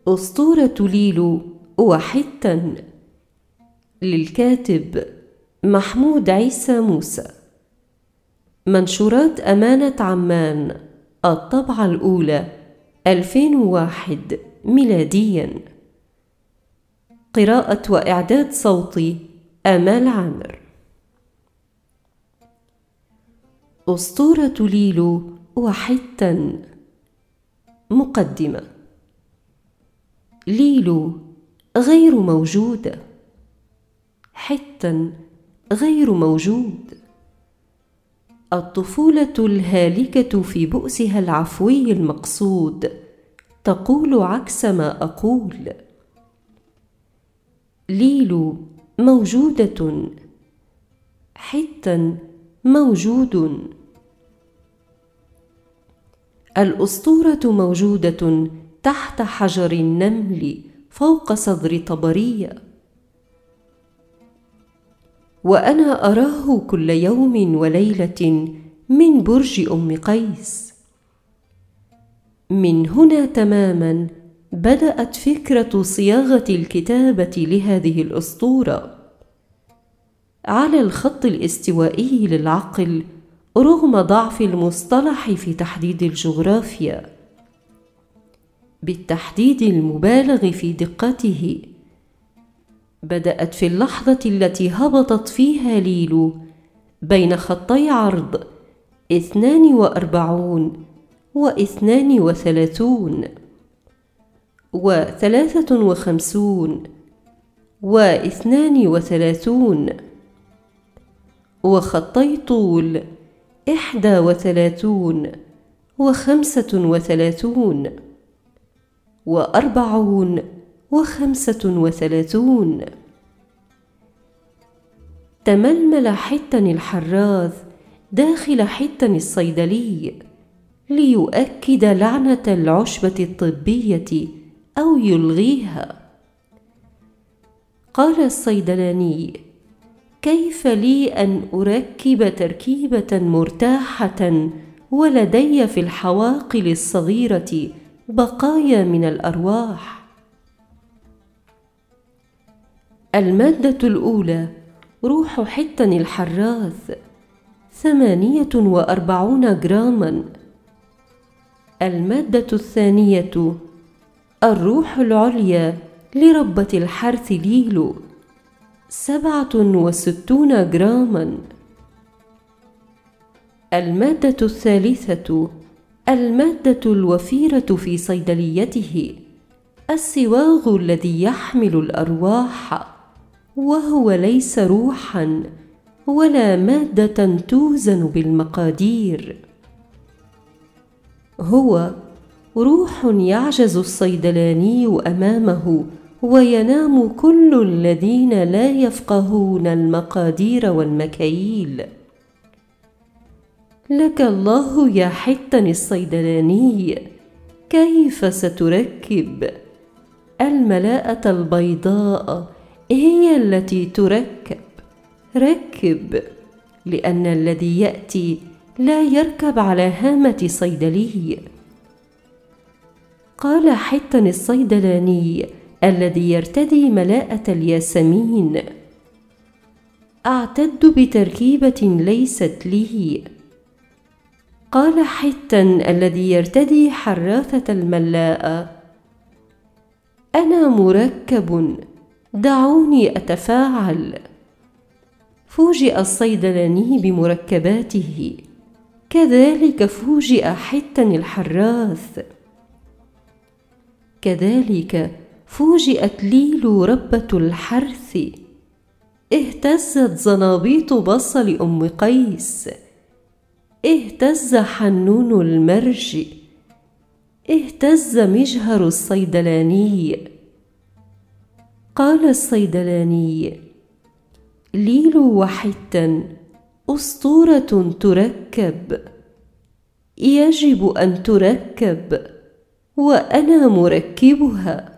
أسطورة ليلو وحتًا، للكاتب محمود عيسى موسى. منشورات أمانة عمان، الطبعة الأولى، 2001 ميلادياً. قراءة وإعداد صوتي آمال عامر. أسطورة ليلو وحتًا. مقدمة. ليلو غير موجودة، حتًا غير موجود. الطفولة الهالكة في بؤسها العفوي المقصود تقول عكس ما أقول. ليلو موجودة، حتًا موجود. الأسطورة موجودة تحت حجر النمل فوق صدر طبرية، وأنا أراه كل يوم وليلة من برج أم قيس. من هنا تماما بدأت فكرة صياغة الكتابة لهذه الأسطورة على الخط الاستوائي للعقل، رغم ضعف المصطلح في تحديد الجغرافيا، بالتحديد المبالغ في دقته. بدأت في اللحظة التي هبطت فيها ليلو بين خطي عرض 42 و32 و53 و32، وخطي طول 31 و35 و40 و35. تململ حتًا الحراث داخل حتًا الصيدلي ليؤكد لعنة العشبة الطبية أو يلغيها. قال الصيدلاني: كيف لي أن أركب تركيبة مرتاحة ولدي في الحواقل الصغيرة بقايا من الأرواح؟ المادة الأولى روح حتًا الحراث 48 جراما. المادة الثانية الروح العليا لربة الحرث ليلو 67 جراما. المادة الثالثة المادة الوفيرة في صيدليته، السواغ الذي يحمل الأرواح، وهو ليس روحا ولا مادة توزن بالمقادير، هو روح يعجز الصيدلاني أمامه وينام كل الذين لا يفقهون المقادير والمكاييل. لك الله يا حتًا الصيدلاني، كيف ستركب؟ الملاءة البيضاء هي التي تركب. ركب، لأن الذي يأتي لا يركب على هامة صيدلي. قال حتًا الصيدلاني الذي يرتدي ملاءة الياسمين: أعتد بتركيبة ليست لي. قال حتًا الذي يرتدي حراثة الملاءة: أنا مركب، دعوني أتفاعل. فوجئ الصيدلاني بمركباته، كذلك فوجئ حتًا الحراث، كذلك فوجئت ليلو ربة الحرث. اهتزت زنابيط بصل أم قيس، اهتز حنون المرج، اهتز مجهر الصيدلاني. قال الصيدلاني: ليلو وحتًا أسطورة تركب، يجب أن تركب، وأنا مركبها.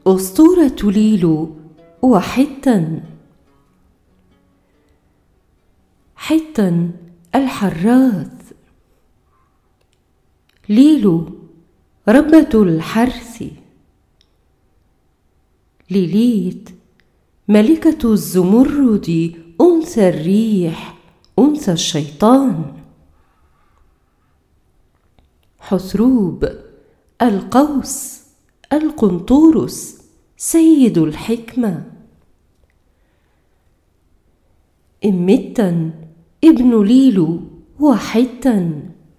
أسطورة ليلو وحتن. حتن الحراث. ليلو ربة الحرث. ليليت ملكة الزمرد، أنثى الريح، أنثى الشيطان. حثروب القوس، القنطورس، سيد الحكمة. إمتن ابن ليلو وحتن.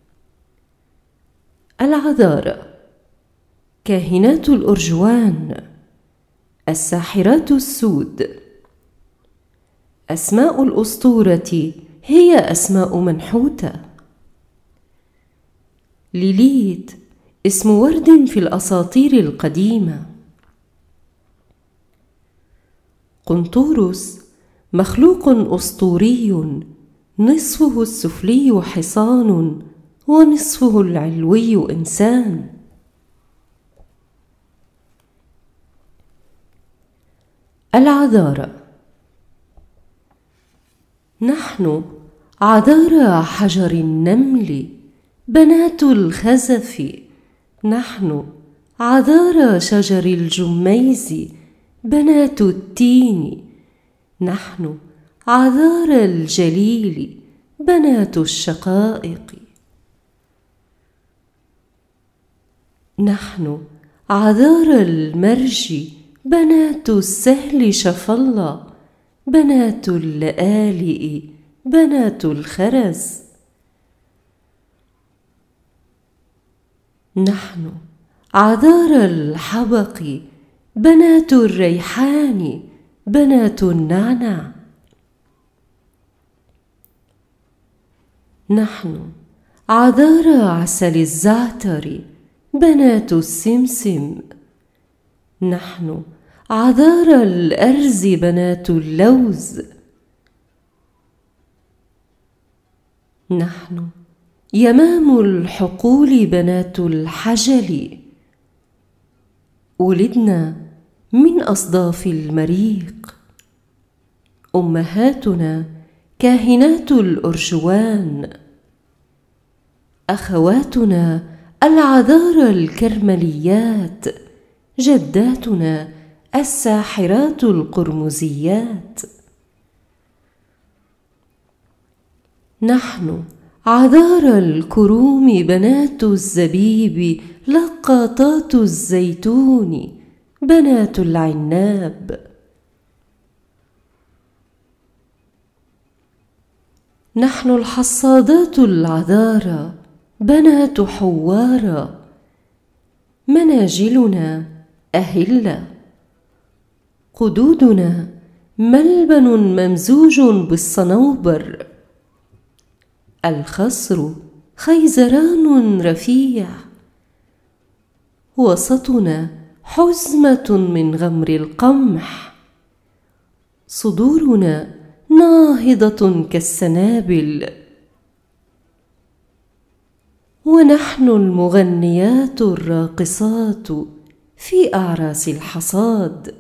العذارى كاهنات الأرجوان، الساحرات السود. أسماء الأسطورة هي أسماء منحوتة. ليليت اسم ورد في الأساطير القديمة. قنطورس مخلوق أسطوري، نصفه السفلي حصان ونصفه العلوي إنسان. العذارى. نحن عذارى حجر النمل، بنات الخزف. نحن عذارى شجر الجميز، بنات التين. نحن عذارى الجليل، بنات الشقائق. نحن عذارى المرج، بنات السهل شفلة، بنات اللآلئ، بنات الخرز. نحن عذارى الحبق، بنات الريحان، بنات النعنع. نحن عذارى عسل الزعتر، بنات السمسم. نحن عذارى الأرز، بنات اللوز. نحن يمام الحقول، بنات الحجل. ولدنا من أصداف المريق. أمهاتنا كاهنات الأرجوان، أخواتنا العذارى الكرمليات، جداتنا الساحرات القرمزيات. نحن عذارى الكروم، بنات الزبيب، لقاطات الزيتون، بنات العناب. نحن الحصادات العذارى، بنات حوارى. مناجلنا أهلة، قدودنا ملبن ممزوج بالصنوبر. الخصر خيزران رفيع، وسطنا حزمة من غمر القمح. صدورنا ناهضة كالسنابل، ونحن المغنيات الراقصات في أعراس الحصاد.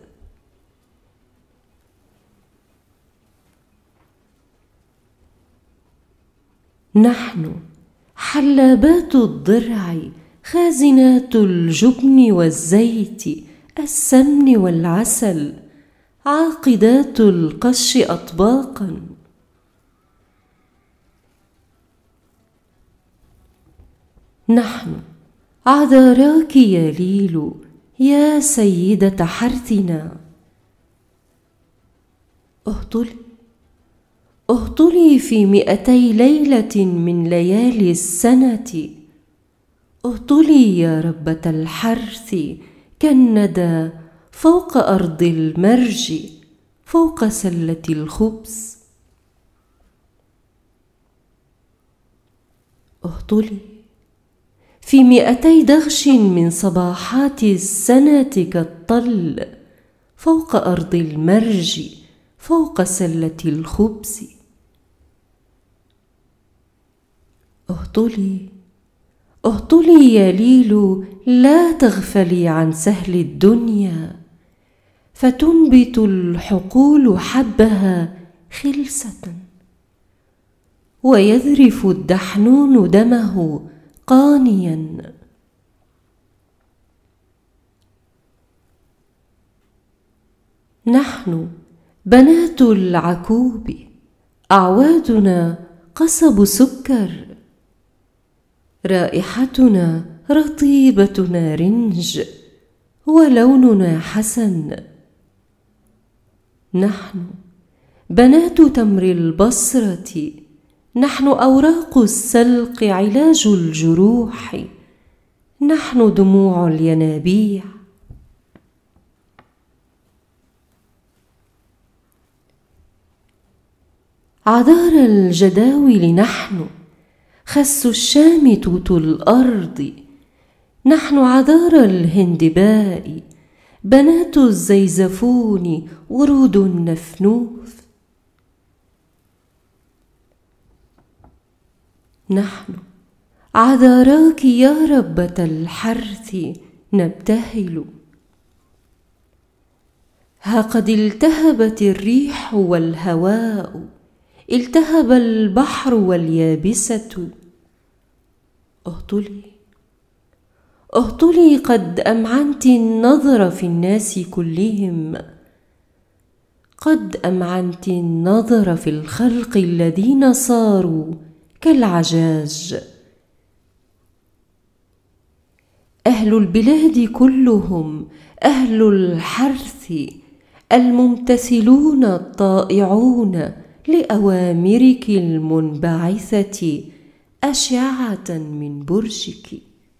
نحن حلابات الضرع، خازنات الجبن والزيت، السمن والعسل، عاقدات القش أطباقا. نحن عذاراك يا ليلو، يا سيدة حرثنا. اهطلي في 200 ليلة من ليالي السنة. اهطلي يا ربة الحرث كالندى فوق أرض المرج، فوق سلة الخبز. اهطلي في 200 دغش من صباحات السنة كالطل، فوق أرض المرج، فوق سلة الخبز. اهطلي اهطلي يا ليلو، لا تغفلي عن سهل الدنيا. فتنبت الحقول حبها خلسة، ويذرف الدحنون دمه قانيا. نحن بنات العكوب، أعوادنا قصب سكر، رائحتنا رطيبة نارنج، ولوننا حسن. نحن بنات تمر البصرة، نحن أوراق السلق علاج الجروح، نحن دموع الينابيع. عذار الجداول نحن، خس الشام توت الأرض، نحن عذار الهندباء، بنات الزيزفون ورود النفنوف. نحن عذاراك يا ربة الحرث نبتهل. ها قد التهبت الريح والهواء، التهب البحر واليابسة. اهطلي اهطلي، قد أمعنت النظر في الناس كلهم، قد أمعنت النظر في الخلق الذين صاروا كالعجاج. أهل البلاد كلهم أهل الحرث، الممتثلون الطائعون لأوامرك المنبعثة أشعة من برجك،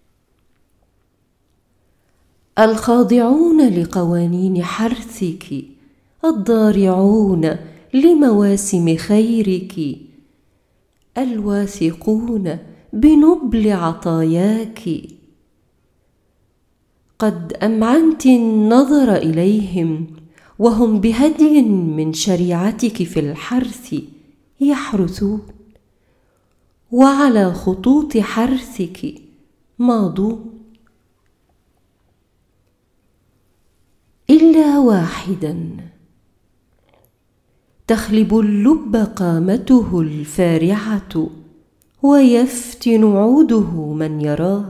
الخاضعون لقوانين حرثك، الضارعون لمواسم خيرك، الواثقون بنبل عطاياك. قد أمعنت النظر إليهم وهم بهدي من شريعتك في الحرث يحرثون، وعلى خطوط حرثك ماضون، إلا واحدا تخلب اللب قامته الفارعة، ويفتن عوده من يراه.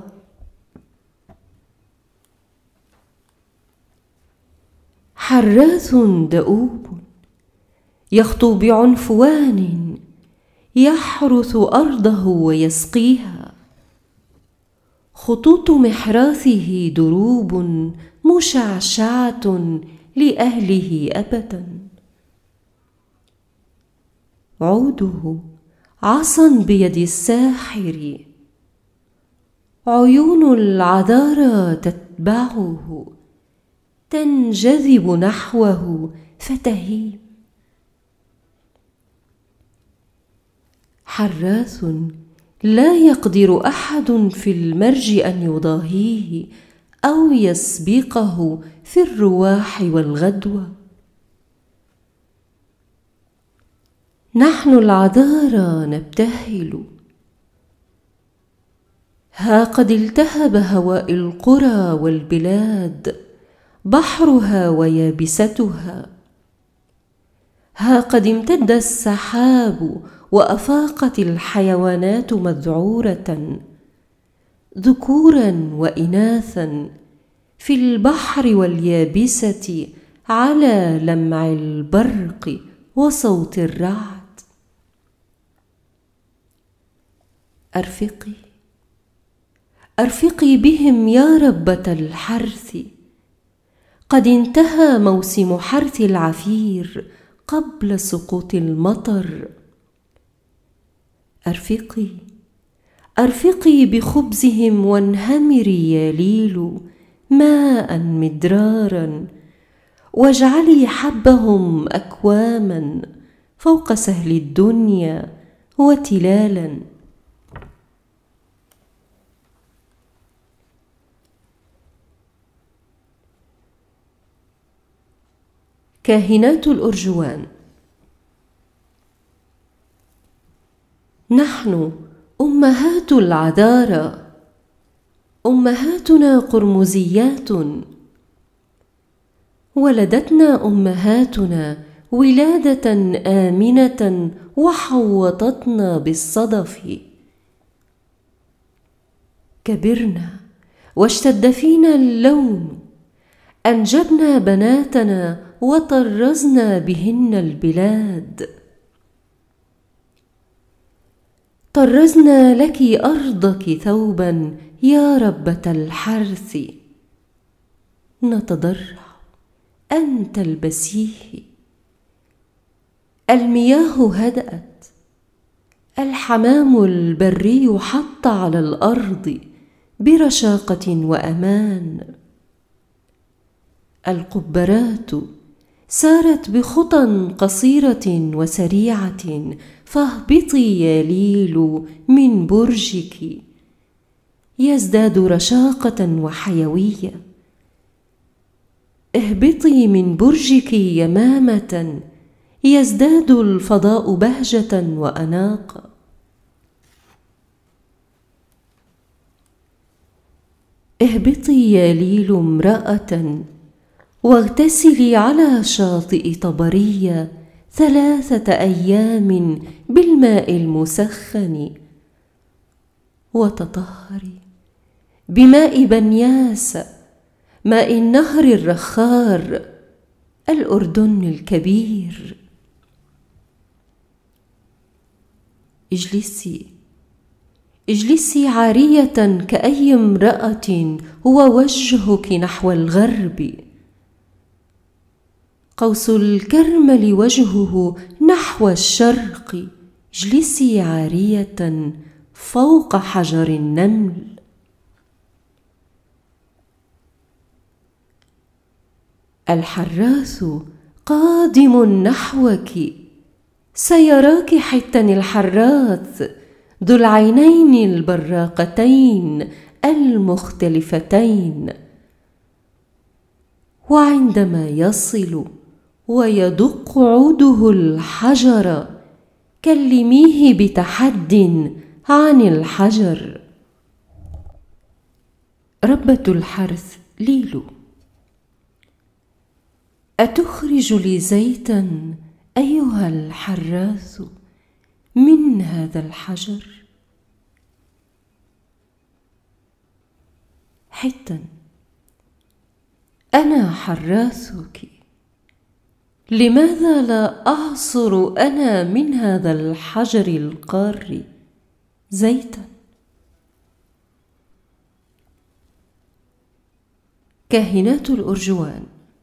حراث دؤوب يخطو بعنفوان، يحرث أرضه ويسقيها، خطوط محراثه دروب مشعشعة لأهله أبدا، عوده عصا بيد الساحر، عيون العذارى تتبعه، تنجذب نحوه فتهيم. حراث لا يقدر أحد في المرج أن يضاهيه أو يسبقه في الرواح والغدوة. نحن العذارى نبتهل. ها قد التهب هواء القرى والبلاد، بحرها ويابستها. ها قد امتد السحاب وأفاقت الحيوانات مذعورة، ذكورا وإناثا، في البحر واليابسة، على لمع البرق وصوت الرعد. أرفقي أرفقي بهم يا ربة الحرث، قد انتهى موسم حرث العفير قبل سقوط المطر. أرفقي أرفقي بخبزهم وانهمري يا ليل ماء مدرارا، واجعلي حبهم أكواما فوق سهل الدنيا وتلالا. كاهنات الأرجوان. نحن أمهات العذارى، أمهاتنا قرمزيات، ولدتنا أمهاتنا ولادة آمنة وحوطتنا بالصدف. كبرنا واشتد فينا اللوم، أنجبنا بناتنا وطرزنا بهن البلاد. طرزنا لك أرضك ثوبا يا ربة الحرث، نتضرع أن تلبسيه. المياه هدأت، الحمام البري حط على الأرض برشاقة وأمان. القبرات سارت بخطى قصيرة وسريعة، فاهبطي يا ليل من برجك، يزداد رشاقة وحيوية. اهبطي من برجك يمامة، يزداد الفضاء بهجة وأناقة. اهبطي يا ليل امرأة، واغتسلي على شاطئ طبرية 3 أيام بالماء المسخن، وتطهري بماء بنياس، ماء النهر الرخار الأردن الكبير. اجلسي عارية كأي امرأة ووجهك نحو الغرب، قوس الكرمل وجهه نحو الشرق. اجلسي عارية فوق حجر النمل. الحراث قادم نحوك، سيراك حتا الحراث ذو العينين البراقتين المختلفتين. وعندما يصل ويدق عوده الحجر، كلميه بتحد عن الحجر. ربة الحرث ليلو: أتخرج لي زيتا أيها الحراث من هذا الحجر؟ حتا: أنا حراثك، لماذا لا أعصر أنا من هذا الحجر القار زيتا؟ كاهنات الأرجوان: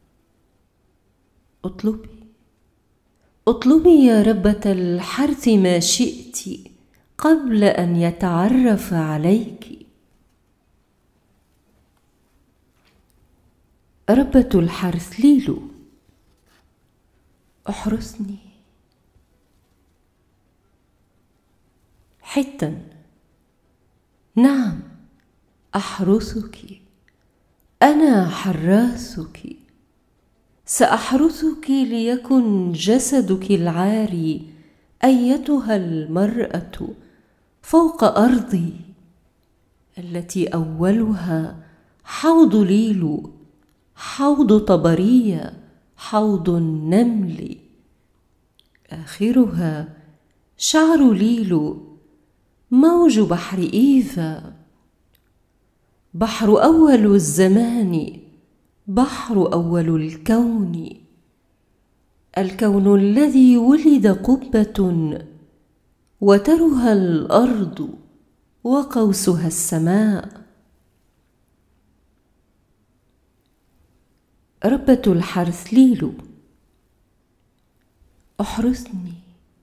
اطلبي يا ربة الحرث ما شئت قبل أن يتعرف عليك. ربة الحرث ليلو: احرسني. حتا: نعم أحرسك، أنا حراثك، سأحرسك ليكن جسدك العاري أيتها المرأة فوق أرضي التي أولها حوض ليلو، حوض طبرية، حوض النمل، آخرها شعر ليلو، موج بحر إيفا، بحر أول الزمان، بحر أول الكون، الكون الذي ولد قبة وترها الأرض وقوسها السماء. ربة الحرث ليلو: احرسني،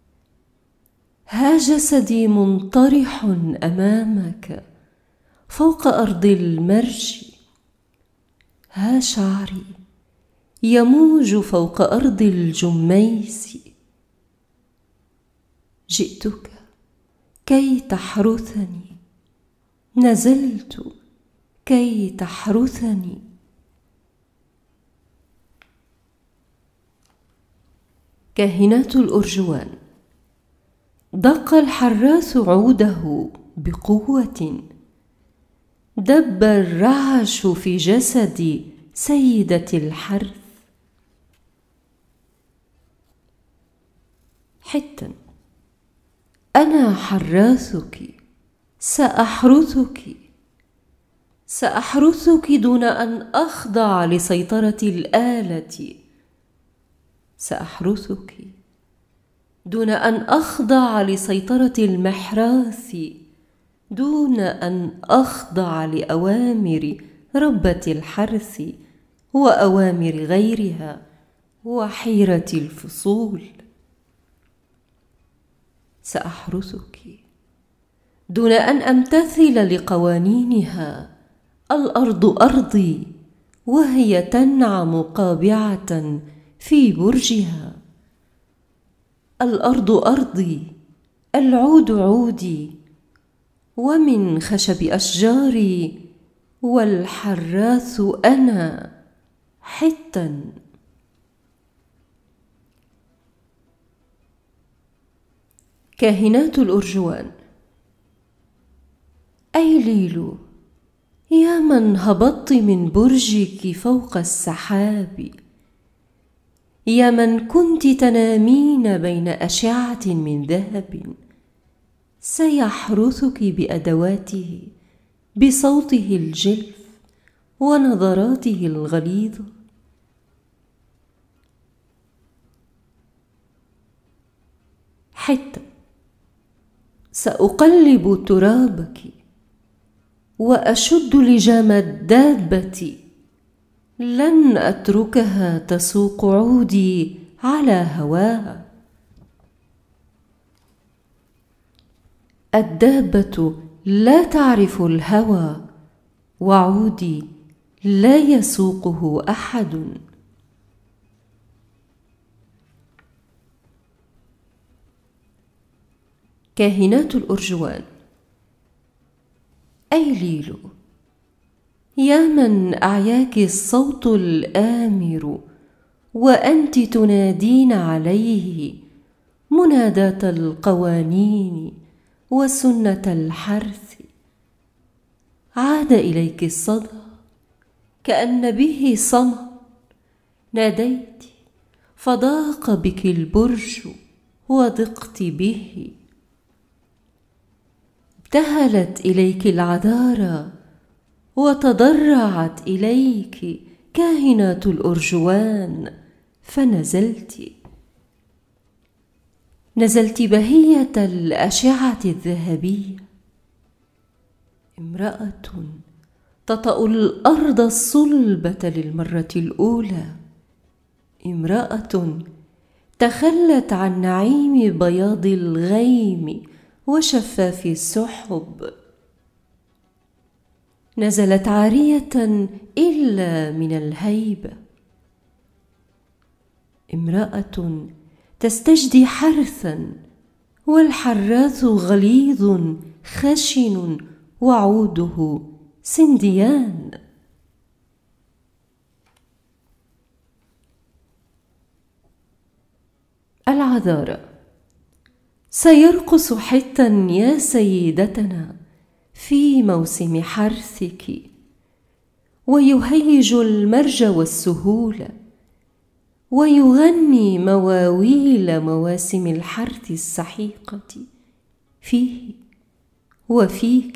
ها جسدي منطرح أمامك فوق أرض المرج، ها شعري يموج فوق أرض الجميس. جئتك كي تحرثني، نزلت كي تحرثني. كاهنات الأرجوان: دق الحراث عوده بقوة، دب الرعش في جسد سيدة الحرث، حتا. أنا حراثك، سأحرثك دون أن أخضع لسيطرة الآلة، سأحرثك دون أن أخضع لسيطرة المحراث، دون أن أخضع لأوامر ربة الحرث وأوامر غيرها وحيرة الفصول. سأحرثك دون أن أمتثل لقوانينها. الأرض أرضي وهي تنعم قابعة في برجها. الأرض أرضي، العود عودي، ومن خشب أشجاري، والحراث أنا حتا. كاهنات الأرجوان. أي ليلو، يا من هبطت من برجك فوق السحاب، يا من كنت تنامين بين أشعة من ذهب، سيحرثك بأدواته، بصوته الجلف ونظراته الغليظة. حتى سأقلب ترابك وأشد لجام الدابة، لن أتركها تسوق عودي على هواها. الدابة لا تعرف الهوى، وعودي لا يسوقه أحد. كاهنات الأرجوان. أي ليلو، يا من أعياك الصوت الآمر وأنت تنادين عليه مناداة القوانين وسنة الحرث، عاد إليك الصدى كأن به صمت، ناديت فضاق بك البرج وضقت به. ابتهلت إليك العذارى وتضرعت إليك كاهنات الأرجوان، فنزلت بهية الأشعة الذهبية، امرأة تطأ الأرض الصلبة للمرة الأولى، امرأة تخلت عن نعيم بياض الغيم وشفاف السحب، نزلت عارية إلا من الهيبة، امرأة تستجدي حرثا والحراث غليظ خشن وعوده سنديان. العذارى. سيرقص حتا يا سيدتنا في موسم حرثك، ويهيج المرج والسهول، ويغني مواويل مواسم الحرث السحيقة فيه وفيك.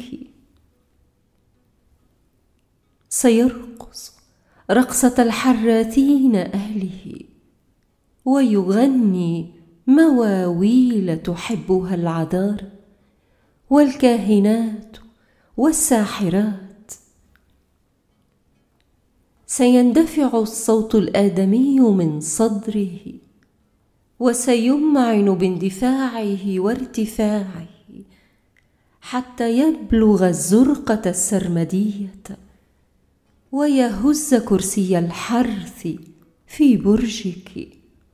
سيرقص رقصة الحراثين أهله، ويغني مواويل تحبها العذارى والكاهنات والساحرات. سيندفع الصوت الآدمي من صدره، وسيمعن باندفاعه وارتفاعه حتى يبلغ الزرقة السرمدية ويهز كرسي الحرث في برجك.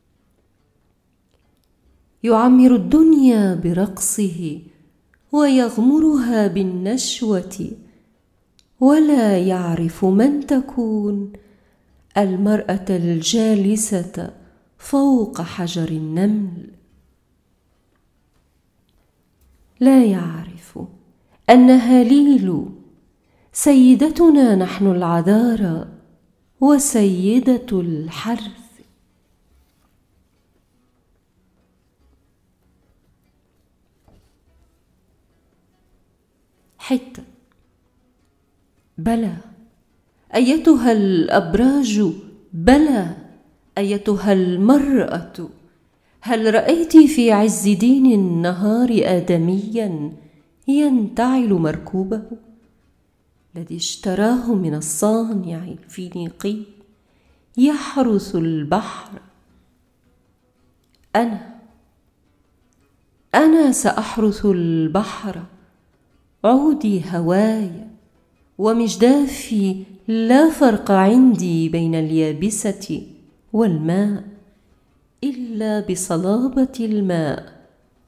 يعمر الدنيا برقصه ويغمرها بالنشوة، ولا يعرف من تكون المرأة الجالسة فوق حجر النمل. لا يعرف أنها ليلو، سيدتنا نحن العذارى وسيدة الحرث. حتة. بلى أيتها الأبراج، بلى أيتها المرأة، هل رأيت في عز دين النهار آدميا ينتعل مركوبه الذي اشتراه من الصانع الفينيقي يحرس البحر؟ أنا سأحرس البحر، عودي هواي ومجدافي، لا فرق عندي بين اليابسة والماء إلا بصلابة الماء.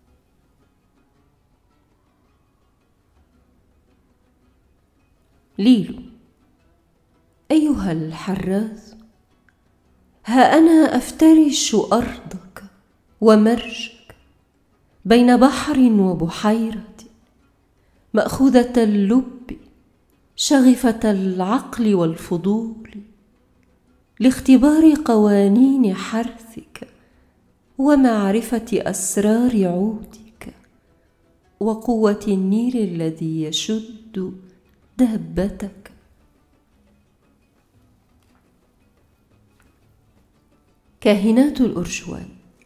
ليلو. أيها الحراث، ها أنا أفترش أرضك ومرجك بين بحر وبحيرة، مأخوذة اللب، شغفة العقل والفضول، لاختبار قوانين حرثك ومعرفة أسرار عودك وقوة النير الذي يشد دابتك. كاهنات الأرجوان.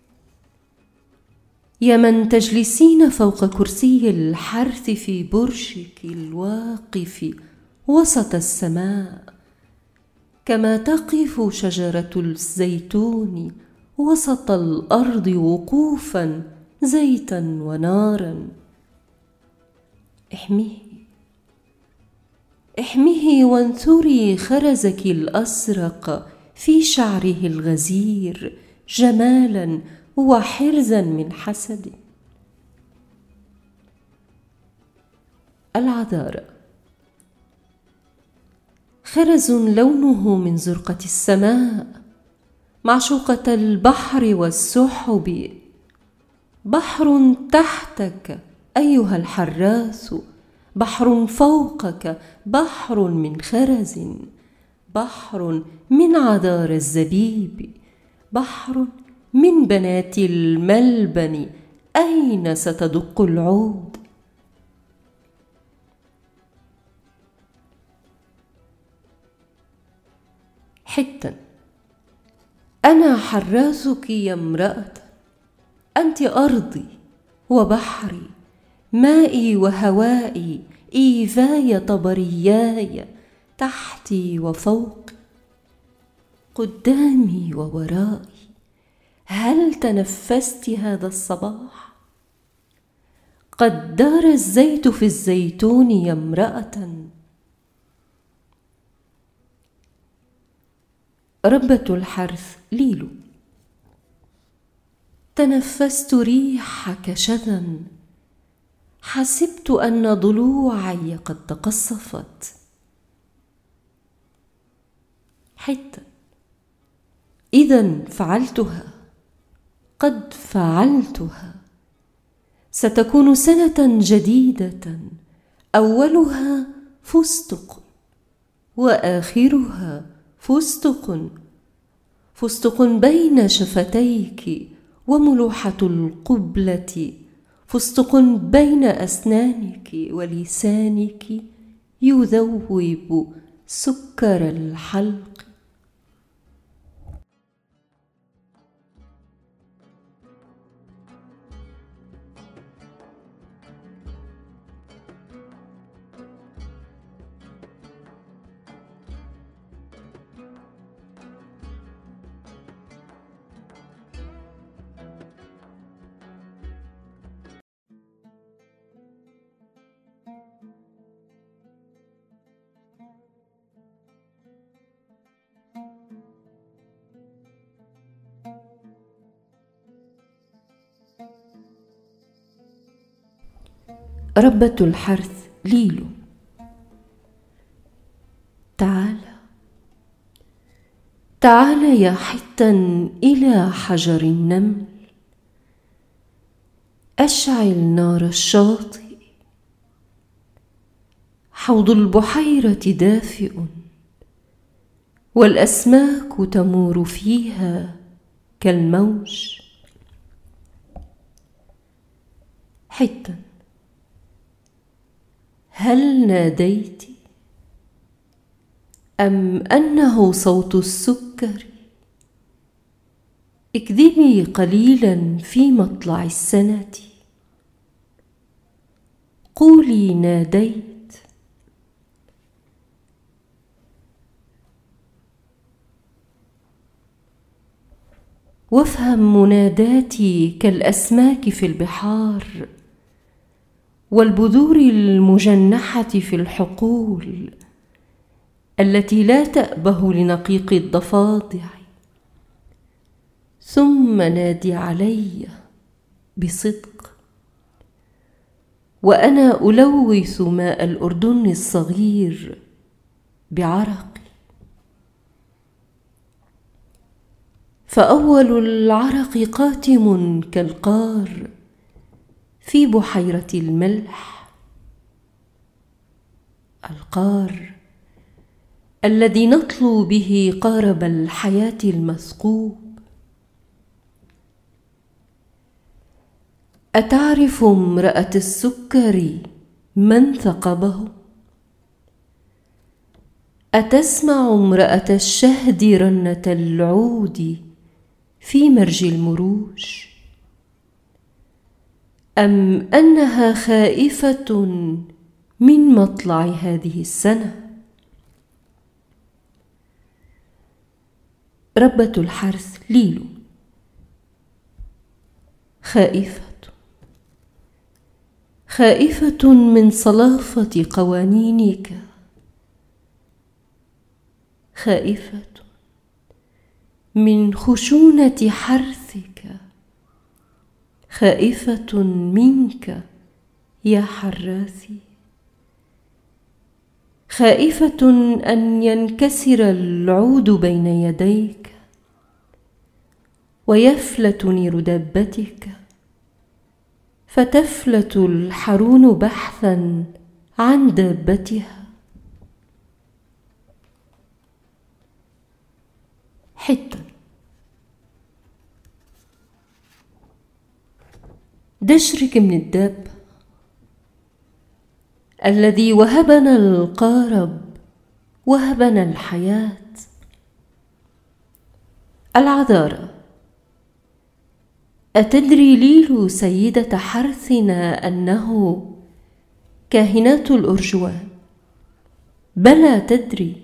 يا من تجلسين فوق كرسي الحرث في برجك الواقف وسط السماء، كما تقف شجرة الزيتون وسط الأرض وقوفا زيتا ونارا، احميه وانثري خرزك الأزرق في شعره الغزير جمالا وحرزا من حسد. العذارى. خرز لونه من زرقة السماء، معشوقة البحر والسحب، بحر تحتك أيها الحراث، بحر فوقك، بحر من خرز، بحر من عذار الزبيب، بحر من بنات الملبن، أين ستدق العود؟ حتا. أنا حراثك يا امرأة، أنت أرضي وبحري، مائي وهوائي، إيفاي طبرياي، تحتي وفوقي، قدامي وورائي. هل تنفست هذا الصباح؟ قد دار الزيت في الزيتون يا امرأة. ربة الحرث. ليلو. تنفست ريحك شذا، حسبت أن ضلوعي قد تقصفت. حتى. إذن فعلتها، قد فعلتها. ستكون سنة جديدة، أولها فستق وآخرها فستق، فستق بين شفتيك وملوحة القبلة، فستق بين أسنانك ولسانك يذوب سكر الحلق. ربة الحرث. ليلو. تعال يا حتا إلى حجر النمل، أشعل نار الشاطئ، حوض البحيرة دافئ والأسماك تمور فيها كالموج. حتا. هل ناديت أم أنه صوت السكر؟ اكذبي قليلا في مطلع السنة، قولي ناديت. وافهم مناداتي كالأسماك في البحار والبذور المجنحة في الحقول التي لا تأبه لنقيق الضفادع. ثم نادي علي بصدق وأنا ألوث ماء الأردن الصغير بعرقي، فأول العرق قاتم كالقار في بحيرة الملح، القار الذي نطلو به قارب الحياة المثقوب. أتعرف امرأة السكر من ثقبه؟ أتسمع امرأة الشهد رنة العود في مرج المروج؟ أم أنها خائفة من مطلع هذه السنة؟ ربة الحرث ليلو: خائفة من صلافة قوانينك، خائفة من خشونة حرثك، خائفة منك يا حراثي، خائفة أن ينكسر العود بين يديك ويفلت نير دابتك فتفلت الحرون بحثا عن دابتها. حتة: دشرك من الدابة الذي وهبنا القارب وهبنا الحياة. العذارى: أتدري ليلو سيدة حرثنا أنه كاهنات الأرجوان؟ بلى تدري،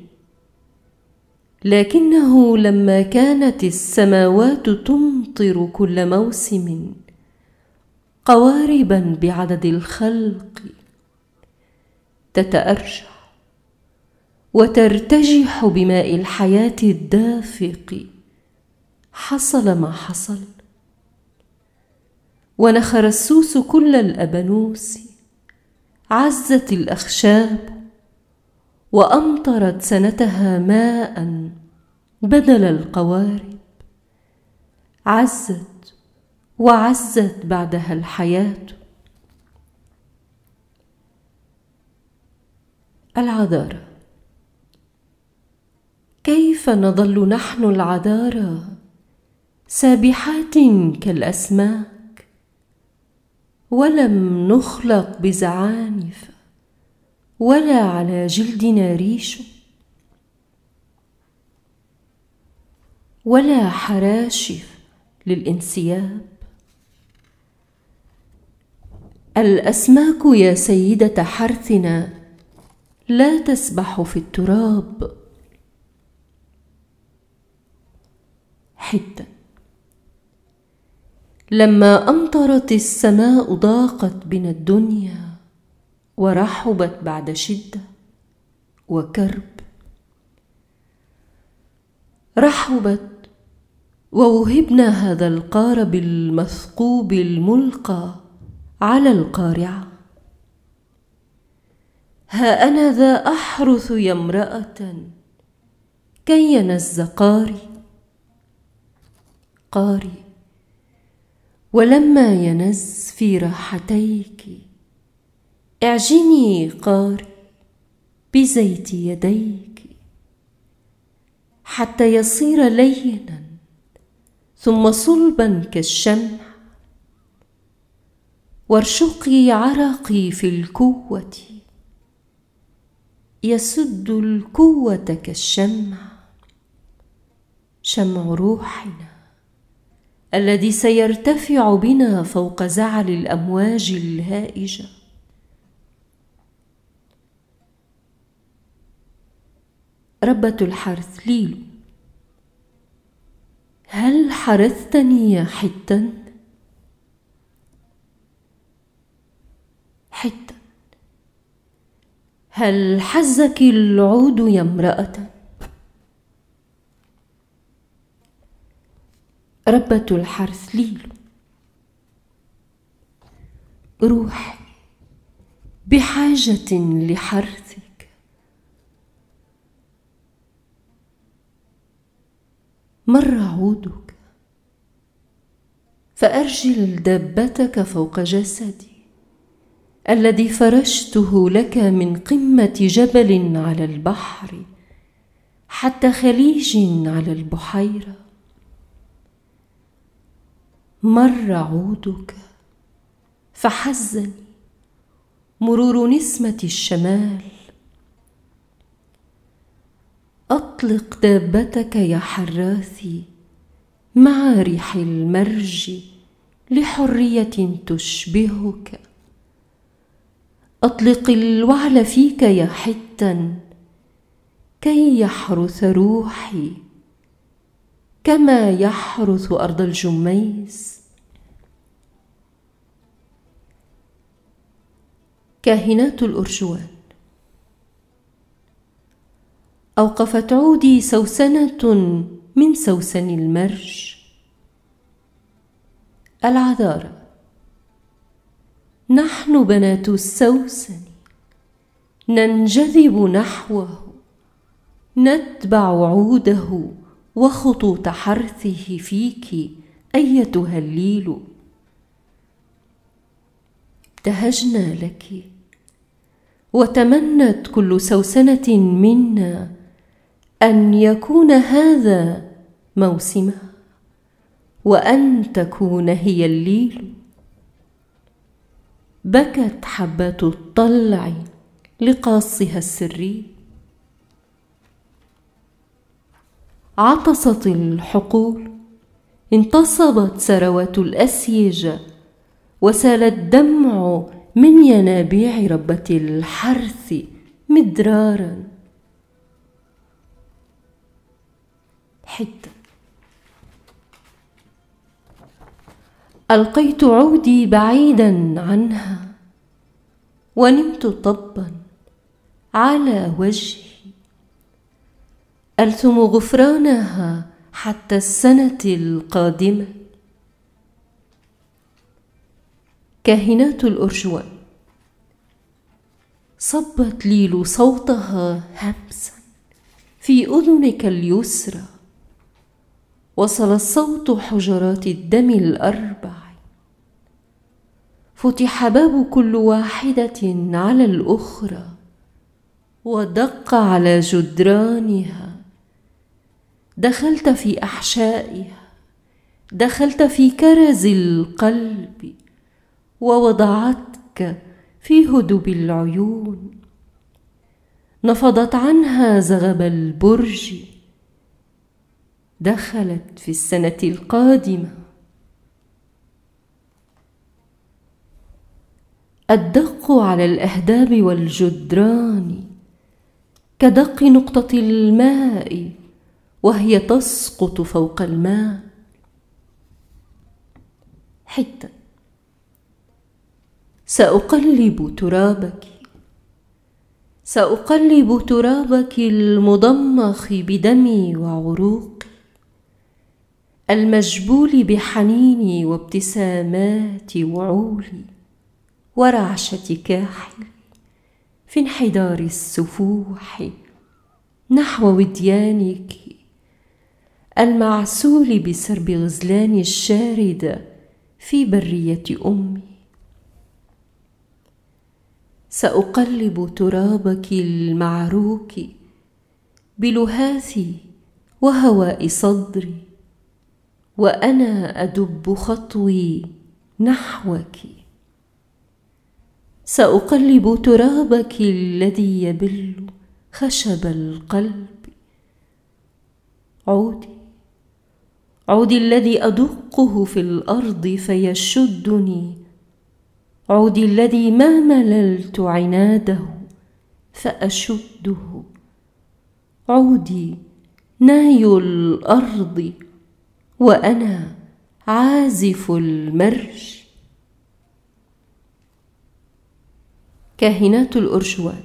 لكنه لما كانت السماوات تمطر كل موسم قواربا بعدد الخلق تتأرجح وترتجح بماء الحياة الدافق، حصل ما حصل، ونخر السوس كل الأبنوس، عزت الأخشاب وأمطرت سنتها ماء بدل القوارب، عزت وعزت بعدها الحياة. العذارى: كيف نظل نحن العذارى سابحات كالأسماك ولم نخلق بزعانف ولا على جلدنا ريش ولا حراشف للانسياب؟ الأسماك يا سيدة حرثنا لا تسبح في التراب. حتة: لما أمطرت السماء ضاقت بنا الدنيا ورحبت بعد شدة وكرب، رحبت ووهبنا هذا القارب المثقوب الملقى على القارعة. ها أنا ذا أحرث يا امرأة كي ينز قاري، ولما ينز في راحتيك اعجني قاري بزيت يديك حتى يصير لينا ثم صلبا كالشمع، وارشقي عرقي في الكوة يسد القوة كالشمع، شمع روحنا الذي سيرتفع بنا فوق زعل الأمواج الهائجة. ربة الحرث ليلو: هل حرثتني حتا؟ حتا: هل حزك العود يا امرأة؟ ربة الحرث ليلو: روحي بحاجة لحرثك. مر عودك فأرجل دابتك فوق جسدي الذي فرشته لك من قمة جبل على البحر حتى خليج على البحيرة. مر عودك فحزني مرور نسمة الشمال. أطلق دابتك يا حراثي مع ريح المرج لحرية تشبهك. أطلق الوعل فيك يا حتا كي يحرث روحي كما يحرث أرض الجميز. كاهنات الأرجوان: أوقفت عودي سوسنة من سوسن المرج. العذارى: نحن بنات السوسن ننجذب نحوه، نتبع عوده وخطوط حرثه فيك أيتها الليل. ابتهجنا لك وتمنت كل سوسنة منا أن يكون هذا موسمها وأن تكون هي الليل. بكت حبات الطلع لقاصها السري، عطست الحقول، انتصبت ثروات الأسيج، وسال الدمع من ينابيع ربة الحرث مدرارا. حتى ألقيت عودي بعيدا عنها ونمت طبا على وجهي ألثم غفرانها حتى السنة القادمة. كاهنات الأرجوان: صبت ليل صوتها همسا في أذنك اليسرى، وصل الصوت حجرات الدم الأربع، فتح باب كل واحدة على الأخرى ودق على جدرانها. دخلت في أحشائها، دخلت في كرز القلب، ووضعتك في هدوب العيون. نفضت عنها زغب البرج، دخلت في السنة القادمة. الدق على الأهداب والجدران كدق نقطة الماء وهي تسقط فوق الماء. حتى سأقلب ترابك، سأقلب ترابك المضمخ بدمي وعروقي، المجبول بحنيني وابتسامات وعولي ورعشة كاحلي في انحدار السفوح نحو وديانك المعسول بسرب غزلان الشاردة في برية أمي. سأقلب ترابك المعروك بلهاثي وهواء صدري، وأنا أدب خطوي نحوك. سأقلب ترابك الذي يبل خشب القلب. عودي، عودي الذي أدقه في الأرض فيشدني، عودي الذي ما مللت عناده فأشده، عودي ناي الأرض وأنا عازف المرج. كاهنات الأرجوان.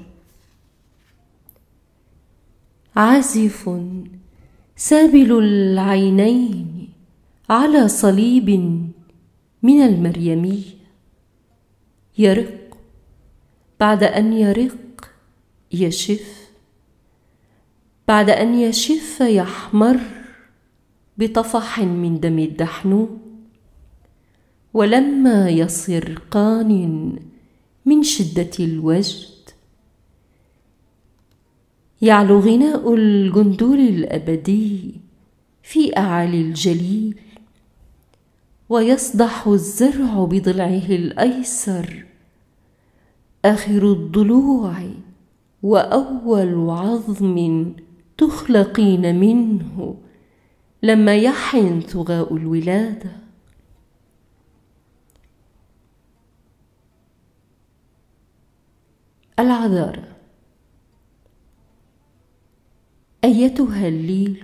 عازف سابل العينين على صليب من المريمية، يرق، بعد أن يرق يشف، بعد أن يشف يحمر بطفح من دم الدحنون، ولما يصر قان من شدة الوجد يعلو غناء الجندول الأبدي في أعالي الجليل، ويصدح الزرع بضلعه الأيسر، آخر الضلوع وأول عظم تخلقين منه لما يحن ثغاء الولادة. العذارى. أيتها الليل،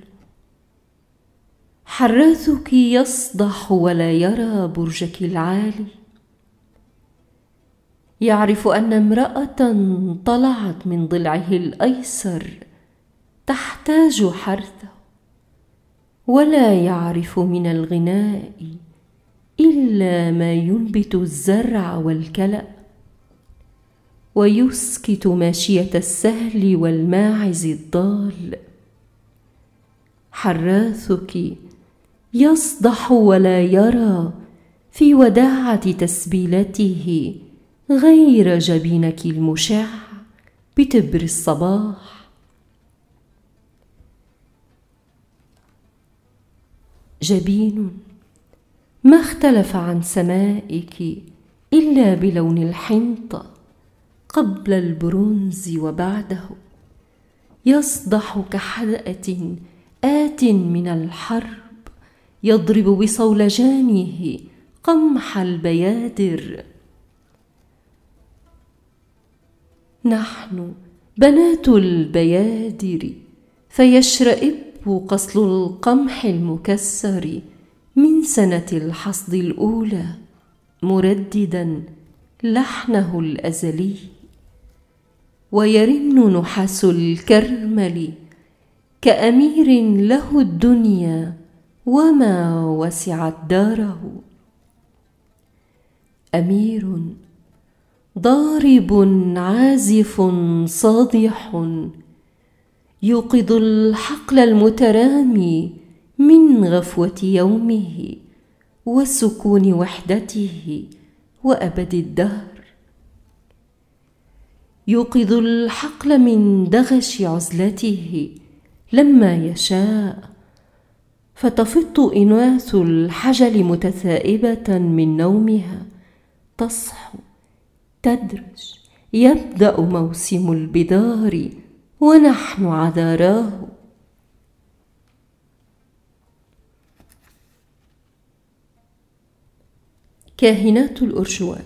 حراثك يصدح ولا يرى برجك العالي، يعرف أن امرأة طلعت من ضلعه الأيسر تحتاج حرثه، ولا يعرف من الغناء إلا ما ينبت الزرع والكلأ، ويسكت ماشية السهل والماعز الضال. حراثك يصدح ولا يرى في وداعة تسبيلته غير جبينك المشع بتبر الصباح. جبين ما اختلف عن سمائك إلا بلون الحنطة قبل البرونز وبعده، يصدح كحدأة آت من الحرب، يضرب بصولجانه قمح البيادر. نحن بنات البيادر، فيشرئب قصل القمح المكسر من سنة الحصد الأولى مرددا لحنه الأزلي، ويرن نحاس الكرمل كأمير له الدنيا وما وسعت داره. أمير ضارب عازف صادح، يوقظ الحقل المترامي من غفوة يومه وسكون وحدته وأبد الدهر، يوقظ الحقل من دغش عزلته لما يشاء، فتفط إناث الحجل متثائبة من نومها، تصحو تدرج، يبدأ موسم البذار ونحن عذاراه. كاهنات الأرجوان.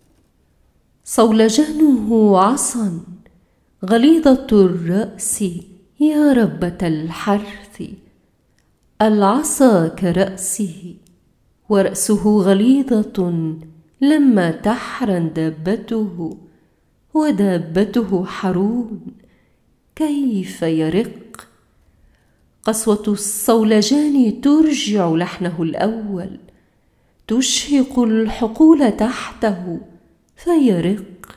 صولجانه عصا غليظة الرأس يا ربة الحرث، العصا كرأسه ورأسه غليظة لما تحرن دابته، ودابته حرون كيف يرق. قسوة الصولجان ترجع لحنه الأول، تشهق الحقول تحته فيرق.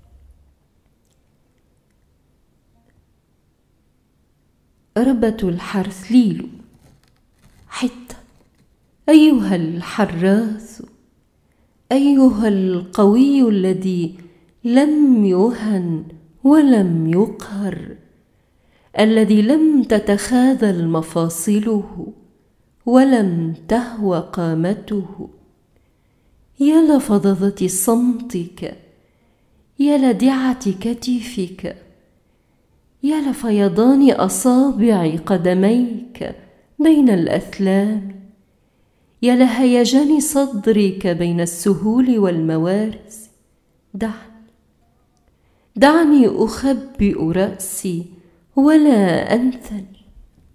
ربة الحرث ليل. حتى أيها الحراث، أيها القوي الذي لم يهن ولم يقهر، الذي لم تتخاذل مفاصله ولم تهوى قامته، يا لفظظة صمتك، يا لدعة كتفك، يا لفيضان أصابع قدميك بين الأثلام، يا لهيجان صدرك بين السهول والموارث. دعني أخبئ رأسي ولا أنثني.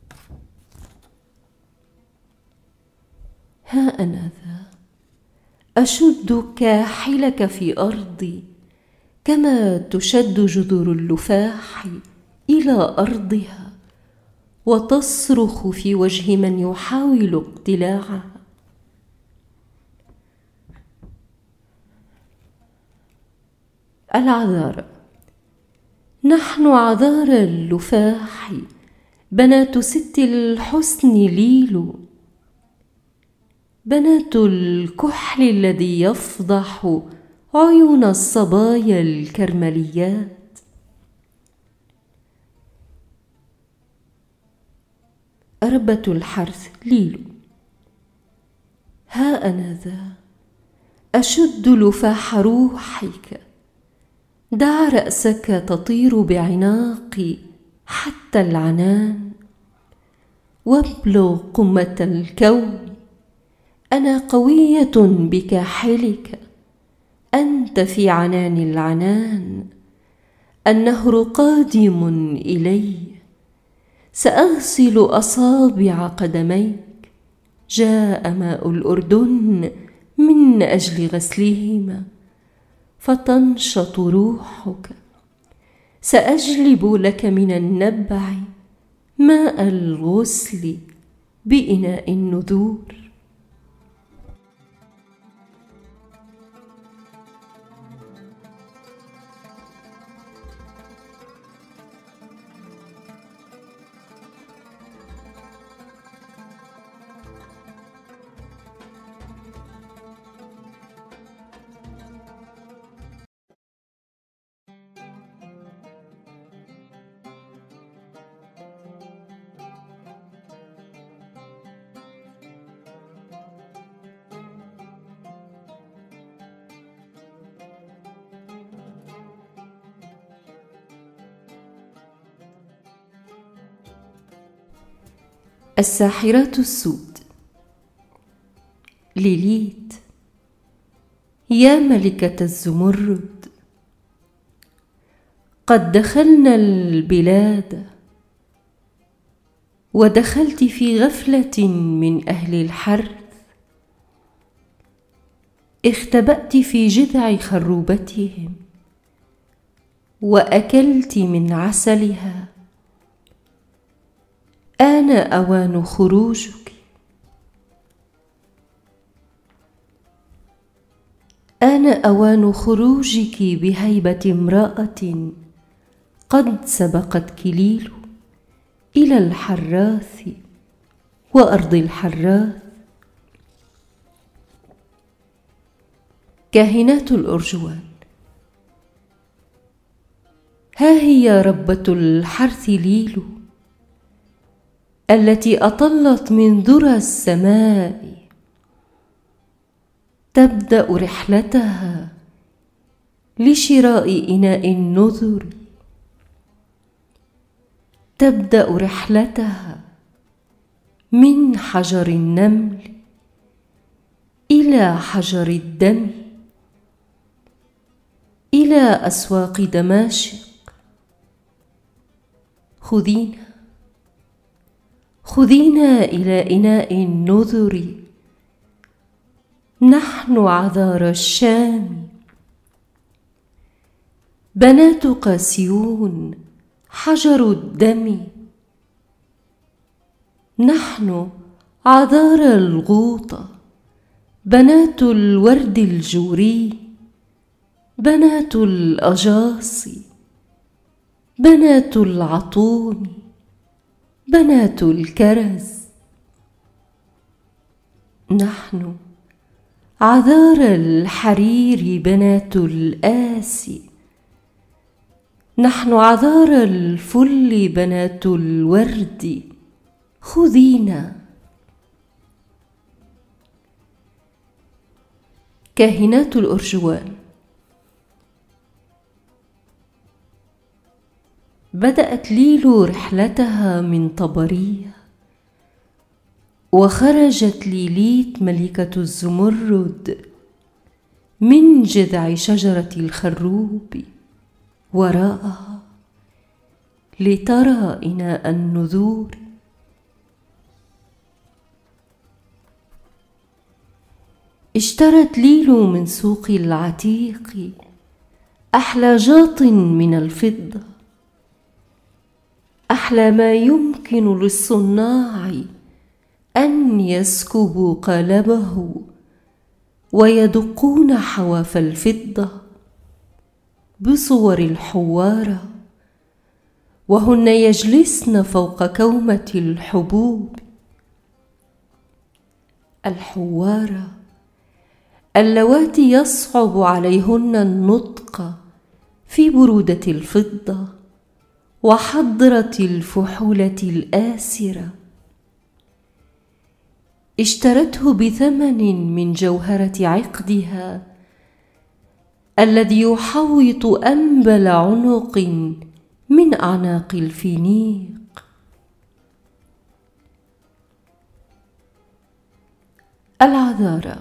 ها أنا ذا أشد كاحلك في أرضي كما تشد جذور اللفاح إلى أرضها، وتصرخ في وجه من يحاول اقتلاعها. العذارى، نحن عذارى اللفاح، بنات ست الحسن ليلو، بنات الكحل الذي يفضح عيون الصبايا الكرمليات. أربة الحرث ليلو، ها أنا ذا أشد لفاح روحك، دع رأسك تطير بعناقي حتى العنان، وابلغ قمة الكون. أنا قوية بكاحلك، أنت في عنان العنان. النهر قادم إلي، سأغسل أصابع قدميك، جاء ماء الأردن من أجل غسلهما، فتنشط روحك. سأجلب لك من النبع ماء الغسل بإناء النذور. الساحرات السود. ليليت، يا ملكة الزمرد، قد دخلنا البلاد، ودخلت في غفلة من أهل الحرث، اختبأت في جذع خروبتهم، وأكلت من عسلها. آن أوان خروجك، آن أوان خروجك بهيبة امرأة قد سبقتك ليلو إلى الحراث وأرض الحراث. كاهنات الأرجوان، ها هي ربة الحرث ليلو، التي أطلت من ذرى السماء، تبدأ رحلتها لشراء إناء النذر، تبدأ رحلتها من حجر النمل إلى حجر الدم، إلى أسواق دماشق. خذينا إلى إناء النذر، نحن عذارى الشام، بنات قاسيون حجر الدم. نحن عذارى الغوطة، بنات الورد الجوري، بنات الأجاصي، بنات العطون، بنات الكرز. نحن عذارى الحرير، بنات الآسي. نحن عذارى الفل، بنات الورد. خذينا. كاهنات الأرجوان، بدأت ليلو رحلتها من طبرية، وخرجت ليليت ملكة الزمرد من جذع شجرة الخروب وراءها لترى إناء النذور. اشترت ليلو من سوق العتيق أحلاجات من الفضة، أحلى ما يمكن للصناع أن يسكبوا قالبه ويدقون حواف الفضة بصور الحوارة، وهن يجلسن فوق كومة الحبوب. الحوارة اللواتي يصعب عليهن النطق في برودة الفضة وحضرة الفحولة الآسرة. اشترته بثمن من جوهرة عقدها الذي يحوط أنبل عنق من أعناق الفينيق. العذارى.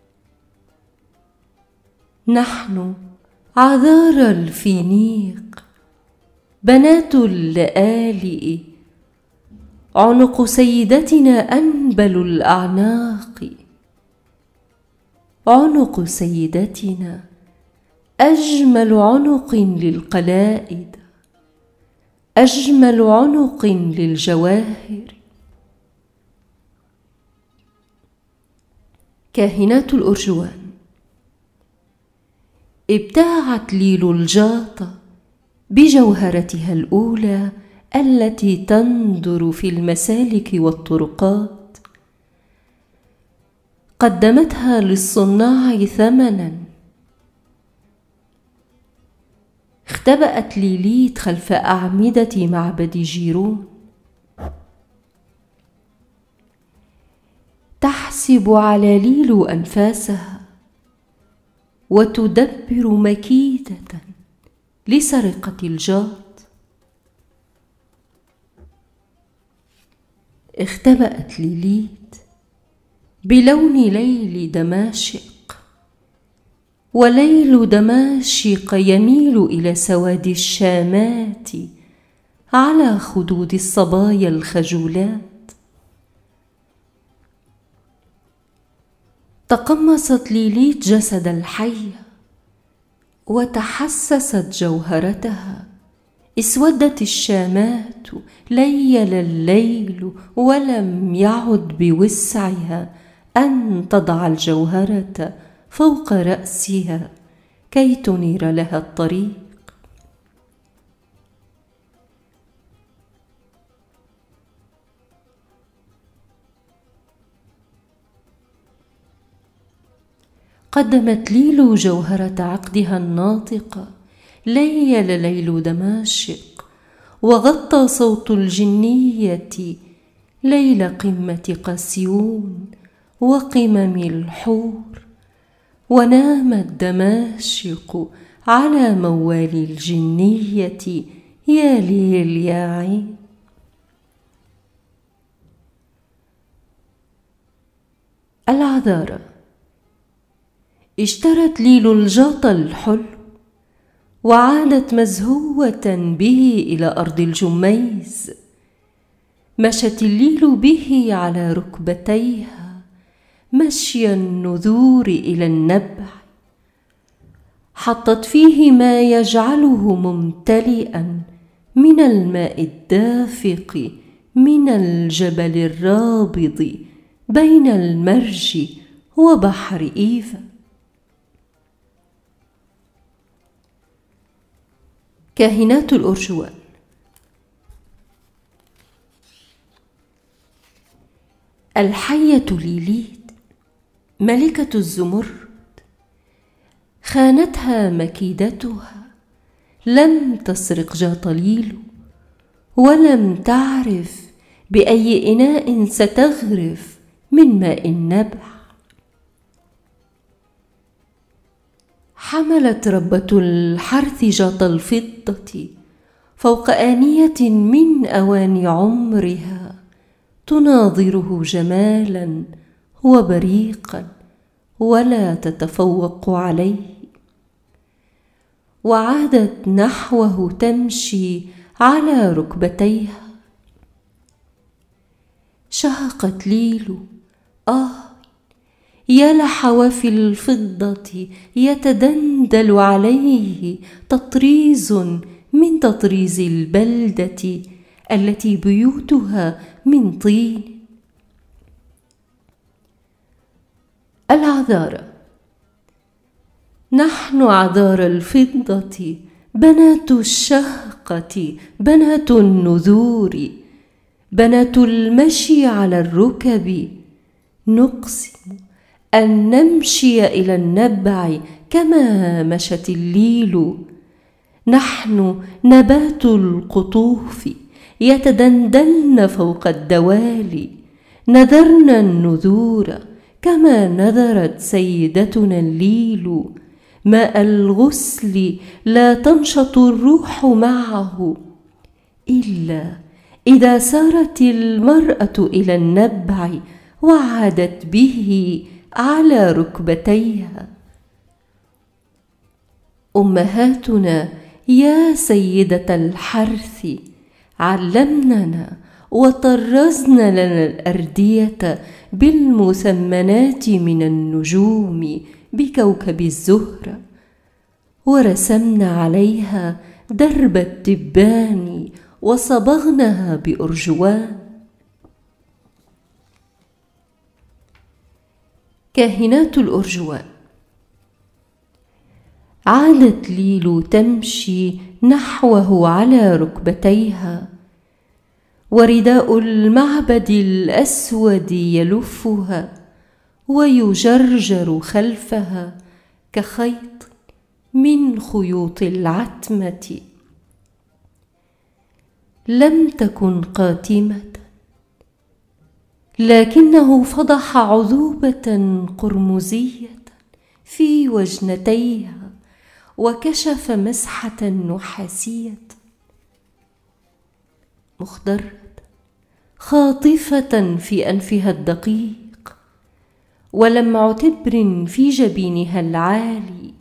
نحن عذارى الفينيق، بنات اللآلئ، عنق سيدتنا أنبل الأعناق. عنق سيدتنا أجمل عنق للقلائد، أجمل عنق للجواهر. كاهنات الأرجوان. ابتاعت ليلو الجاطة بجوهرتها الأولى التي تندر في المسالك والطرقات، قدمتها للصناع ثمنا. اختبأت ليليت خلف أعمدة معبد جيرون، تحسب على ليلو أنفاسها وتدبر مكيدة لسرقة الجاط. اختبأت ليليت بلون ليل دماشق، وليل دماشق يميل إلى سواد الشامات على خدود الصبايا الخجولات. تقمصت ليليت جسد الحية وتحسست جوهرتها. اسودت الشامات، ليل الليل، ولم يعد بوسعها أن تضع الجوهرة فوق رأسها كي تنير لها الطريق. قدمت ليلو جوهرة عقدها الناطقة. ليل ليل دماشق، وغطى صوت الجنية ليل قمة قسيون وقمم الحور، ونامت دماشق على موال الجنية. يا ليل يا عين. العذارى. اشترت ليلو الجاط الحلو وعادت مزهوة به إلى أرض الجميز. مشت الليل به على ركبتيها مشي النذور إلى النبع، حطت فيه ما يجعله ممتلئا من الماء الدافق من الجبل الرابض بين المرج وبحر إيفا. كاهنات الأرجوان. الحية ليليت ملكة الزمرد خانتها مكيدتها، لم تسرق جاط ليلو، ولم تعرف بأي إناء ستغرف من ماء النبع. حملت ربة الحرث جاط الفضة فوق آنية من أواني عمرها تناظره جمالا وبريقا ولا تتفوق عليه، وعادت نحوه تمشي على ركبتيها. شهقت ليلو: يا لحواف الفضة يتدندل عليه تطريز من تطريز البلدة التي بيوتها من طين. العذارى: نحن عذارى الفضة، بنات الشهقة، بنات النذور، بنات المشي على الركب، نقسم أن نمشي إلى النبع كما مشت الليل. نحن نبات القطوف يتدندلن فوق الدوالي، نذرنا النذور كما نذرت سيدتنا الليل. ماء الغسل لا تنشط الروح معه إلا إذا سارت المرأة إلى النبع وعادت به على ركبتيها. أمهاتنا يا سيدة الحرث علمننا وطرزن لنا الأردية بالمثمنات من النجوم بكوكب الزهرة، ورسمنا عليها درب التبان وصبغنها بأرجوان. كاهنات الأرجوان: عادت ليلو تمشي نحوه على ركبتيها، ورداء المعبد الأسود يلفها ويجرجر خلفها كخيط من خيوط العتمة. لم تكن قاتمة، لكنه فضح عذوبة قرمزية في وجنتيها وكشف مسحة نحاسية مخضرة خاطفة في أنفها الدقيق، ولمع تبر في جبينها العالي.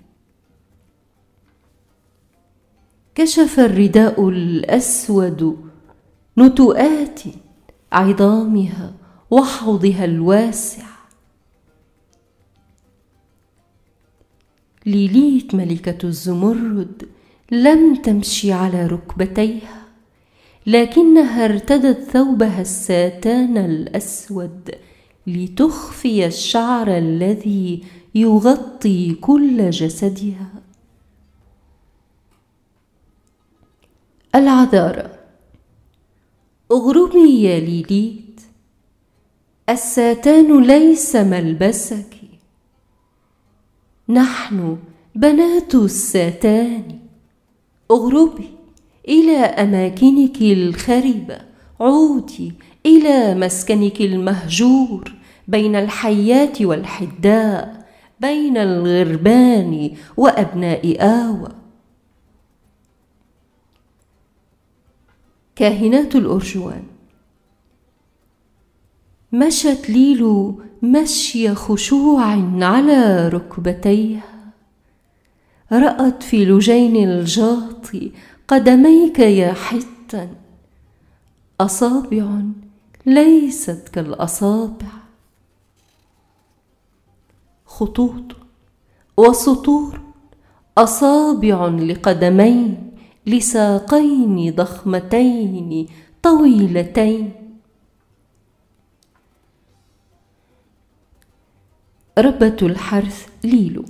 كشف الرداء الأسود نتوءات عظامها وحوضها الواسع. ليليت ملكة الزمرد لم تمشي على ركبتيها، لكنها ارتدت ثوبها الساتان الأسود لتخفي الشعر الذي يغطي كل جسدها. العذارى: اغربي يا ليليت، الساتان ليس ملبسك، نحن بنات الساتان. اغربي إلى أماكنك الخربة، عودي إلى مسكنك المهجور بين الحيات والحداء، بين الغربان وأبناء آوى. كاهنات الأرجوان: مشت ليلو مشي خشوع على ركبتيها، رأت في لجين الجاط قدميك يا حتا، أصابع ليست كالأصابع، خطوط وسطور، أصابع لقدمين لساقين ضخمتين طويلتين. ربة الحرث ليلو: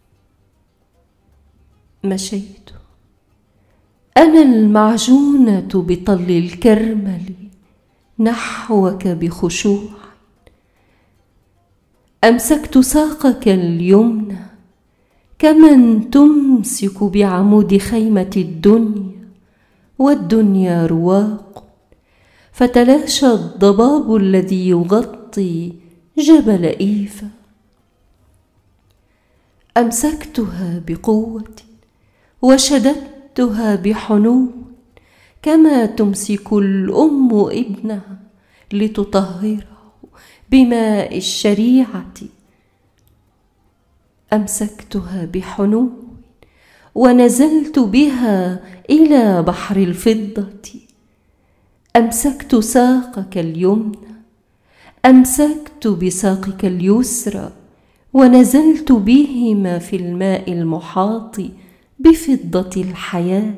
مشيت أنا المعجونة بطل الكرمل نحوك بخشوع، أمسكت ساقك اليمنى كمن تمسك بعمود خيمة الدنيا، والدنيا رواق، فتلاشى الضباب الذي يغطي جبل إيفا. أمسكتها بقوة وشددتها بحنو، كما تمسك الأم ابنها لتطهره بماء الشريعة، أمسكتها بحنو ونزلت بها إلى بحر الفضة. أمسكت ساقك اليمنى، أمسكت بساقك اليسرى، ونزلت بهما في الماء المحاط بفضة الحياة.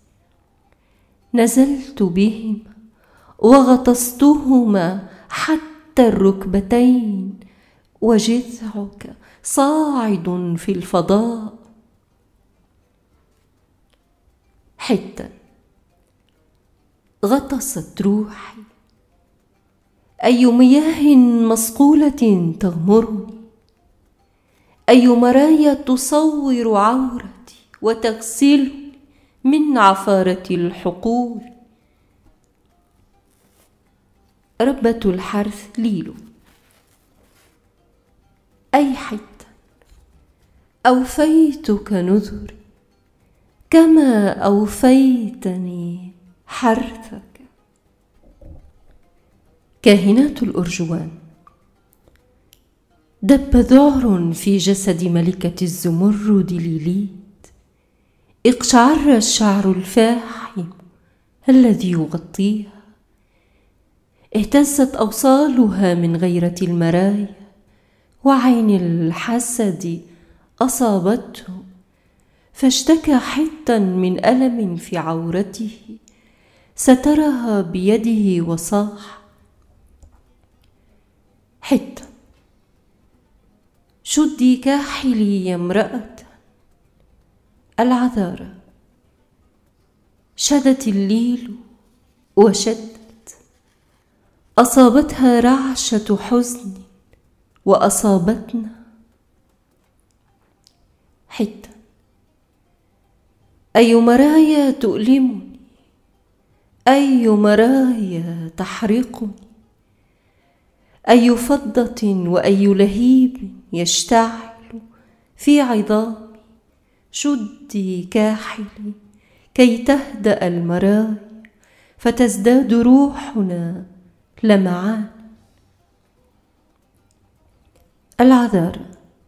نزلت بهما وغطستهما حتى الركبتين، وجذعك صاعد في الفضاء. حتى غطست روحي، أي مياه مصقولة تغمرني، أي مرايا تصور عورتي وتغسلني من عفارة الحقول. ربة الحرث ليلو. أي حتى أوفيتك نذري كما أوفيتني حرثك. كاهنات الأرجوان. دب ذعر في جسد ملكة الزمرد ليليت، اقشعر الشعر الفاحم الذي يغطيها، اهتزت أوصالها من غيرة المرايا، وعين الحسد أصابته فاشتكى حتا من ألم في عورته، سترها بيده وصاح: حتا شدي كاحلي يا امرأة. العذارى. شدت الليل وشدت، أصابتها رعشة حزن وأصابتنا. حتى أي مرايا تؤلمني، أي مرايا تحرقني، أي فضة وأي لهيب يشتعل في عظامي. شدي كاحلي كي تهدأ المرايا، فتزداد روحنا لمعان. العذارى.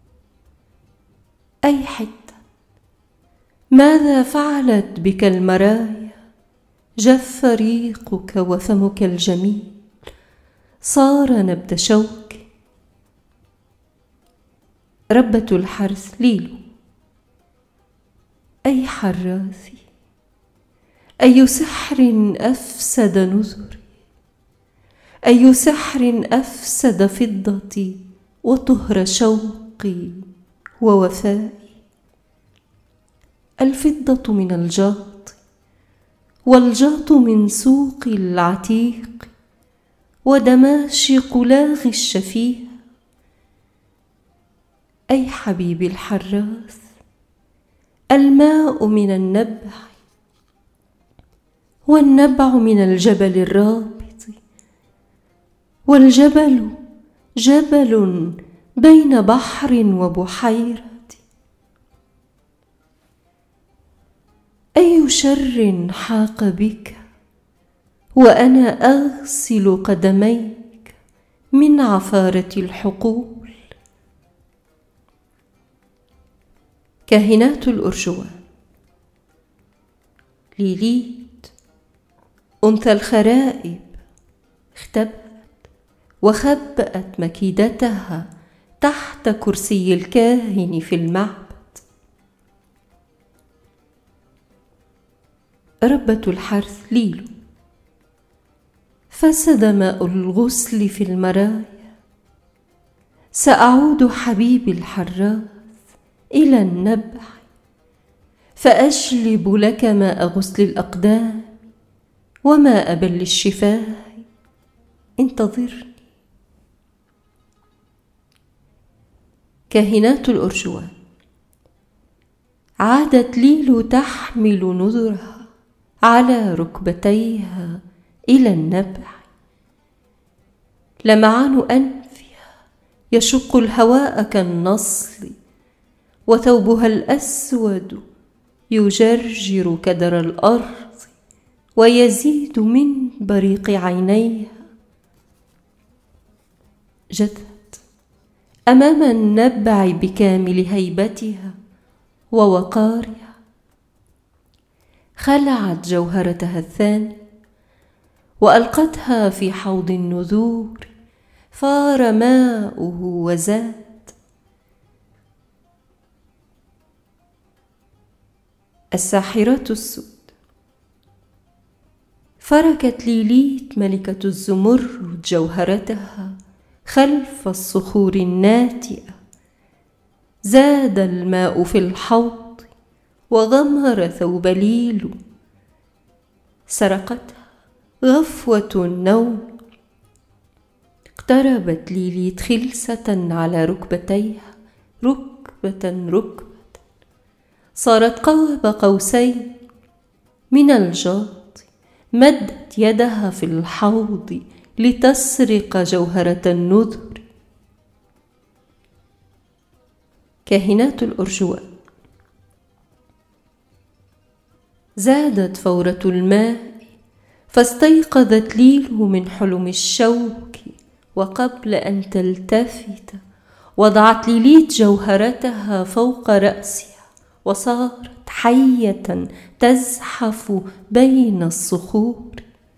أي حتى ماذا فعلت بك المرايا؟ جف ريقك وفمك الجميل صار نبت شوك. ربة الحرث ليلو. أي حراثي، أي سحر أفسد نذري، أي سحر أفسد فضتي وطهر شوقي ووفائي. الفضة من الجاط، والجاط من سوق العتيق، ودماشق لا غش فيها. أي حبيبي الحراث، الماء من النبع، والنبع من الجبل الرابط، والجبل جبل بين بحر وبحيرة. أي شر حاق بك وأنا أغسل قدميك من عفارة الحقول. كاهنات الأرجوان. ليليت أنثى الخرائب اختبأت وخبأت مكيدتها تحت كرسي الكاهن في المعبد. ربة الحرث ليلو. فسد ماء الغسل في المرايا، سأعود حبيبي الحراث إلى النبع، فأجلب لك ماء غسل الأقدام وماء بل الشفاه. انتظرني. كاهنات الأرجوان. عادت ليلو تحمل نذرها على ركبتيها إلى النبع، لمعان أنفها يشق الهواء كالنصل، وثوبها الأسود يجرجر كدر الأرض ويزيد من بريق عينيها. جثت أمام النبع بكامل هيبتها ووقارها، خلعت جوهرتها الثاني وألقتها في حوض النذور، فار ماؤه وزاد. الساحرة السود. فركت ليليت ملكة الزمرد جوهرتها خلف الصخور الناتئة. زاد الماء في الحوض وغمر ثوب ليلو. سرقتها غفوة النوم. اقتربت ليليت خلسة على ركبتيها، ركبة، صارت قاب قوسين من الجاط. مدت يدها في الحوض لتسرق جوهرة النذر. كاهنات الأرجوان. زادت فورة الماء، فاستيقظت ليلو من حلم الشوك، وقبل أن تلتفت وضعت ليليت جوهرتها فوق رأسها، وصارت حية تزحف بين الصخور.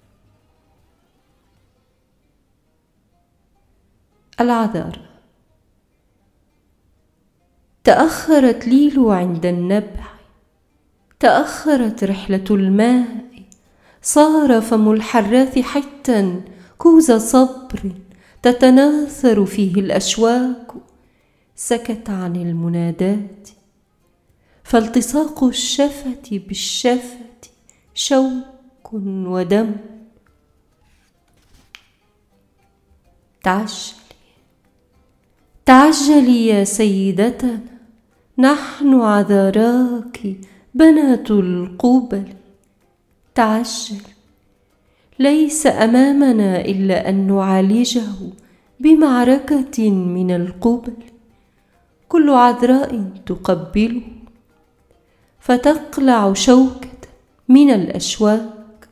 العذارى. تأخرت ليلو عند النبع، تأخرت رحلة الماء. صار فم الحراث حتا كوز صبر تتناثر فيه الأشواك. سكت عن المنادات، فالتصاق الشفة بالشفة شوك ودم. تعجلي يا سيدتنا، نحن عذاراك بنات القبل. تعجل، ليس أمامنا إلا أن نعالجه بمعركة من القبل. كل عذراء تقبله فتقلع شوكة من الأشواك.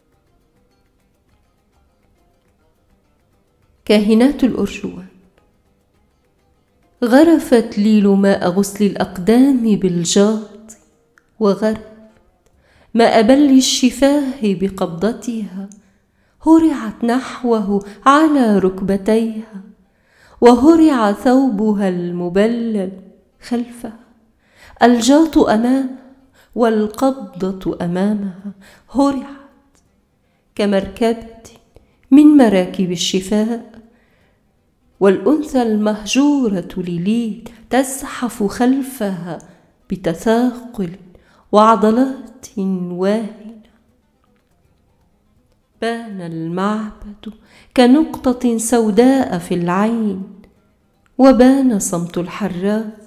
كاهنات الأرجوان. غرفت ليلو ماء غسل الأقدام بالجاط، وغرفت ماء بل الشفاه بقبضتها. هرعت نحوه على ركبتيها، وهرع ثوبها المبلل خلفها. الجاط أمامها والقبضة أمامها. هرعت كمركبة من مراكب الشفاء، والأنثى المهجورة ليليت تزحف خلفها بتثاقل وعضلات واهنة. بان المعبد كنقطة سوداء في العين، وبان صمت الحراث.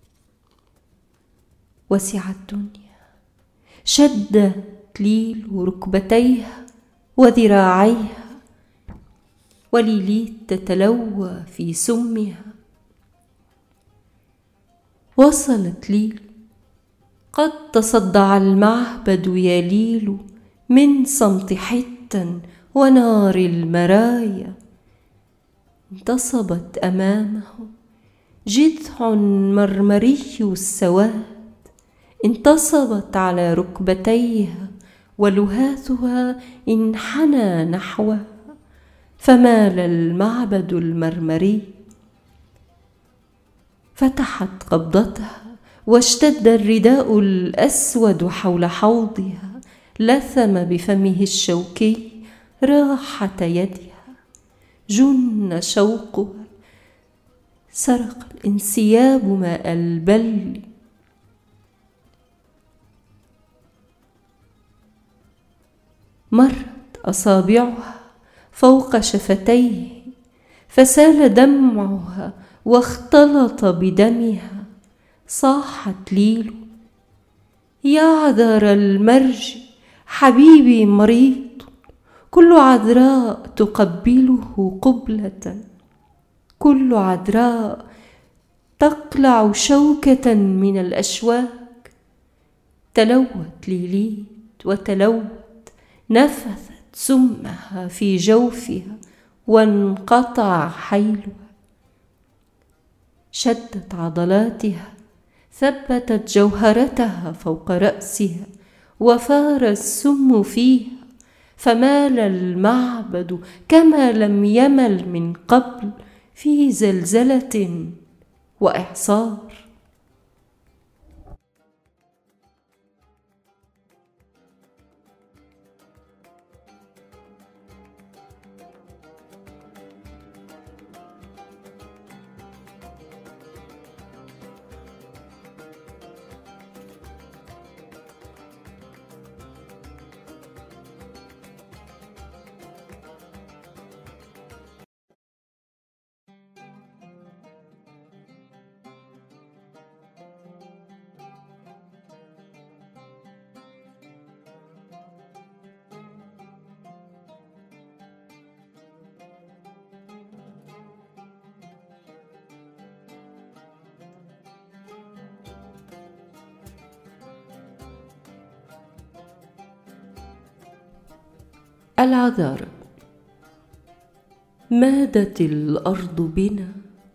وسعت الدنيا. شدت ليلو ركبتيها وذراعيها، وليليت تتلوى في سمها. وصلت ليلو. قد تصدع المعبد يا ليلو من صمت حتا ونار المرايا. انتصبت أمامه جذع مرمري السواد. انتصبت على ركبتيها، ولهاثها انحنى نحوها، فمال المعبد المرمري. فتحت قبضتها، واشتد الرداء الأسود حول حوضها. لثم بفمه الشوكي راحة يدها. جن شوقها. سرق الانسياب ماء البل. مرت أصابعها فوق شفتيه، فسال دمعها واختلط بدمها. صاحت ليلو: يا عذار المرج، حبيبي مريض. كل عذراء تقبله قبلة، كل عذراء تقلع شوكة من الأشواك. تلوت ليليت وتلوت، نفثت سمها في جوفها وانقطع حيلها. شدت عضلاتها، ثبتت جوهرتها فوق رأسها، وفار السم فيها، فمال المعبد كما لم يمل من قبل في زلزلة وإعصار. العذارى. مادت الأرض بنا،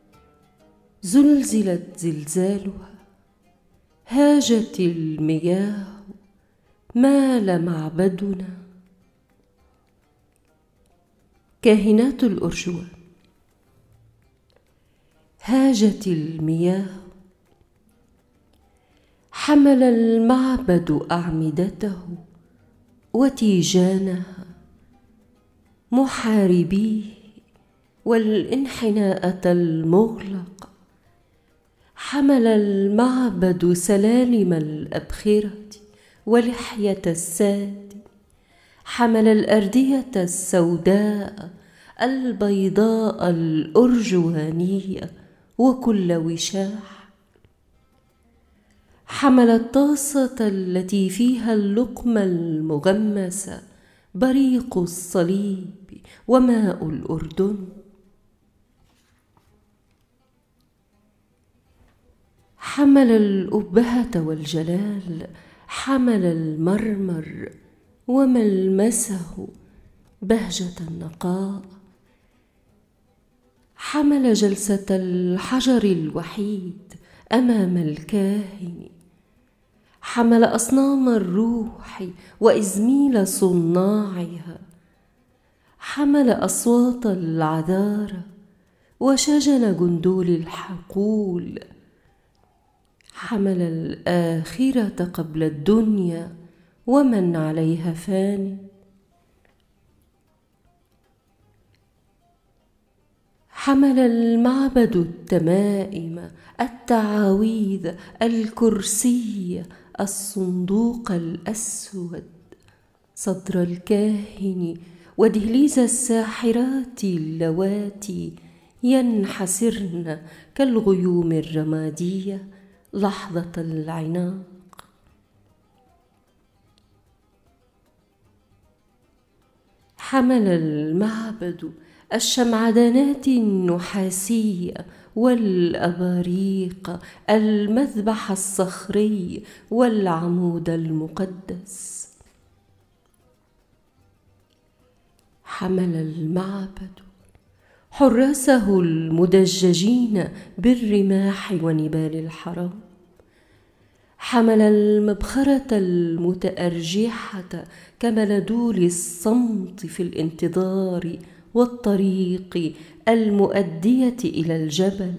زلزلت زلزالها، هاجت المياه، مال معبدنا. كاهنات الأرجوان. هاجت المياه، حمل المعبد أعمدته وتيجانها، محاربيه والانحناءة المغلقة. حمل المعبد سلالم الأبخرة ولحية الساد، حمل الأردية السوداء البيضاء الأرجوانية وكل وشاح. حمل الطاسة التي فيها اللقمة المغمسة، بريق الصليب وماء الأردن. حمل الأبهة والجلال، حمل المرمر وملمسه بهجة النقاء. حمل جلسة الحجر الوحيد أمام الكاهن، حمل أصنام الروح وإزميل صناعها، حمل أصوات العذارى وشجن جندول الحقول، حمل الآخرة قبل الدنيا ومن عليها فان. حمل المعبد التمائم، التعاويذ، الكرسي، الصندوق الأسود، صدر الكاهن، ودهليز الساحرات اللواتي ينحسرن كالغيوم الرمادية لحظة العناق. حمل المعبد الشمعدانات النحاسية والأباريق، المذبح الصخري والعمود المقدس. حمل المعبد حراسه المدججين بالرماح ونبال الحرام، حمل المبخرة المتأرجحة كملدول الصمت في الانتظار والطريق المؤدية إلى الجبل.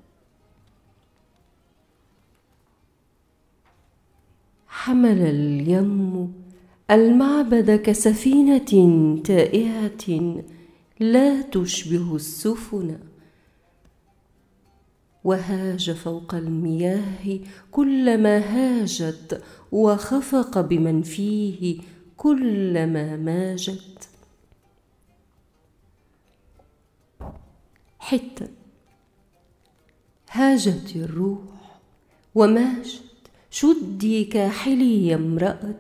حمل اليم المعبد كسفينة تائهة لا تشبه السفن، وهاج فوق المياه كلما هاجت، وخفق بمن فيه كلما ماجت. حتى هاجت الروح وماجت، شدي كاحلي يا امرأة.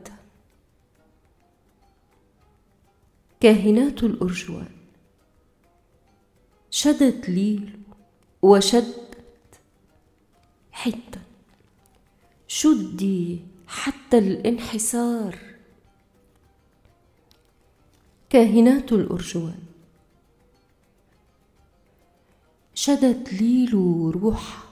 كاهنات الأرجوان. شدت ليل وشدت حتى، شدي حتى الانحسار. كاهنات الأرجوان. شدت ليلو روحه،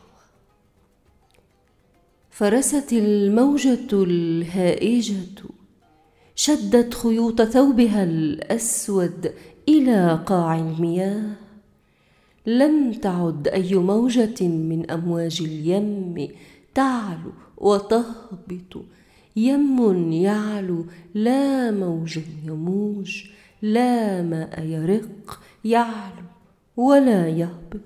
فرست الموجة الهائجة، شدت خيوط ثوبها الأسود إلى قاع المياه. لم تعد أي موجة من أمواج اليم تعلو وتهبط، يم يعلو لا موج يموج، لا ماء يرق يعلو ولا يهبط.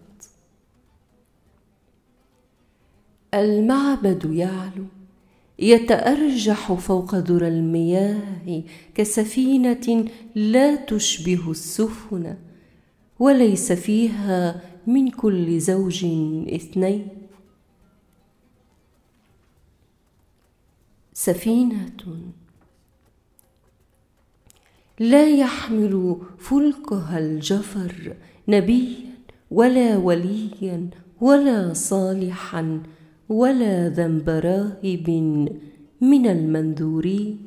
المعبد يعلو، يتأرجح فوق ذرى المياه كسفينة لا تشبه السفن، وليس فيها من كل زوج 2. سفينة لا يحمل فلكها الجفر نبيا ولا وليا ولا صالحا ولا ذنب راهب من المنذورين.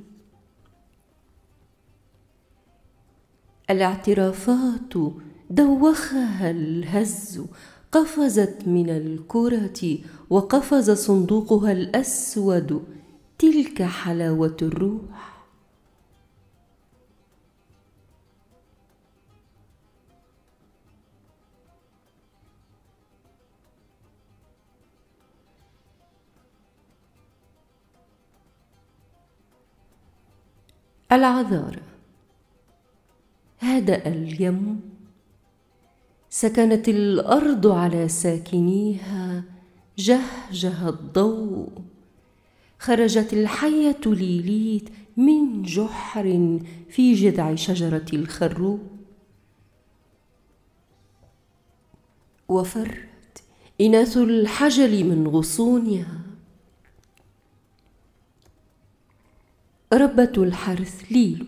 الاعترافات دوخها الهز، قفزت من الكرة وقفز صندوقها الأسود، تلك حلاوة الروح. العذارى. هدأ اليم، سكنت الأرض على ساكنيها، جهجه الضوء. خرجت الحية ليليت من جحر في جذع شجرة الخروب، وفرت إناث الحجل من غصونها. ربة الحرث ليلو.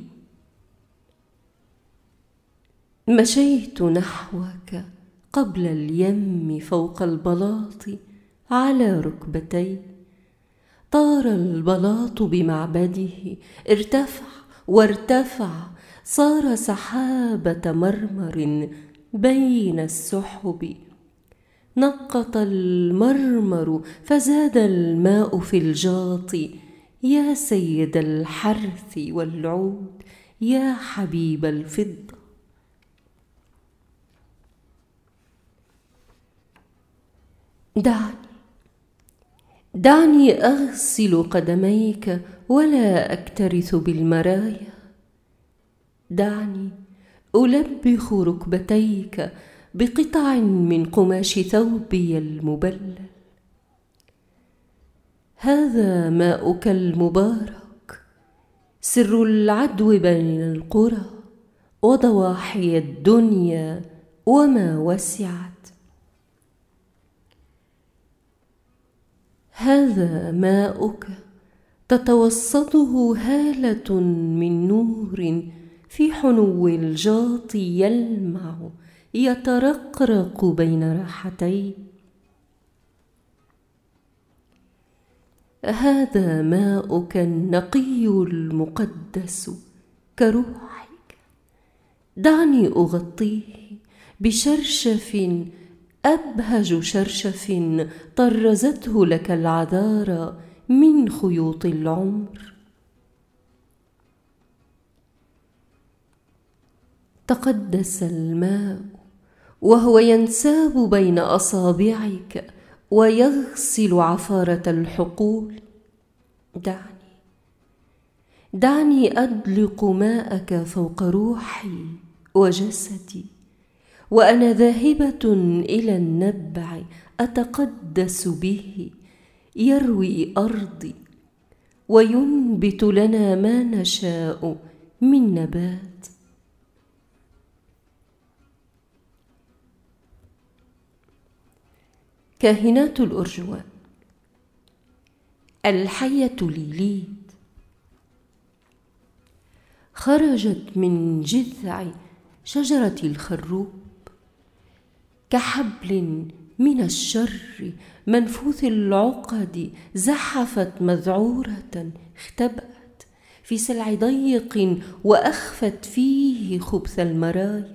مشيت نحوك قبل اليم فوق البلاط على ركبتي، طار البلاط بمعبده، ارتفع وارتفع، صار سحابة مرمر بين السحب. نقط المرمر فزاد الماء في الجاط، يا سيد الحرث والعود، يا حبيب الفضة. دعني أغسل قدميك ولا أكترث بالمرايا، دعني ألبخ ركبتيك بقطع من قماش ثوبي المبلل. هذا ماؤك المبارك، سر العدو بين القرى وضواحي الدنيا وما وسعت. هذا ماؤك تتوسطه هالة من نور في حنو الجاط، يلمع يترقرق بين راحتي. هذا ماؤك النقي المقدس كروحك، دعني أغطيه بشرشف أبهج شرشف طرزته لك العذارى من خيوط العمر. تقدس الماء وهو ينساب بين أصابعك ويغسل عفارة الحقول. دعني أدلق ماءك فوق روحي وجسدي، وأنا ذاهبة إلى النبع أتقدس به، يروي أرضي وينبت لنا ما نشاء من نبات. كاهنات الأرجوان. الحية ليليت خرجت من جذع شجرة الخروب كحبل من الشر منفوث العقد، زحفت مذعورة، اختبأت في سلع ضيق وأخفت فيه خبث المرايا.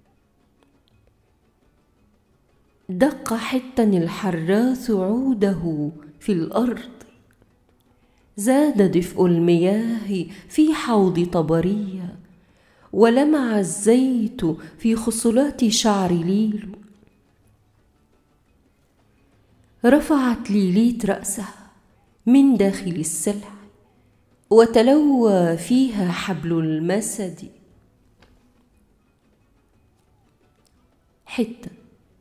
دق حتا الحراث عوده في الأرض، زاد دفء المياه في حوض طبرية، ولمع الزيت في خصلات شعر ليلو. رفعت ليليت رأسها من داخل السلع، وتلوى فيها حبل المسد. حتى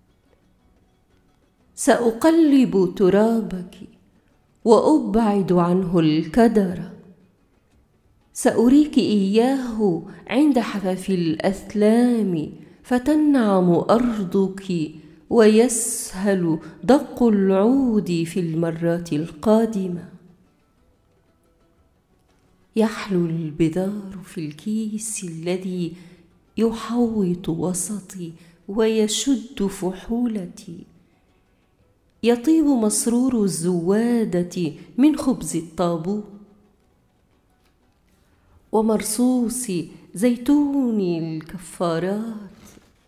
سأقلب ترابك وأبعد عنه الكدر، سأريك إياه عند حفاف الأثلام، فتنعم أرضك ويسهل دق العود في المرات القادمة. يحلو البذار في الكيس الذي يحوط وسطي ويشد فحولتي، يطيب مسرور الزوادة من خبز الطابو، ومرصوص زيتون الكفارات،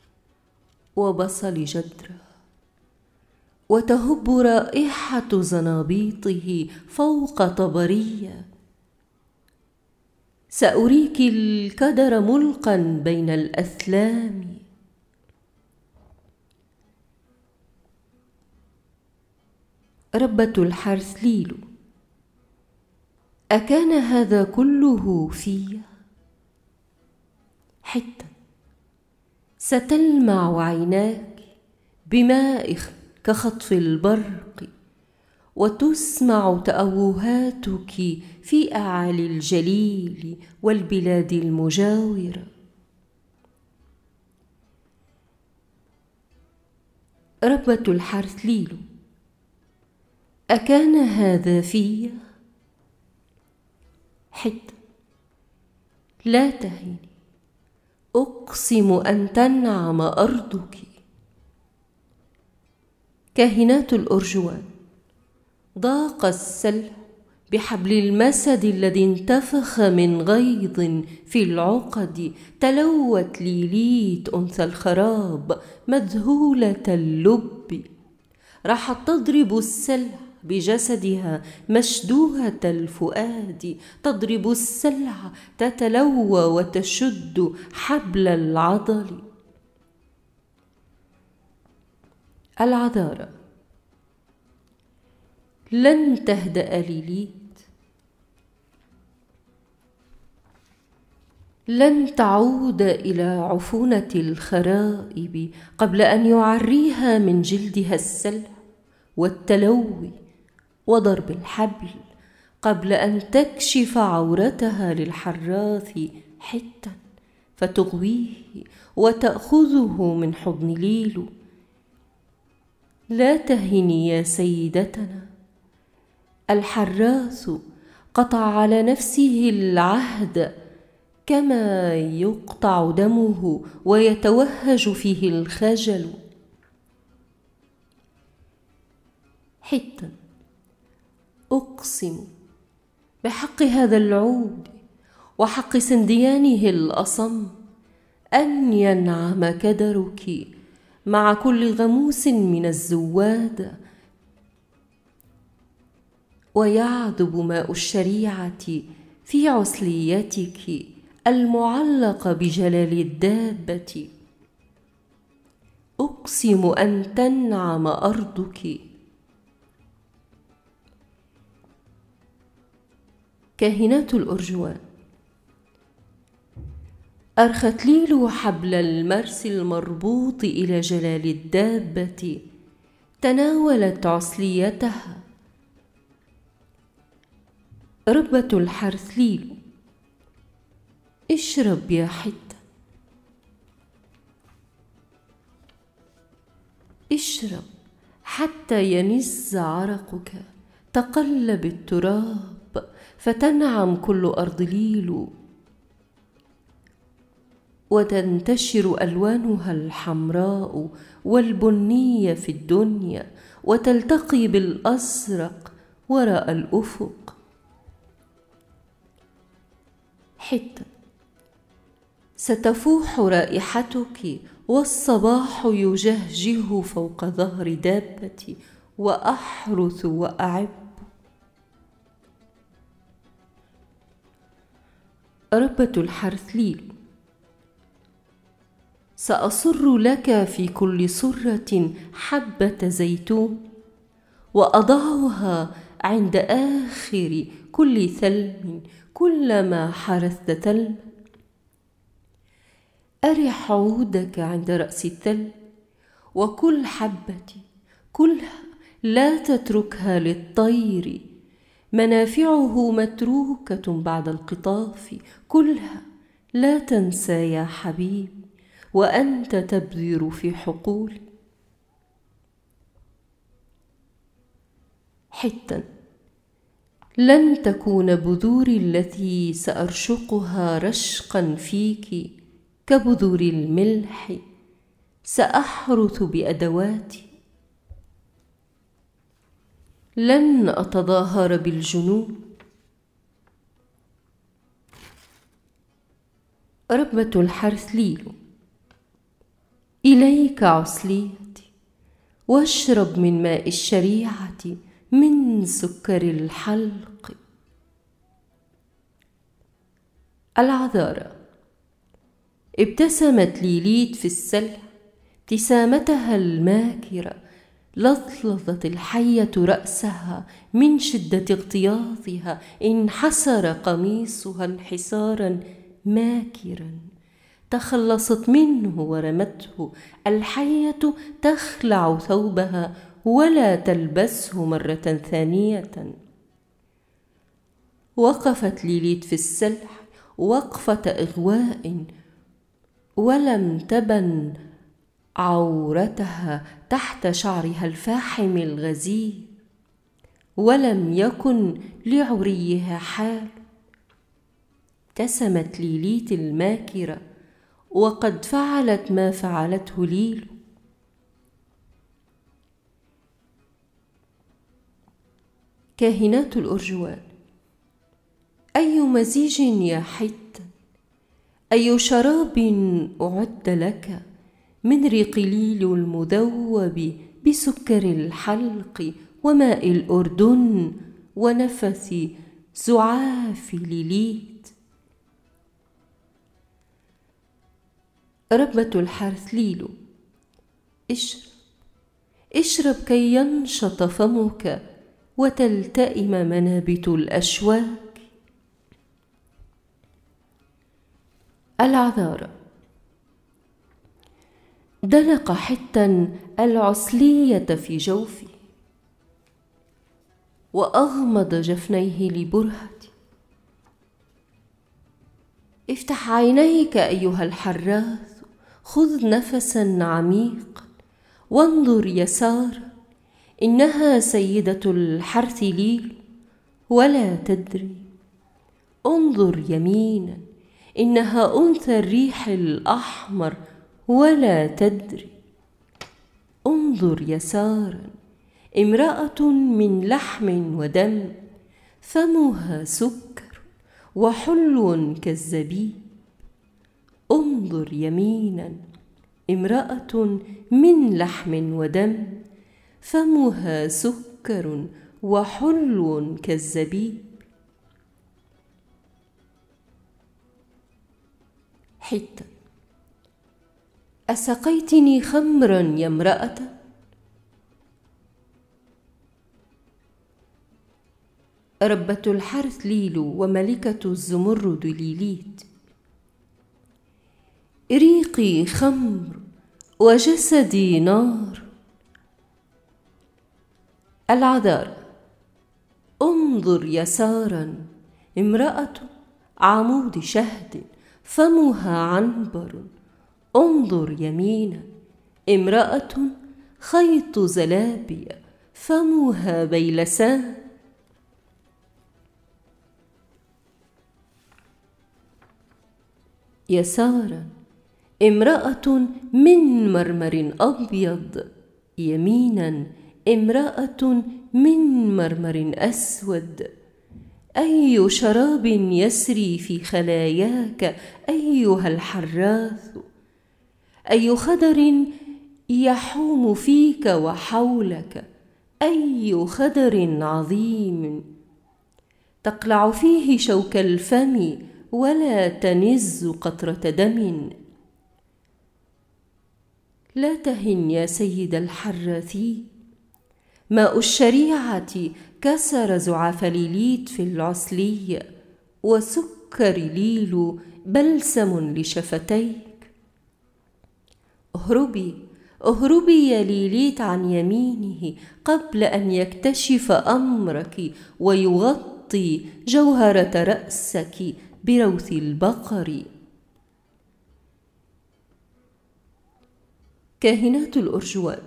وبصل جدرة، وتهب رائحة زنابيطه فوق طبرية. سأريك الكدر ملقا بين الأثلام. ربة الحرث ليلو: أكان هذا كله في؟ حتى ستلمع عيناك بماء كخطف البرق، وتسمع تأوهاتك في أعالي الجليل والبلاد المجاورة. ربة الحرث ليلو: أكان هذا في؟ حتى لا تهني، أقسم أن تنعم أرضك. كاهنات الأرجوان: ضاق السلع بحبل المسد الذي انتفخ من غيظ في العقد. تلوت ليليت أنثى الخراب مذهولة اللب، راحت تضرب السلع بجسدها مشدوهة الفؤاد، تضرب السلع تتلوى وتشد حبل العضل. العذارى: لن تهدأ ليليت، لن تعود إلى عفونة الخرائب قبل أن يعريها من جلدها السلع والتلوي وضرب الحبل، قبل أن تكشف عورتها للحراث حتا فتغويه وتأخذه من حضن ليلو. لا تهني يا سيدتنا، الحراث قطع على نفسه العهد كما يقطع دمه ويتوهج فيه الخجل. حتى أقسم بحق هذا العود وحق سنديانه الأصم أن ينعم كدرك مع كل غموس من الزواد، ويعذب ماء الشريعة في عسليتك المعلقة بجلال الدابة. أقسم أن تنعم أرضك. كاهنات الأرجوان: أرخت ليلو حبل المرس المربوط إلى جلال الدابة، تناولت عسليتها. ربة الحرث ليلو: اشرب يا حتة، اشرب حتى ينز عرقك. تقلب التراب فتنعم كل أرض ليلو، وتنتشر ألوانها الحمراء والبنية في الدنيا، وتلتقي بالأزرق وراء الأفق. حتة. ستفوح رائحتك والصباح يجهجه فوق ظهر دابتي وأحرث وأعب. ربة الحرث ليلو. سأصر لك في كل صرة حبة زيتون وأضعها عند آخر كل ثلم كلما حرثت ثلما. أرح عودك عند رأس الثلم وكل حبتي كلها لا تتركها للطير، منافعه متروكة بعد القطاف، كلها لا تنسى يا حبيبي وأنت تبذر في حقولي. حتا. لن تكون بذوري التي سأرشقها رشقا فيك كبذور الملح، سأحرث بأدواتي. لن أتظاهر بالجنون. ربة الحرث ليلو. إليك عصليتي واشرب من ماء الشريعة من سكر الحلق. العذارى. ابتسمت ليليت في السلح ابتسامتها الماكرة، لظلظت الحية رأسها من شدة اغتياظها، انحسر قميصها انحسارا ماكرا، تخلصت منه ورمته. الحية تخلع ثوبها ولا تلبسه مرة ثانية. وقفت ليليت في السلح وقفة إغواء، ولم تبن عورتها تحت شعرها الفاحم الغزير، ولم يكن لعريها حال. ابتسمت ليليت الماكرة وقد فعلت ما فعلته ليلو. كاهنات الأرجوان. أي مزيج يا حتة، أي شراب أعد لك من ريق ليلو المذوب بسكر الحلق وماء الأردن ونفث زعاف ليليت. ربة الحرث ليلو. اشرب كي ينشط فمك وتلتئم منابت الأشواك. العذارى. دلق حتا العسلية في جوفي وأغمض جفنيه لبرهتي. افتح عينيك أيها الحراث، خذ نفسا عميقا وانظر يسارا، إنها سيدة الحرث ليلو ولا تدري. انظر يمينا، إنها أنثى الريح الأحمر ولا تدري. انظر يسارا، امرأة من لحم ودم، فمها سكر وحلو كالزبيب. انظر يمينا، امرأة من لحم ودم، فمها سكر وحلو كالزبيب. حتة. أسقيتني خمرا يا امرأة؟ ربة الحرث ليلو وملكة الزمرد ليليت. ريقي خمر وجسدي نار. العذارى. انظر يسارا، امرأة عمود شهد، فمها عنبر. انظر يمينا، امرأة خيط زلابية، فمها بيلسان. يسارا، امرأة من مرمر أبيض. يمينا، امرأة من مرمر أسود. أي شراب يسري في خلاياك أيها الحراث، أي خدر يحوم فيك وحولك، أي خدر عظيم تقلع فيه شوك الفم ولا تنز قطرة دم. لا تهن يا سيد الحراثين، ماء الشريعة كسر زعاف ليليت في العسلي، وسكر ليل بلسم لشفتيك. اهربي اهربي يا ليليت عن يمينه قبل أن يكتشف أمرك ويغطي جوهرة رأسك بروث البقر. كاهنات الأرجوان.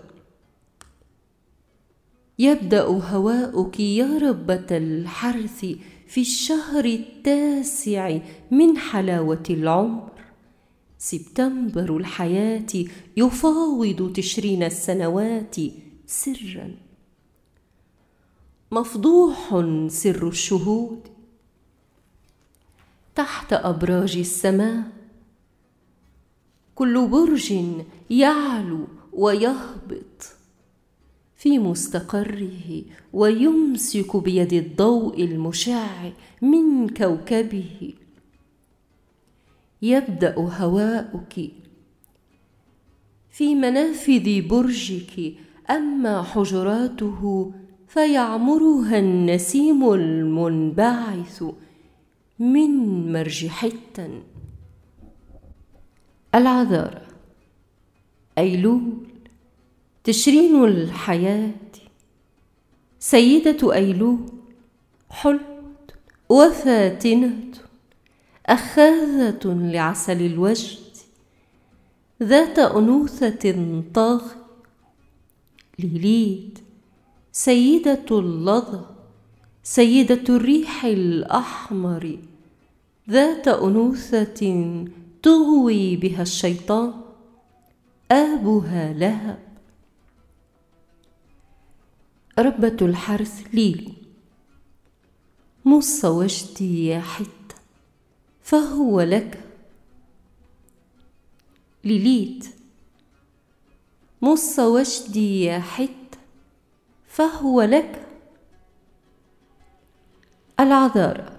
يبدأ هواؤك يا ربة الحرث في الشهر 9 من حلاوة العمر. سبتمبر الحياة يفاوض 20 السنوات سرا. مفضوح سر الشهود تحت أبراج السماء، كل برج يعلو ويهبط في مستقره ويمسك بيد الضوء المشع من كوكبه. يبدأ هواؤك في منافذ برجك، أما حجراته فيعمرها النسيم المنبعث من مرج حتن. العذارى. أيلول، تشرين الحياة. سيدة أيلول حلوة وفاتنة، أخاذة لعسل الوجد، ذات أنوثة طاغية. ليليت سيدة اللظى، سيدة الريح الأحمر، ذات أنوثة تغوي بها الشيطان، آبها لهب. ربة الحرث ليلو. مص وجدي يا حتة فهو لك. ليليت. مص وجدي يا حتة فهو لك. العذارى.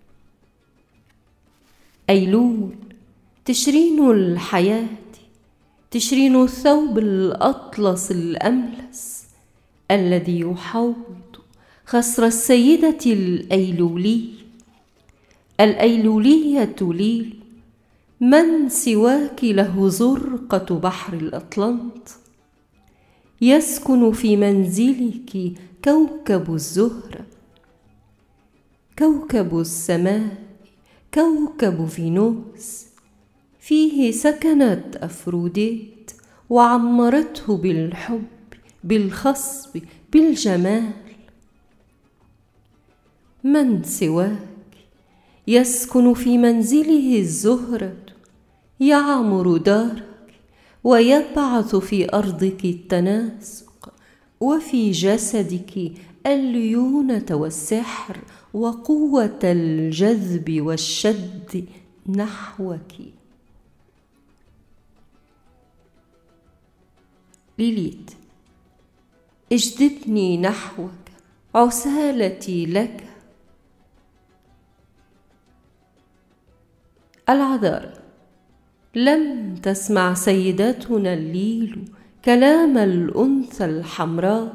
أيلول، تشرين الحياة، تشرين الثوب الأطلس الأملس الذي يحوط خصر السيدة الأيلولية. الأيلولية ليل، من سواك له زرقة بحر الأطلنط. يسكن في منزلك كوكب الزهرة، كوكب السماء، كوكب فينوس. فيه سكنت أفروديت وعمرته بالحب، بالخصب، بالجمال. من سواك يسكن في منزله الزهرة، يعمر دارك ويبعث في أرضك التناسق، وفي جسدك الليونة والسحر وقوة الجذب والشد نحوك. ليليت. اجذبني نحوك عسالتي لك. العذارى. لم تسمع سيداتنا الليل كلام الأنثى الحمراء.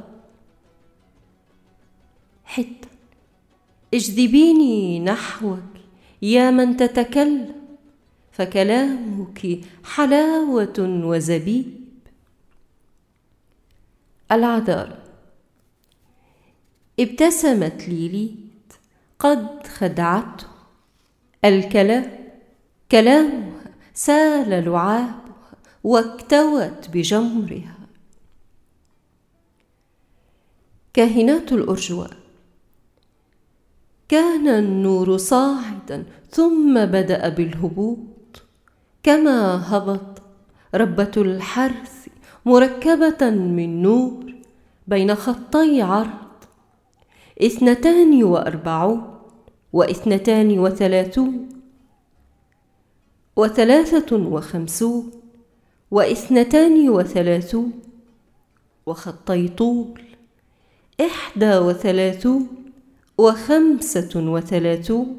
حتى. اجذبيني نحوك يا من تتكلم، فكلامك حلاوة وزبيب. العذارى. ابتسمت ليليت قد خدعته. الكلام كلامها سال لعابها واكتوت بجمرها. كاهنات الأرجوان. كان النور صاعدا ثم بدأ بالهبوط، كما هبط ربة الحرث مركبة من نور بين خطي عرض 42 32 53 32 وخطي طول 31 35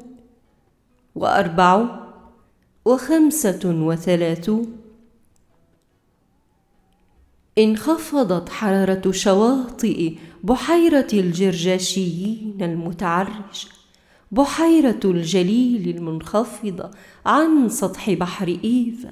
35. انخفضت حرارة شواطئ بحيرة الجرجاشيين المتعرجة، بحيرة الجليل المنخفضة عن سطح بحر إيفا،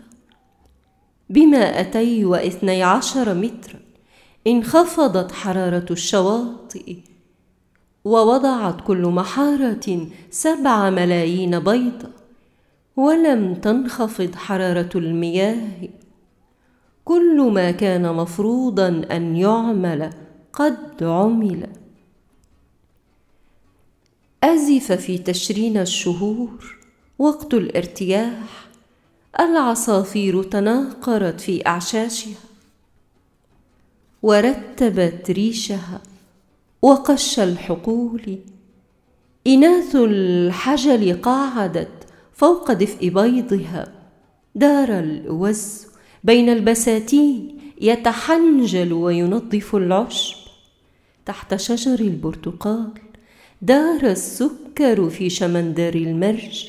ب212 مترا. انخفضت حرارة الشواطئ ووضعت كل محارة 7 ملايين بيضة، ولم تنخفض حرارة المياه. كل ما كان مفروضا أن يعمل قد عمل. أزف في تشرين الشهور وقت الارتياح، العصافير تناقرت في أعشاشها ورتبت ريشها وقش الحقول. إناث الحجل قعدت فوق دفء بيضها. دار الوز بين البساتين يتحنجل وينظف العشب. تحت شجر البرتقال دار السكر في شمندر المرج،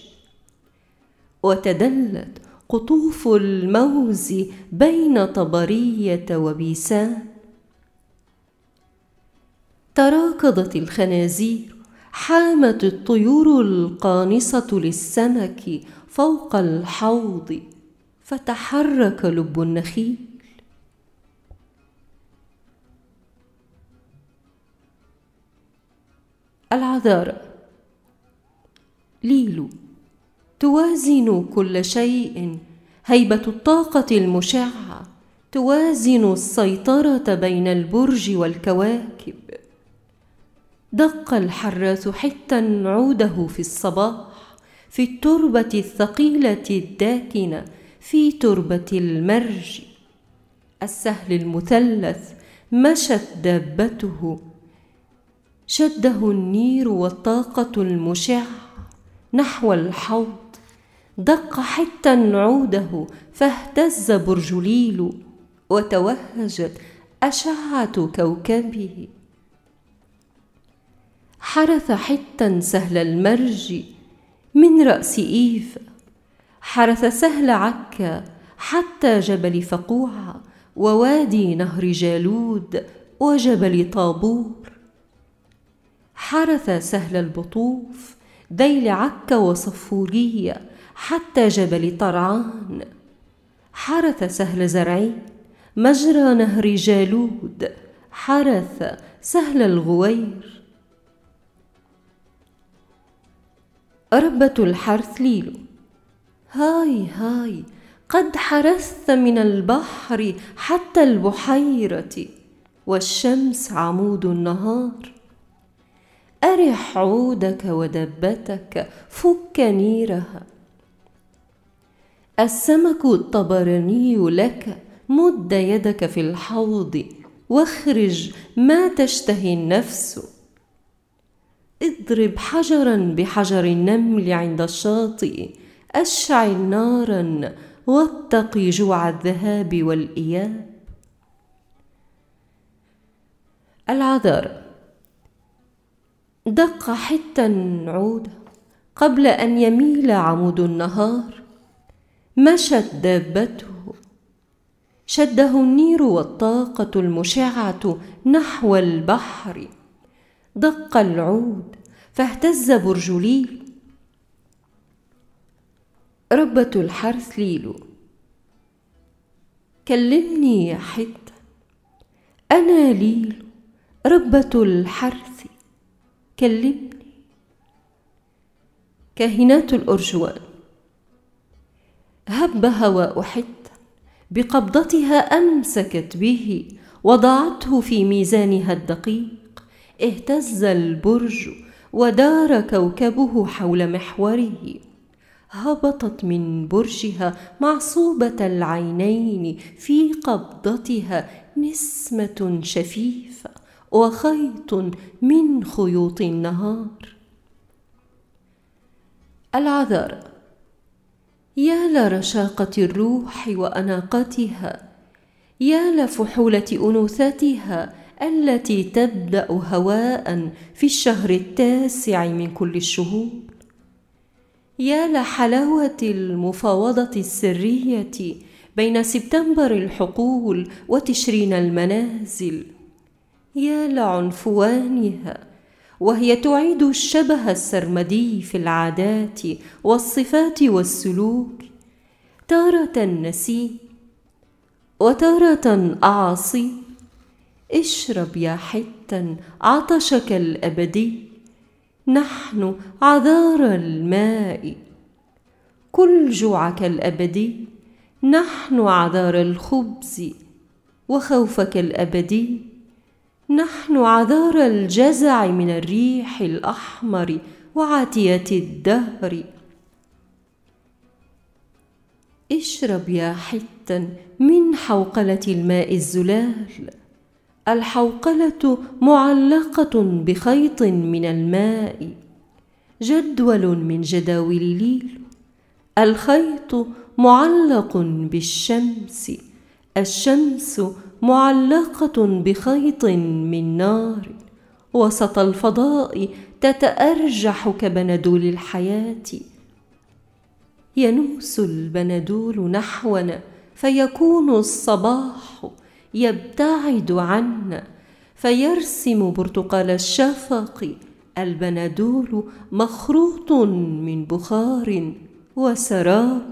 وتدلت قطوف الموز بين طبرية وبيسان. تراكضت الخنازير، حامت الطيور القانصة للسمك فوق الحوض، فتحرك لب النخيل. العذارى. ليلو. توازن كل شيء هيبة الطاقة المشعة، توازن السيطرة بين البرج والكواكب. دق الحراث حتا عوده في الصباح، في التربة الثقيلة الداكنة، في تربة المرج. السهل المثلث مشت دابته، شده النير والطاقة المشعة نحو الحوض. دق حتا عوده فاهتز برج ليلو، وتوهجت أشعة كوكبه. حرث حتا سهل المرج من رأس إيفا، حرث سهل عكا حتى جبل فقوعة ووادي نهر جالود وجبل طابور. حرث سهل البطوف، ذيل عكا وصفورية حتى جبل طرعان. حرث سهل زرعين، مجرى نهر جالود. حرث سهل الغوير. ربة الحرث ليلو. هاي هاي، قد حرثت من البحر حتى البحيرة، والشمس عمود النهار. أرح عودك ودبتك، فك نيرها. السمك الطبراني لك، مد يدك في الحوض واخرج ما تشتهي النفس. اضرب حجرا بحجر النمل عند الشاطئ، أشعل نارا واتقي جوع الذهاب والإياب. العذارى. دق حتا عوده قبل أن يميل عمود النهار. مشت دابته، شده النير والطاقة المشعة نحو البحر. دق العود فاهتز برج ليلو. ربة الحرث ليلو. كلمني يا حتا، أنا ليلو ربة الحرث، كلمني. كاهنات الأرجوان. هب هواء حتا، بقبضتها أمسكت به، وضعته في ميزانها الدقيق. اهتز البرج ودار كوكبه حول محوره. هبطت من برجها معصوبة العينين، في قبضتها نسمة شفيفة وخيط من خيوط النهار. العذارى. يا لرشاقة الروح وأناقتها، يا لفحولة أنوثتها التي تبدأ هواء في الشهر 9 من كل الشهور. يا لحلاوة المفاوضة السرية بين سبتمبر الحقول وتشرين المنازل. يا لعنفوانها وهي تعيد الشبه السرمدي في العادات والصفات والسلوك، تارة نسيم وتارة أعاصي. اشرب يا حتا عطشك الأبدي، نحن عذارى الماء. كل جوعك الأبدي، نحن عذارى الخبز. وخوفك الأبدي، نحن عذارى الجزع من الريح الأحمر وعاتية الدهر. اشرب يا حتا من حوقلة الماء الزلال. الحوقلة معلقة بخيط من الماء، جدول من جداول ليل. الخيط معلق بالشمس، الشمس معلقة بخيط من نار. وسط الفضاء تتأرجح كبندول الحياة. ينوس البندول نحونا فيكون الصباح يبتعد عنا، فيرسم برتقال الشفق. البندول مخروط من بخار وسراب.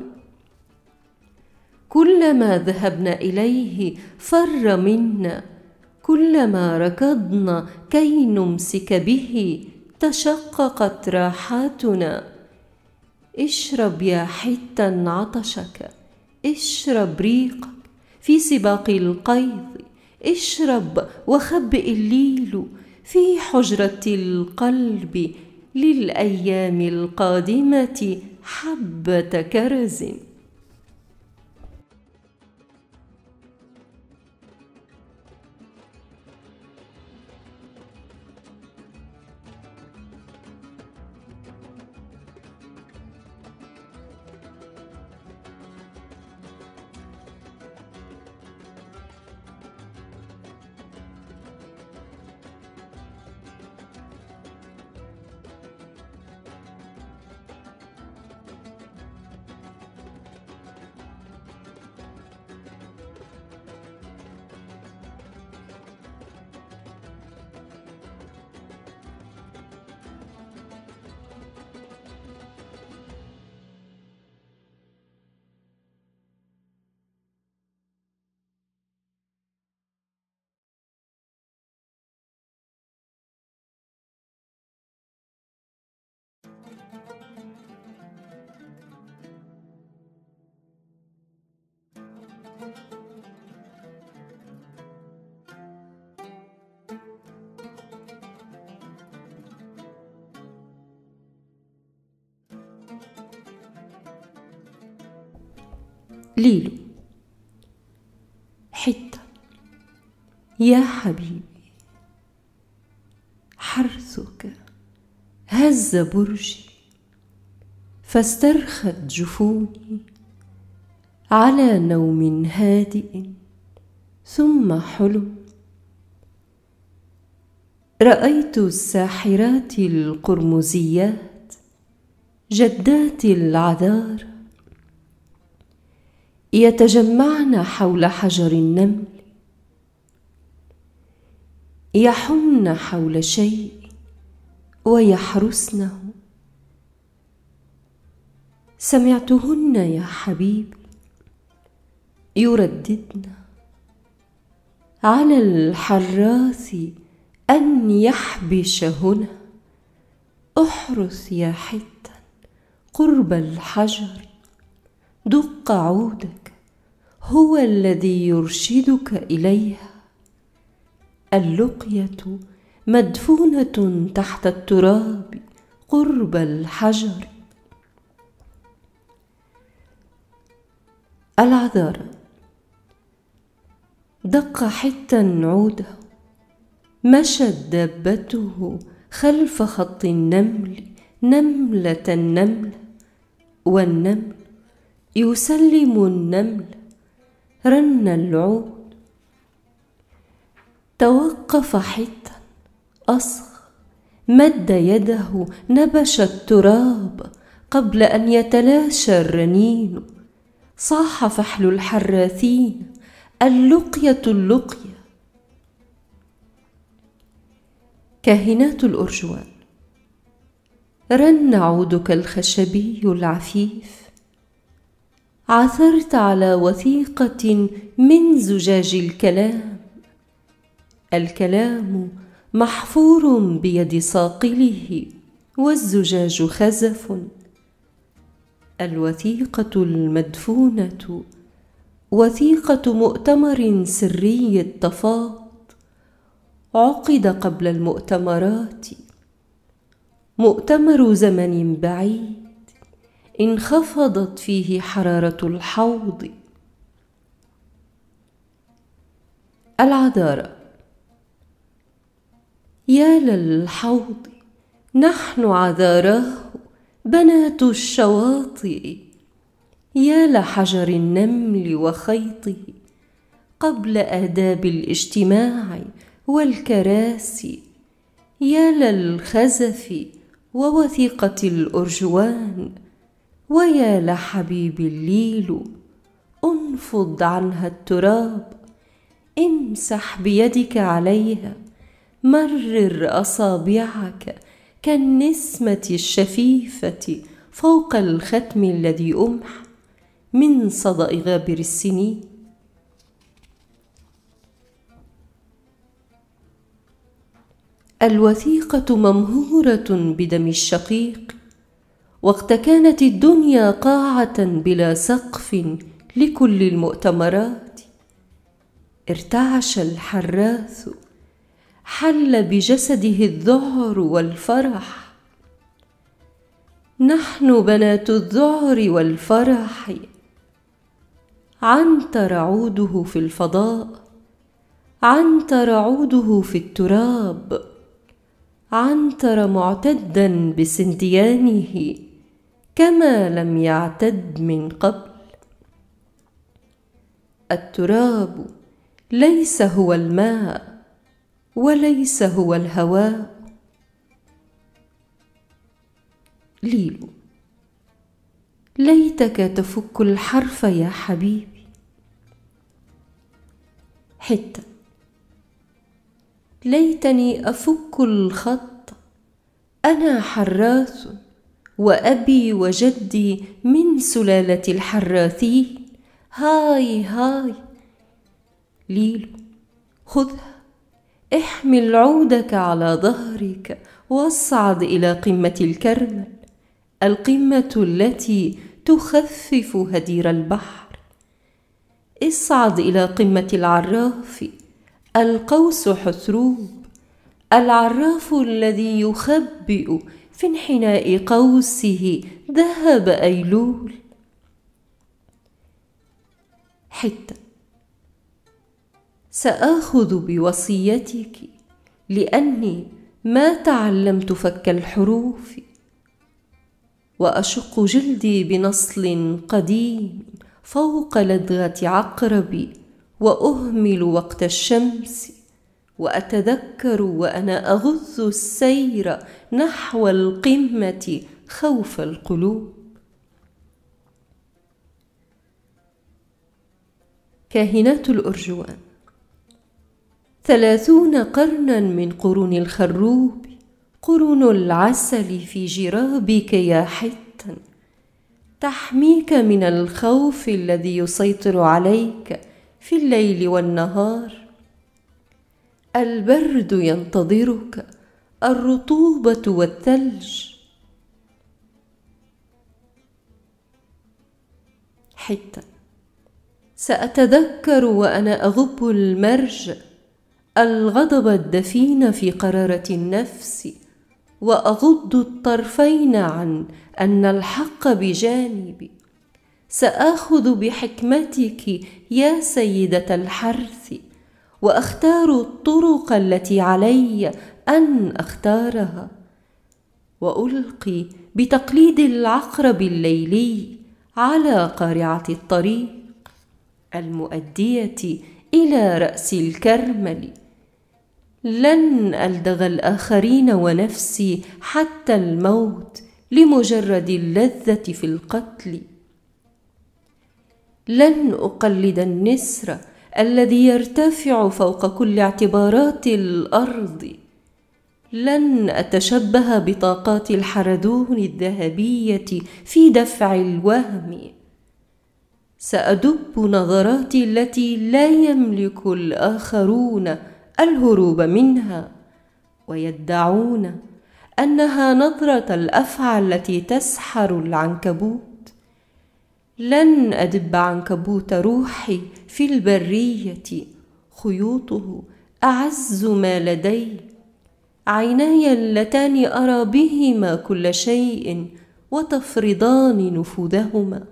كلما ذهبنا إليه فر منا، كلما ركضنا كي نمسك به تشققت راحاتنا. اشرب يا حتا عطشك، اشرب ريقك في سباق القيظ. اشرب وخبئ الليل في حجرة القلب، للأيام القادمة حبة كرز. ليلو. حتة يا حبيبي، حرثك هز برجي، فاسترخت جفوني على نوم هادئ ثم حلم. رأيت الساحرات القرمزيات جدات العذار يتجمعن حول حجر النمل، يحمن حول شيء ويحرسنه. سمعتهن يا حبيبي يرددن على الحراث أن يحبش هنا. احرث يا حتا قرب الحجر، دق عودك هو الذي يرشدك إليها. اللقية مدفونة تحت التراب قرب الحجر. العذارى. دق حتا عوده، مشت دابته خلف خط النمل نملة نملة، والنمل يسلم النمل، رن العود. توقف حتا، أصغى، مد يده، نبش التراب قبل أن يتلاشى الرنين. صاح فحل الحراثين: اللقية اللقية. كاهنات الأرجوان: رن عودك الخشبي العفيف. عثرت على وثيقة من زجاج الكلام. الكلام محفور بيد صاقله، والزجاج خزف. الوثيقة المدفونة وثيقة مؤتمر سري التفاوض، عقد قبل المؤتمرات، مؤتمر زمن بعيد انخفضت فيه حرارة الحوض. العذارى: يا للحوض، نحن عذاراه بنات الشواطئ. يا لحجر النمل وخيطه قبل آداب الاجتماع والكراسي. يا للخزف ووثيقة الأرجوان، ويا لحبيب الليل. انفض عنها التراب، امسح بيدك عليها، مرر أصابعك كالنسمة الشفيفة فوق الختم الذي أمح من صدأ غابر السنين. الوثيقة ممهورة بدم الشقيق، وقت كانت الدنيا قاعة بلا سقف لكل المؤتمرات. ارتعش الحراث، حل بجسده الذعر والفرح. نحن بنات الذعر والفرح. عنتر عوده في الفضاء، عنتر عوده في التراب، عنتر معتدا بسنديانه كما لم يعتد من قبل. التراب ليس هو الماء، وليس هو الهواء. ليلو: ليتك تفك الحرف يا حبيبي. حتة: ليتني أفك الخط. أنا حراث، وأبي وجدي من سلالة الحراثين. هاي هاي. ليلو: خذها، احمل عودك على ظهرك واصعد إلى قمة الكرمل، القمة التي تخفف هدير البحر. اصعد إلى قمة العراف، القوس حثروب، العراف الذي يخبئ في انحناء قوسه ذهب أيلول. حتة: سآخذ بوصيتك، لأني ما تعلمت فك الحروف، وأشق جلدي بنصل قديم فوق لدغة عقرب، وأهمل وقت الشمس، وأتذكر وأنا أغض السير نحو القمة خوف القلوب. كاهنات الأرجوان: 30 قرنا من قرون الخروب، قرون العسل في جرابك يا حتا، تحميك من الخوف الذي يسيطر عليك في الليل والنهار. البرد ينتظرك، الرطوبة والثلج. حتى سأتذكر وأنا أغب المرج، الغضب الدفين في قرارة النفس، وأغض الطرفين عن أن الحق بجانبي. سآخذ بحكمتك يا سيدة الحرث، وأختار الطرق التي علي أن أختارها، وألقي بتقليد العقرب الليلي على قارعة الطريق المؤدية إلى رأس الكرمل. لن ألدغ الآخرين ونفسي حتى الموت لمجرد اللذة في القتل. لن أقلد النسر الذي يرتفع فوق كل اعتبارات الأرض. لن أتشبه بطاقات الحردون الذهبية في دفع الوهم. سأدب نظراتي التي لا يملك الآخرون الهروب منها، ويدعون أنها نظرة الأفعى التي تسحر العنكبوت. لن أدب عنكبوت روحي في البرية، خيوطه أعز ما لدي، عيناي اللتان أرى بهما كل شيء وتفرضان نفوذهما.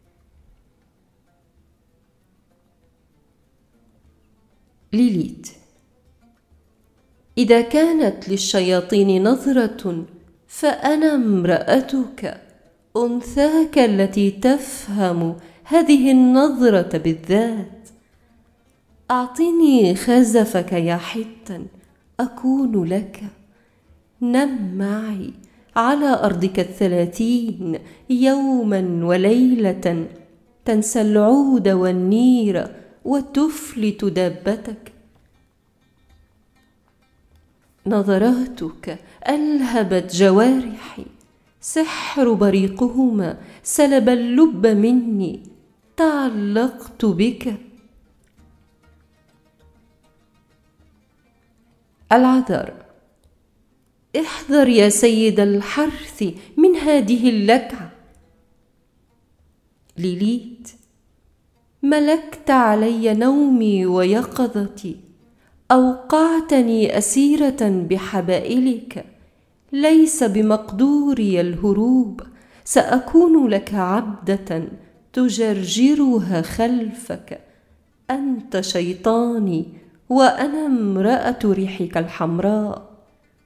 ليليت: إذا كانت للشياطين نظرة فأنا امرأتك، أنثاك التي تفهم هذه النظرة بالذات. أعطني خزفك يا حتا أكون لك. نم معي على أرضك 30 يوما وليلة، تنسى العود والنير وتفلت دابتك. نظراتك ألهبت جوارحي، سحر بريقهما سلب اللب مني، تعلقت بك. العذر: احذر يا سيد الحرث من هذه اللكعة. ليليت: ملكت علي نومي ويقظتي، أوقعتني أسيرة بحبائلك، ليس بمقدوري الهروب، سأكون لك عبدة تجرجرها خلفك. أنت شيطاني وأنا امرأة ريحك الحمراء.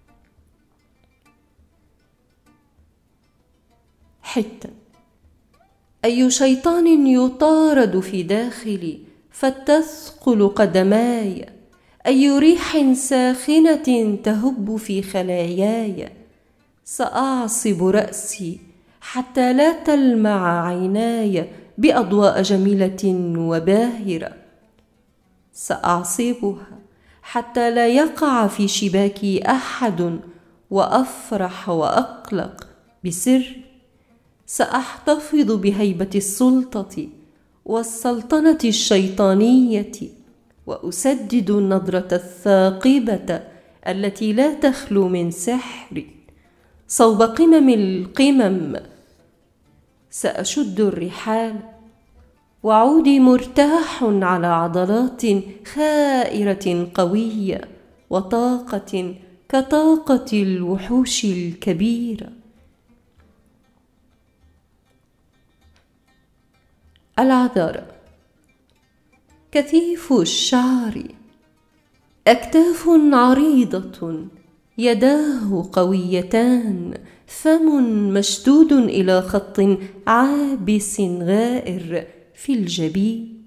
حتى: أي شيطان يطارد في داخلي فتثقل قدماي، أي ريح ساخنة تهب في خلاياي. سأعصب رأسي حتى لا تلمع عيناي بأضواء جميلة وباهرة. سأعصبها حتى لا يقع في شباكي أحد، وأفرح وأقلق بسر. سأحتفظ بهيبة السلطة والسلطنة الشيطانية، وأسدد النظرة الثاقبة التي لا تخلو من سحر صوب قمم القمم. سأشد الرحال وعودي مرتاح على عضلات خائرة قوية وطاقة كطاقة الوحوش الكبيرة. العذارى: كثيف الشعر، أكتاف عريضة، يداه قويتان، فم مشدود إلى خط عابس غائر في الجبين،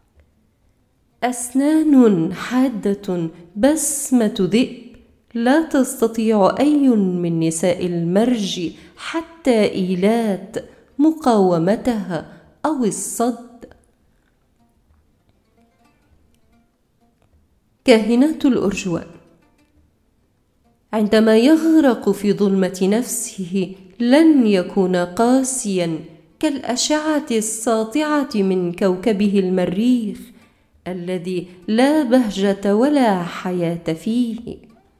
أسنان حادة، بسمة ذئب، لا تستطيع أي من نساء المرج حتى إيلات مقاومتها أو الصد. كاهنات الأرجوان: عندما يغرق في ظلمة نفسه لن يكون قاسيا كالأشعة الساطعة من كوكبه المريخ الذي لا بهجة ولا حياة فيه.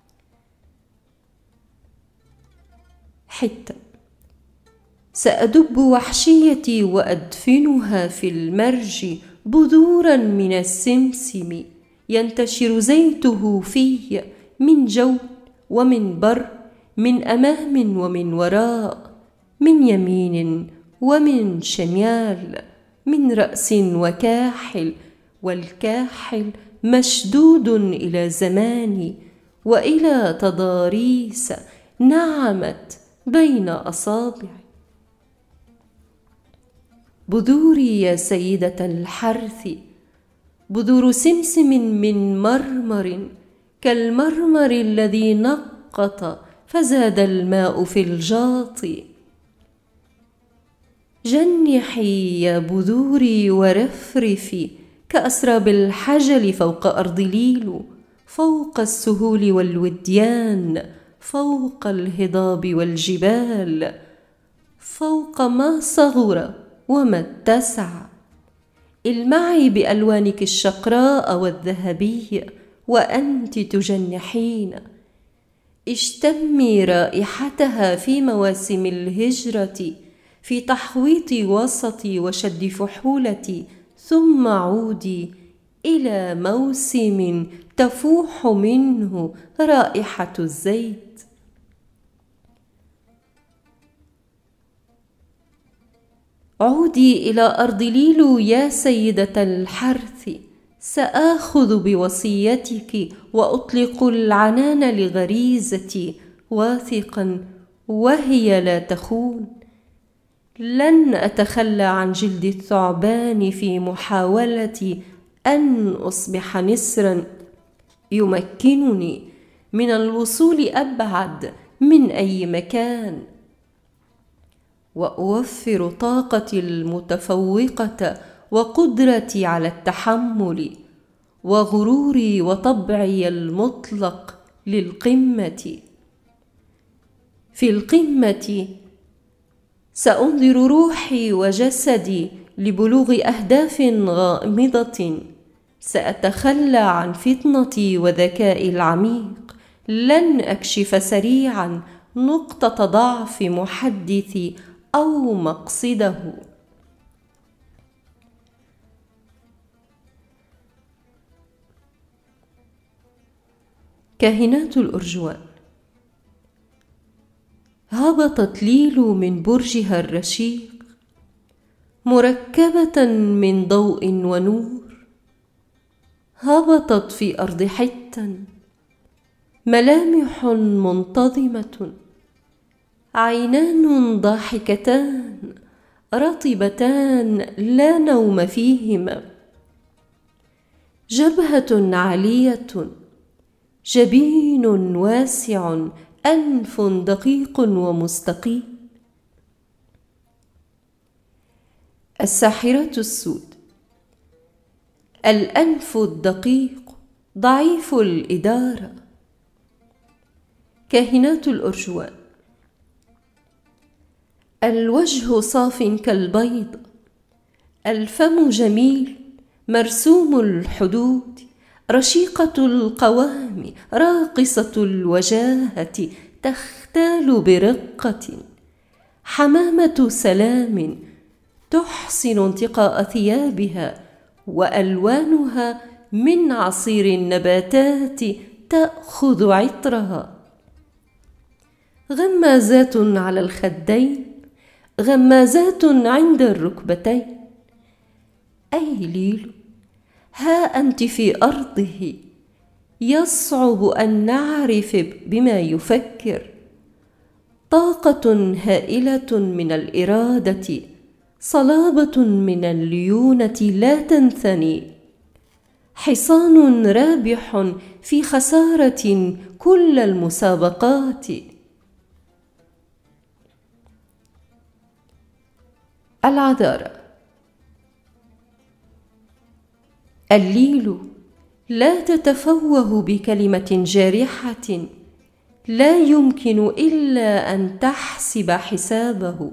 حتى: سأدب وحشيتي وأدفنها في المرج بذورا من السمسم، ينتشر زيته في من جو ومن بر، من أمام ومن وراء، من يمين ومن شمال، من رأس وكاحل، والكاحل مشدود إلى زمان وإلى تضاريس نعمت بين أصابعي. بذوري يا سيدة الحرث بذور سمسم من مرمر، كالمرمر الذي نقط فزاد الماء في الجاط. جنحي يا بذوري ورفرفي كأسراب الحجل فوق أرض ليلو، فوق السهول والوديان، فوق الهضاب والجبال، فوق ما صغر وما اتسع. المعي بألوانك الشقراء والذهبية وأنت تجنحين. اشتمي رائحتها في مواسم الهجرة، في تحويط وسطي وشد فحولتي، ثم عودي إلى موسم تفوح منه رائحة الزيت. عودي إلى أرض ليلو يا سيدة الحرث، سآخذ بوصيتك وأطلق العنان لغريزتي، واثقا وهي لا تخون. لن أتخلى عن جلد الثعبان في محاولة أن أصبح نسرا يمكنني من الوصول أبعد من أي مكان، وأوفر طاقتي المتفوقة وقدرتي على التحمل، وغروري وطبعي المطلق للقمة. في القمة سأنذر روحي وجسدي لبلوغ أهداف غامضة. سأتخلى عن فطنتي وذكائي العميق. لن أكشف سريعا نقطة ضعف محدثي أو مقصده. كاهنات الأرجوان. هبطت ليلو من برجها الرشيق مركبة من ضوء ونور. هبطت في أرض حتة، ملامح منتظمة، عينان ضاحكتان رطبتان لا نوم فيهما، جبهة عالية، جبين واسع، أنف دقيق ومستقيم. الساحرة السود. الأنف الدقيق ضعيف الإدارة. كاهنات الأرجوان. الوجه صاف كالبيض، الفم جميل مرسوم الحدود، رشيقة القوام، راقصة الوجاهة، تختال برقة، حمامة سلام، تحسن انتقاء ثيابها، وألوانها من عصير النباتات تأخذ عطرها. غمازات على الخدين، غمازات عند الركبتين. أي ليلو، ها أنت في أرضه، يصعب أن نعرف بما يفكر. طاقة هائلة من الإرادة، صلابة من الليونة لا تنثني، حصان رابح في خسارة كل المسابقات. العذارى. الليل لا تتفوه بكلمة جارحة، لا يمكن إلا أن تحسب حسابه.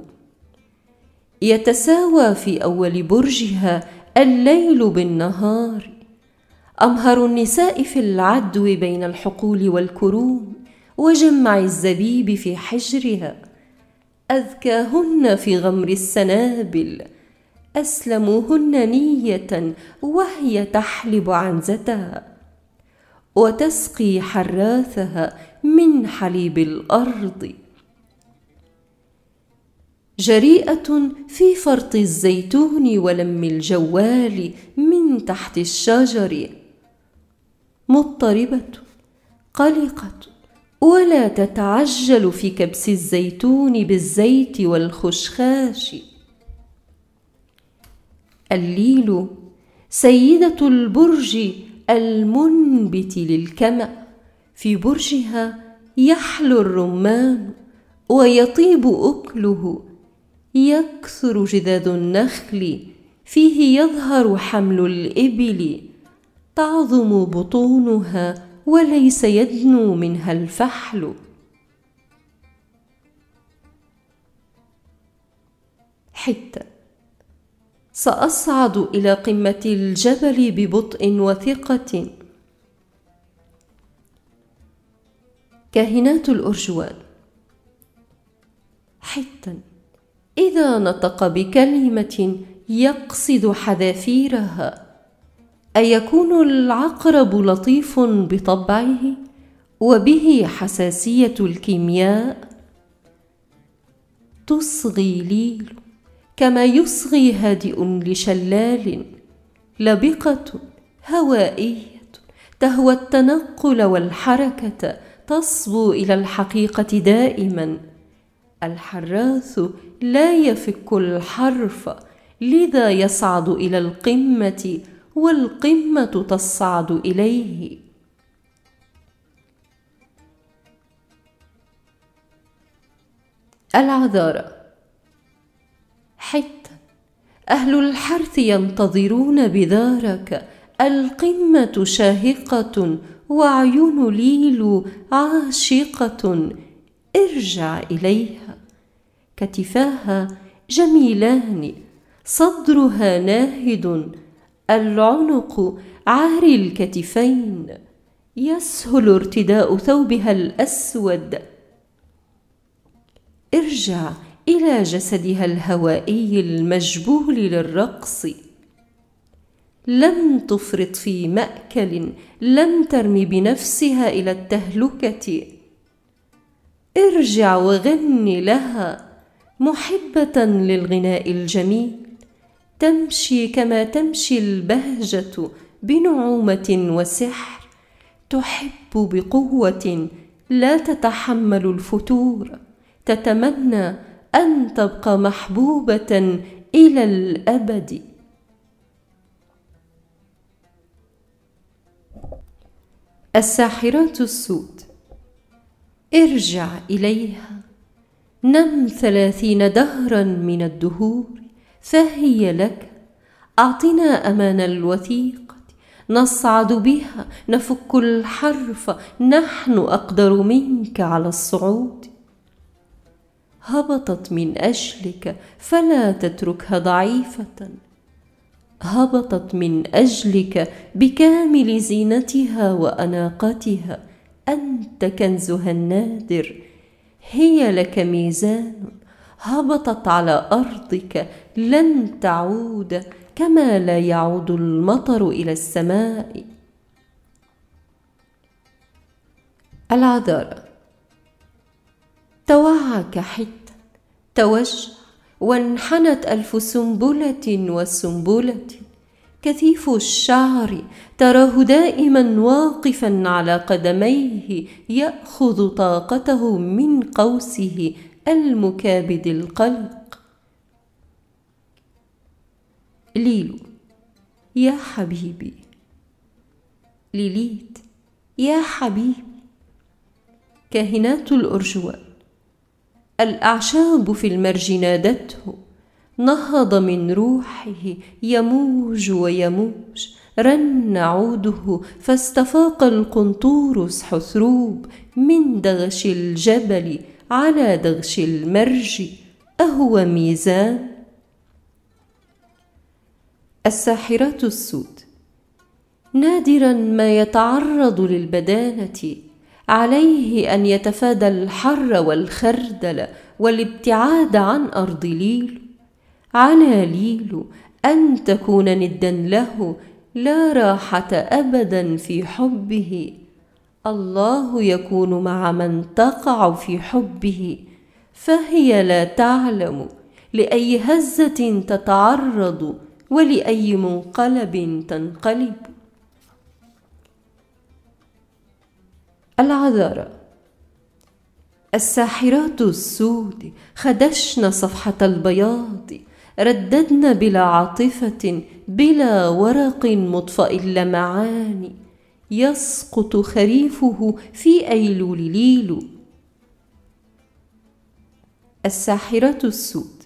يتساوى في أول برجها الليل بالنهار. أمهر النساء في العدو بين الحقول والكروم وجمع الزبيب في حجرها، أذكاهن في غمر السنابل، أسلموهن نية وهي تحلب عنزتها وتسقي حراثها من حليب الأرض. جريئة في فرط الزيتون ولم الجوال من تحت الشجر، مضطربة، قلقة، ولا تتعجل في كبس الزيتون بالزيت والخشخاش. الليل سيدة البرج المنبت للكمأ، في برجها يحلو الرمان ويطيب أكله، يكثر جذاذ النخل، فيه يظهر حمل الإبل، تعظم بطونها وليس يدنو منها الفحل. حتة: سأصعد إلى قمة الجبل ببطء وثقة. كاهنات الأرجوان: حتى إذا نطق بكلمة يقصد حذافيرها، أيكون العقرب لطيف بطبعه وبه حساسية الكيمياء؟ تصغي ليل كما يصغي هادئ لشلال، لبقة هوائية تهوى التنقل والحركة، تصبو إلى الحقيقة دائما. الحراث لا يفك الحرف، لذا يصعد إلى القمة والقمة تصعد إليه. العذارى: حتى أهل الحرث ينتظرون بذارك، القمة شاهقة وعيون ليل عاشقة، ارجع إليها. كتفاها جميلان، صدرها ناهد، العنق عاري الكتفين، يسهل ارتداء ثوبها الأسود. ارجع إلى جسدها الهوائي المجبول للرقص. لم تفرط في مأكل، لم ترم بنفسها إلى التهلكة. ارجع وغن لها، محبة للغناء الجميل، تمشي كما تمشي البهجة بنعومة وسحر، تحب بقوة لا تتحمل الفتور، تتمنى أن تبقى محبوبة إلى الأبد. الساحرات السود: ارجع إليها، نم 30 دهرا من الدهور فهي لك. أعطنا أمان الوثيقة، نصعد بها، نفك الحرف، نحن أقدر منك على الصعود. هبطت من أجلك فلا تتركها ضعيفة، هبطت من أجلك بكامل زينتها وأناقتها، أنت كنزها النادر، هي لك ميزان. هبطت على أرضك، لن تعود كما لا يعود المطر إلى السماء. العذارى: توعك حتى، توجه وانحنت 1000 سنبلة وسنبلة. كثيف الشعر تراه دائما واقفا على قدميه، يأخذ طاقته من قوسه المكابد القلق. ليلو: يا حبيبي. ليليت: يا حبيبي. كاهنات الأرجوان: الأعشاب في المرج نادته، نهض من روحه يموج ويموج، رن عوده فاستفاق القنطورس حثروب، من دغش الجبل على دغش المرج، أهو ميزان؟ الساحرات السود: نادرا ما يتعرض للبدانة، عليه أن يتفادى الحر والخردل والابتعاد عن أرض ليل. على ليل أن تكون ندا له، لا راحة أبدا في حبه. الله يكون مع من تقع في حبه، فهي لا تعلم لأي هزة تتعرض ولأي منقلب تنقلب. العذارى: الساحرات السود خدشن صفحة البياض، رددن بلا عاطفة بلا ورق مطفئ اللمعان، يسقط خريفه في أيلول ليلو. الساحرة السود.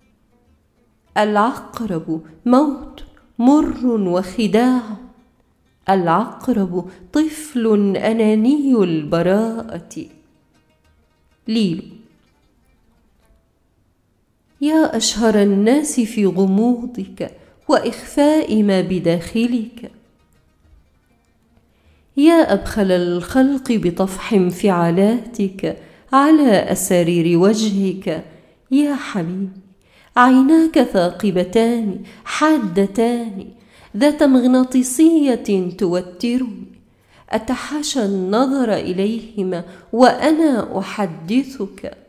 العقرب موت مر وخداع، العقرب طفل أناني البراءة. ليلو. يا أشهر الناس في غموضك وإخفاء ما بداخلك، يا أبخل الخلق بطفح انفعالاتك على أسارير وجهك. يا حبيبي، عيناك ثاقبتان حادتان ذات مغناطيسية توترني، أتحاشى النظر إليهما وأنا أحدثك.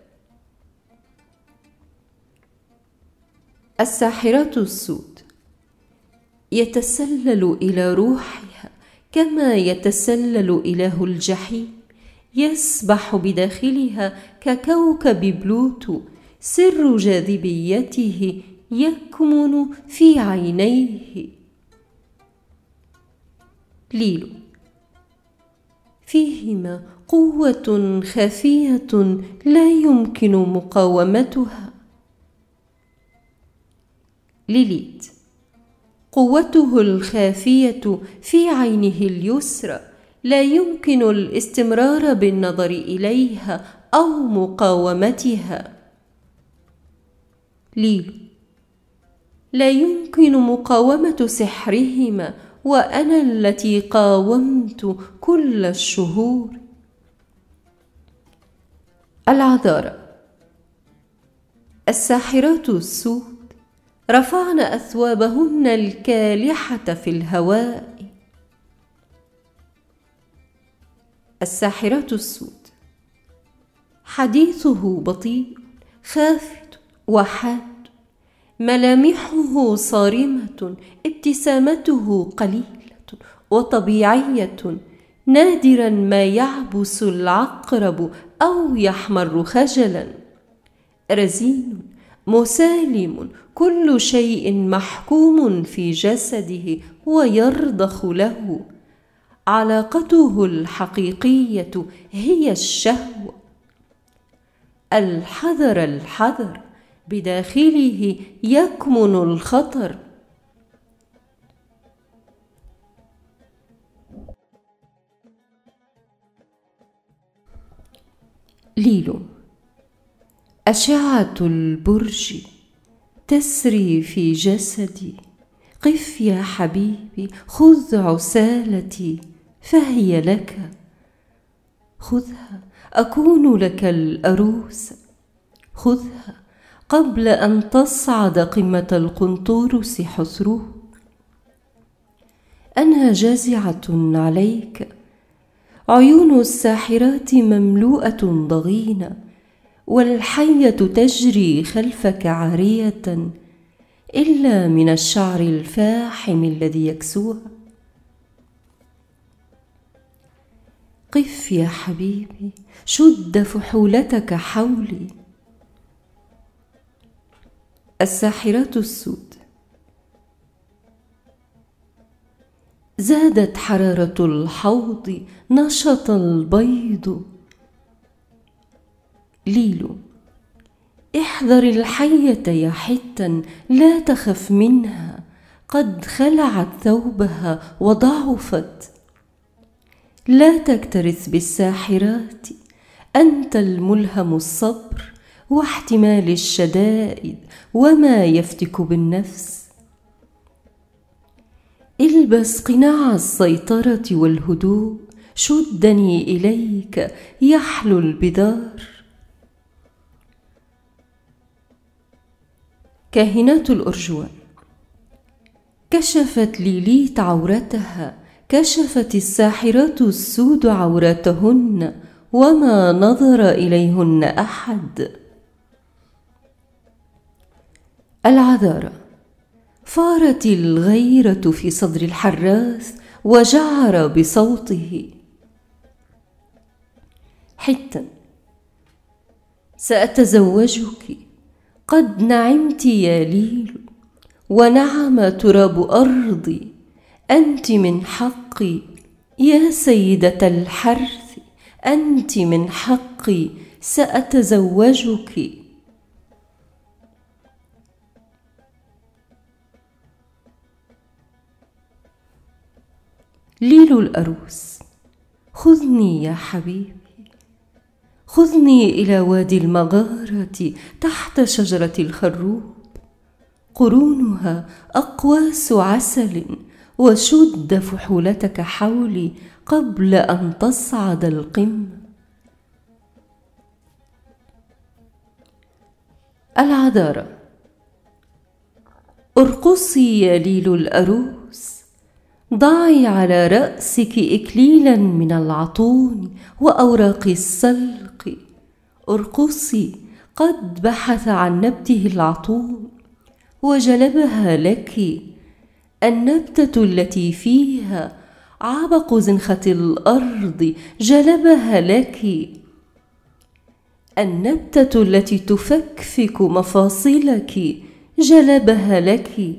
الساحرة السود. يتسلل إلى روحها كما يتسلل إله الجحيم، يسبح بداخلها ككوكب بلوتو، سر جاذبيته يكمن في عينيه. ليلو. فيهما قوة خفية لا يمكن مقاومتها. ليليت. قوته الخافية في عينه اليسرى، لا يمكن الاستمرار بالنظر إليها أو مقاومتها. ليلو. لا يمكن مقاومة سحرهما، وأنا التي قاومت كل الشهور. العذارى. الساحرات السود رفعن أثوابهن الكالحة في الهواء. الساحرة السود. حديثه بطيء خافت وحاد، ملامحه صارمة، ابتسامته قليلة وطبيعية، نادرا ما يعبس العقرب أو يحمر خجلا. رزين مسالم، كل شيء محكوم في جسده ويرضخ له. علاقته الحقيقية هي الشهوة. الحذر الحذر، بداخله يكمن الخطر. ليلو. أشعة البرج تسري في جسدي، قف يا حبيبي، خذ عسالتي فهي لك، خذها أكون لك الأروس، خذها قبل أن تصعد قمة القنطرس حسره. أنا جازعة عليك، عيون الساحرات مملوءة ضغينة، والحية تجري خلفك عارية إلا من الشعر الفاحم الذي يكسوها. قف يا حبيبي، شد فحولتك حولي. الساحرة السود. زادت حرارة الحوض، نشط البيض. ليلو. احذر الحية يا حتا، لا تخف منها، قد خلعت ثوبها وضعفت. لا تكترث بالساحرات، أنت الملهم الصبر واحتمال الشدائد وما يفتك بالنفس. البس قناع السيطرة والهدوء، شدني إليك يحلو البذار. كاهنات الأرجوان. كشفت ليليت عورتها، كشفت الساحرات السود عوراتهن، وما نظر إليهن أحد. العذارى. فارت الغيرة في صدر الحراث وجعر بصوته. حتا. سأتزوجك، قد نعمت يا ليلو، ونعم تراب أرضي، أنت من حقي يا سيدة الحرث، أنت من حقي، سأتزوجك. ليلو الأروس: خذني يا حبيبي، خذني إلى وادي المغارة تحت شجرة الخروب، قرونها أقواس عسل، وشد فحولتك حولي قبل أن تصعد القمة. العذارى: ارقصي يا ليلو الأروس، ضعي على رأسك إكليلا من العطون وأوراق السلق، ارقصي، قد بحث عن نبته العطون وجلبها لك، النبتة التي فيها عبق زنخة الأرض جلبها لك، النبتة التي تفكفك مفاصلك جلبها لك.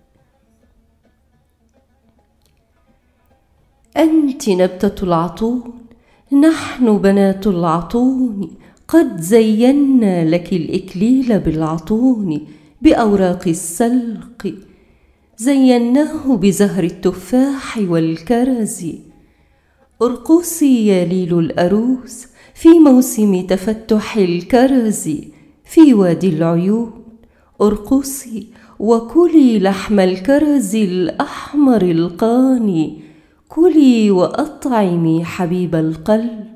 أنت نبتة العطون، نحن بنات العطون، قد زينا لك الإكليل بالعطون بأوراق السلق، زيناه بزهر التفاح والكرز، ارقصي يا ليلو الأروس في موسم تفتح الكرز في وادي العيون، ارقصي وكلي لحم الكرز الأحمر القاني، كلي وأطعمي حبيب القلب.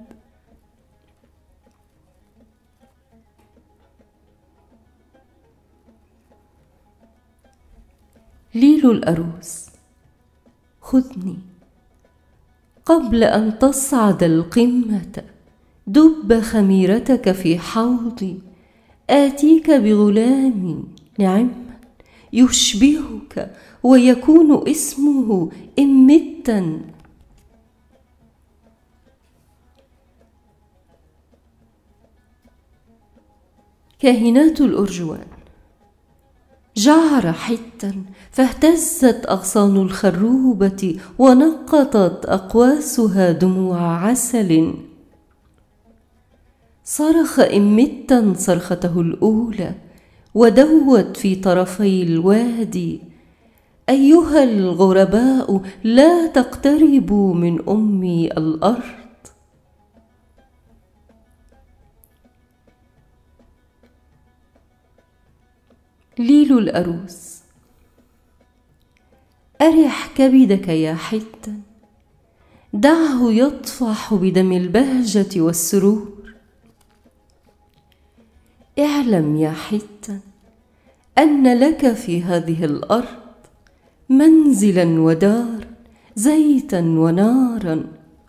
ليلو الأروس: خذني، قبل أن تصعد القمة دب خميرتك في حوضي، آتيك بغلام نعم يشبهك ويكون اسمه إمتا. كاهنات الأرجوان: جعر حتا فاهتزت أغصان الخروبة ونقطت أقواسها دموع عسل، صرخ إمتا صرخته الأولى ودوت في طرفي الوادي: أيها الغرباء لا تقتربوا من أمي الأرض. ليلو الأروس: أرح كبدك يا حتا، دعه يطفح بدم البهجة والسرور، اعلم يا حتا أن لك في هذه الأرض منزلا ودارا، زيتا ونارا،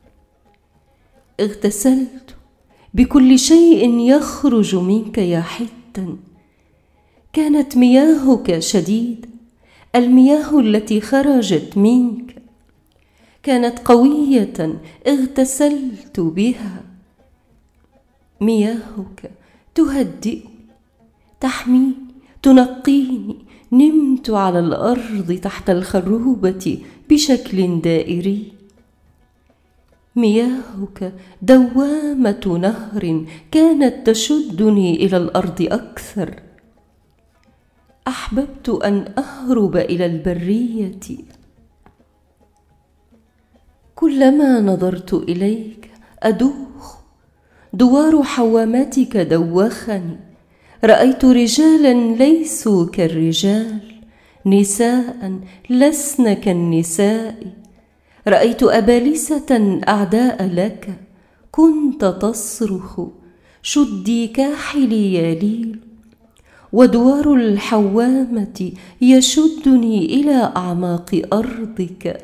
اغتسلت بكل شيء يخرج منك يا حتا، كانت مياهك شديدة، المياه التي خرجت منك كانت قوية، اغتسلت بها، مياهك تهدئني، تحميني، تنقيني، نمت على الأرض تحت الخروبة بشكل دائري، مياهك دوامة نهر كانت تشدني إلى الأرض أكثر، أحببت أن أهرب إلى البرية، كلما نظرت إليك أدوخ، دوار حواماتك دوخني، رأيت رجالا ليسوا كالرجال، نساء لسن كالنساء، رأيت أبالسة أعداء لك، كنت تصرخ: شدي كاحلي يا ليل، ودوار الحوامة يشدني إلى أعماق أرضك،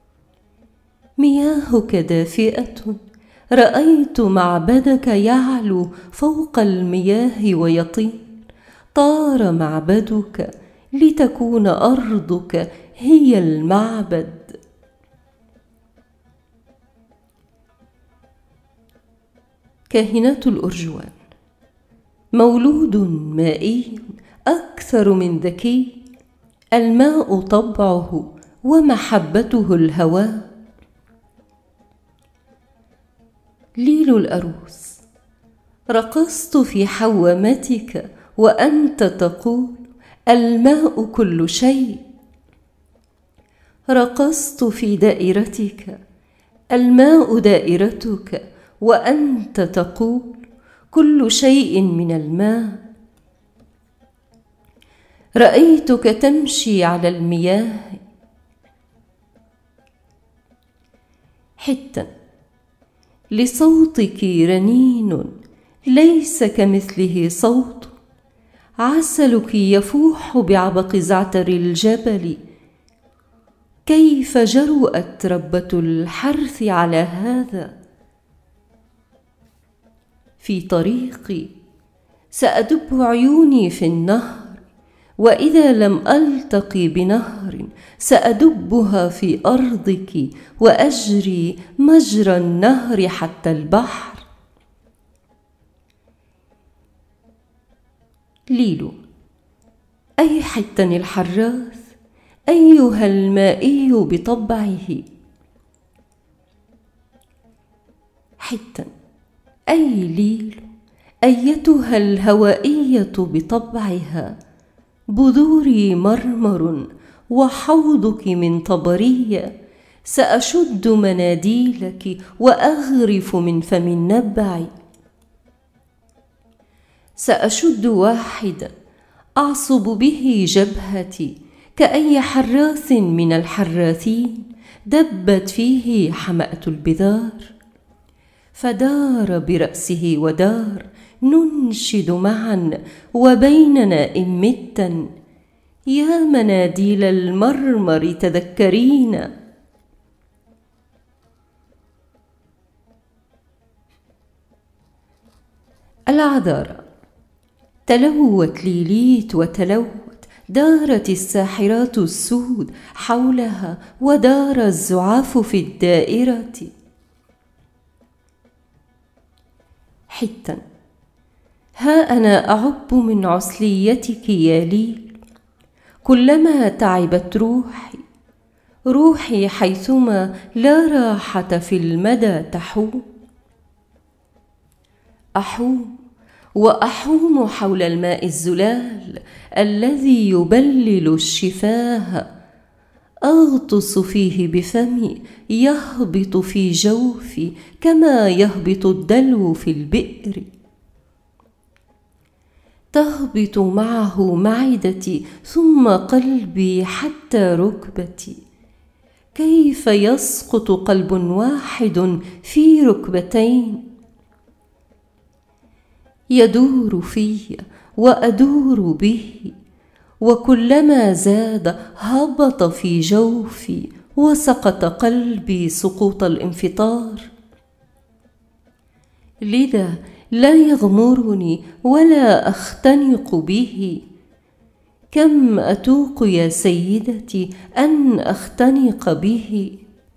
مياهك دافئة، رأيت معبدك يعلو فوق المياه ويطير، طار معبدك لتكون أرضك هي المعبد. كاهنات الأرجوان: مولود مائي أكثر من ذكي، الماء طبعه ومحبته الهواء. ليل الأروس: رقصت في حوامتك وأنت تقول الماء كل شيء. رقصت في دائرتك، الماء دائرتك، وأنت تقول كل شيء من الماء. رأيتك تمشي على المياه حتا، لصوتك رنين ليس كمثله صوت. عسلك يفوح بعبق زعتر الجبل. كيف جرؤت ربة الحرث على هذا؟ في طريقي سأدب عيوني في النهر، وإذا لم ألتقي بنهر سأدبها في أرضك وأجري مجرى النهر حتى البحر. ليل: أي حتا الحراث أيها المائي بطبعه. حتا: أي ليل أيتها الهوائية بطبعها. بذوري مرمر وحوضك من طبرية. سأشد مناديلك وأغرف من فم النبع. سأشد واحدا أعصب به جبهتي كأي حراث من الحراثين دبت فيه حمأة البذار. فدار برأسه ودار، ننشد معا وبيننا إن متا. يا مناديل المرمر تذكرين. العذارى: تلوت ليليت وتلوت، دارت الساحرات السود حولها ودار الزعاف في الدائرة. حتا: ها أنا أعب من عسليتك يا ليل. كلما تعبت روحي حيثما لا راحة في المدى تحوم. أحوم وأحوم حول الماء الزلال الذي يبلل الشفاه. أغطس فيه بفمي، يهبط في جوفي كما يهبط الدلو في البئر. تهبط معه معدتي ثم قلبي حتى ركبتي. كيف يسقط قلب واحد في ركبتين؟ يدور في وأدور به، وكلما زاد هبط في جوفي وسقط قلبي سقوط الانفطار. لذا لا يغمرني ولا أختنق به. كم أتوق يا سيدتي أن أختنق به.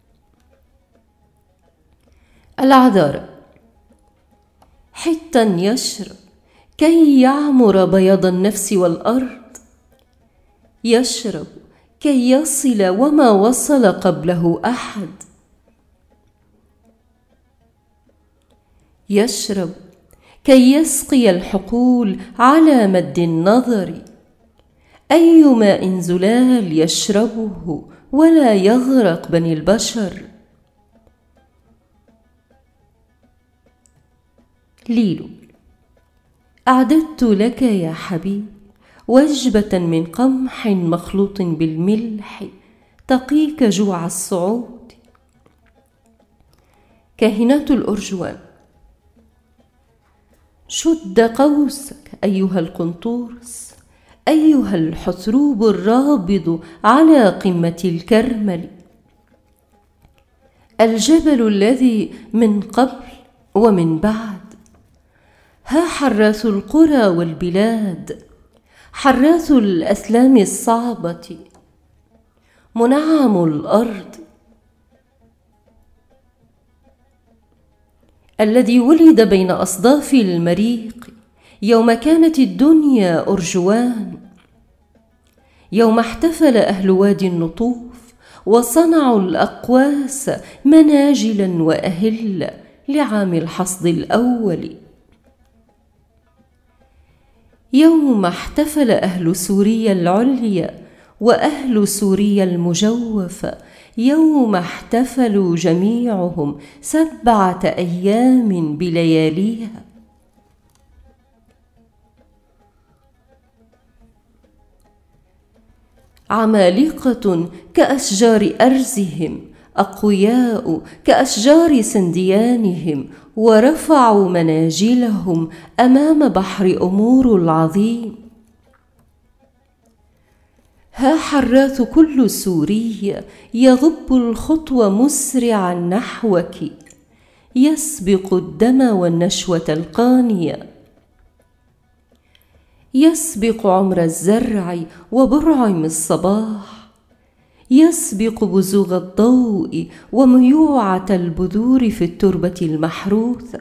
العذارى: حتا يشرب كي يعمر بياض النفس والأرض. يشرب كي يصل وما وصل قبله أحد. يشرب كي يسقي الحقول على مد النظر. أي ماء زلال يشربه ولا يغرق بني البشر. ليل: أعددت لك يا حبيب وجبة من قمح مخلوط بالملح تقيك جوع الصعود. كاهنات الأرجوان: شد قوسك أيها القنطورس، أيها الحثروب الرابض على قمة الكرمل. الجبل الذي من قبل ومن بعد. ها حراث القرى والبلاد، حراث الأسلام الصعبة، منعم الأرض، الذي ولد بين أصداف المريق، يوم كانت الدنيا أرجوان، يوم احتفل أهل وادي النطوف وصنعوا الأقواس مناجلا وأهل لعام الحصد الأول، يوم احتفل أهل سوريا العليا وأهل سوريا المجوف، يوم احتفلوا جميعهم 7 أيام بلياليها. عمالقة كأشجار أرزهم، أقوياء كأشجار سنديانهم، ورفعوا مناجلهم أمام بحر أمور العظيم. ها حراث كل سوري يغب الخطو مسرعا نحوك، يسبق الدم والنشوة القانية، يسبق عمر الزرع وبرعم الصباح، يسبق بزوغ الضوء وميوعة البذور في التربة المحروثة.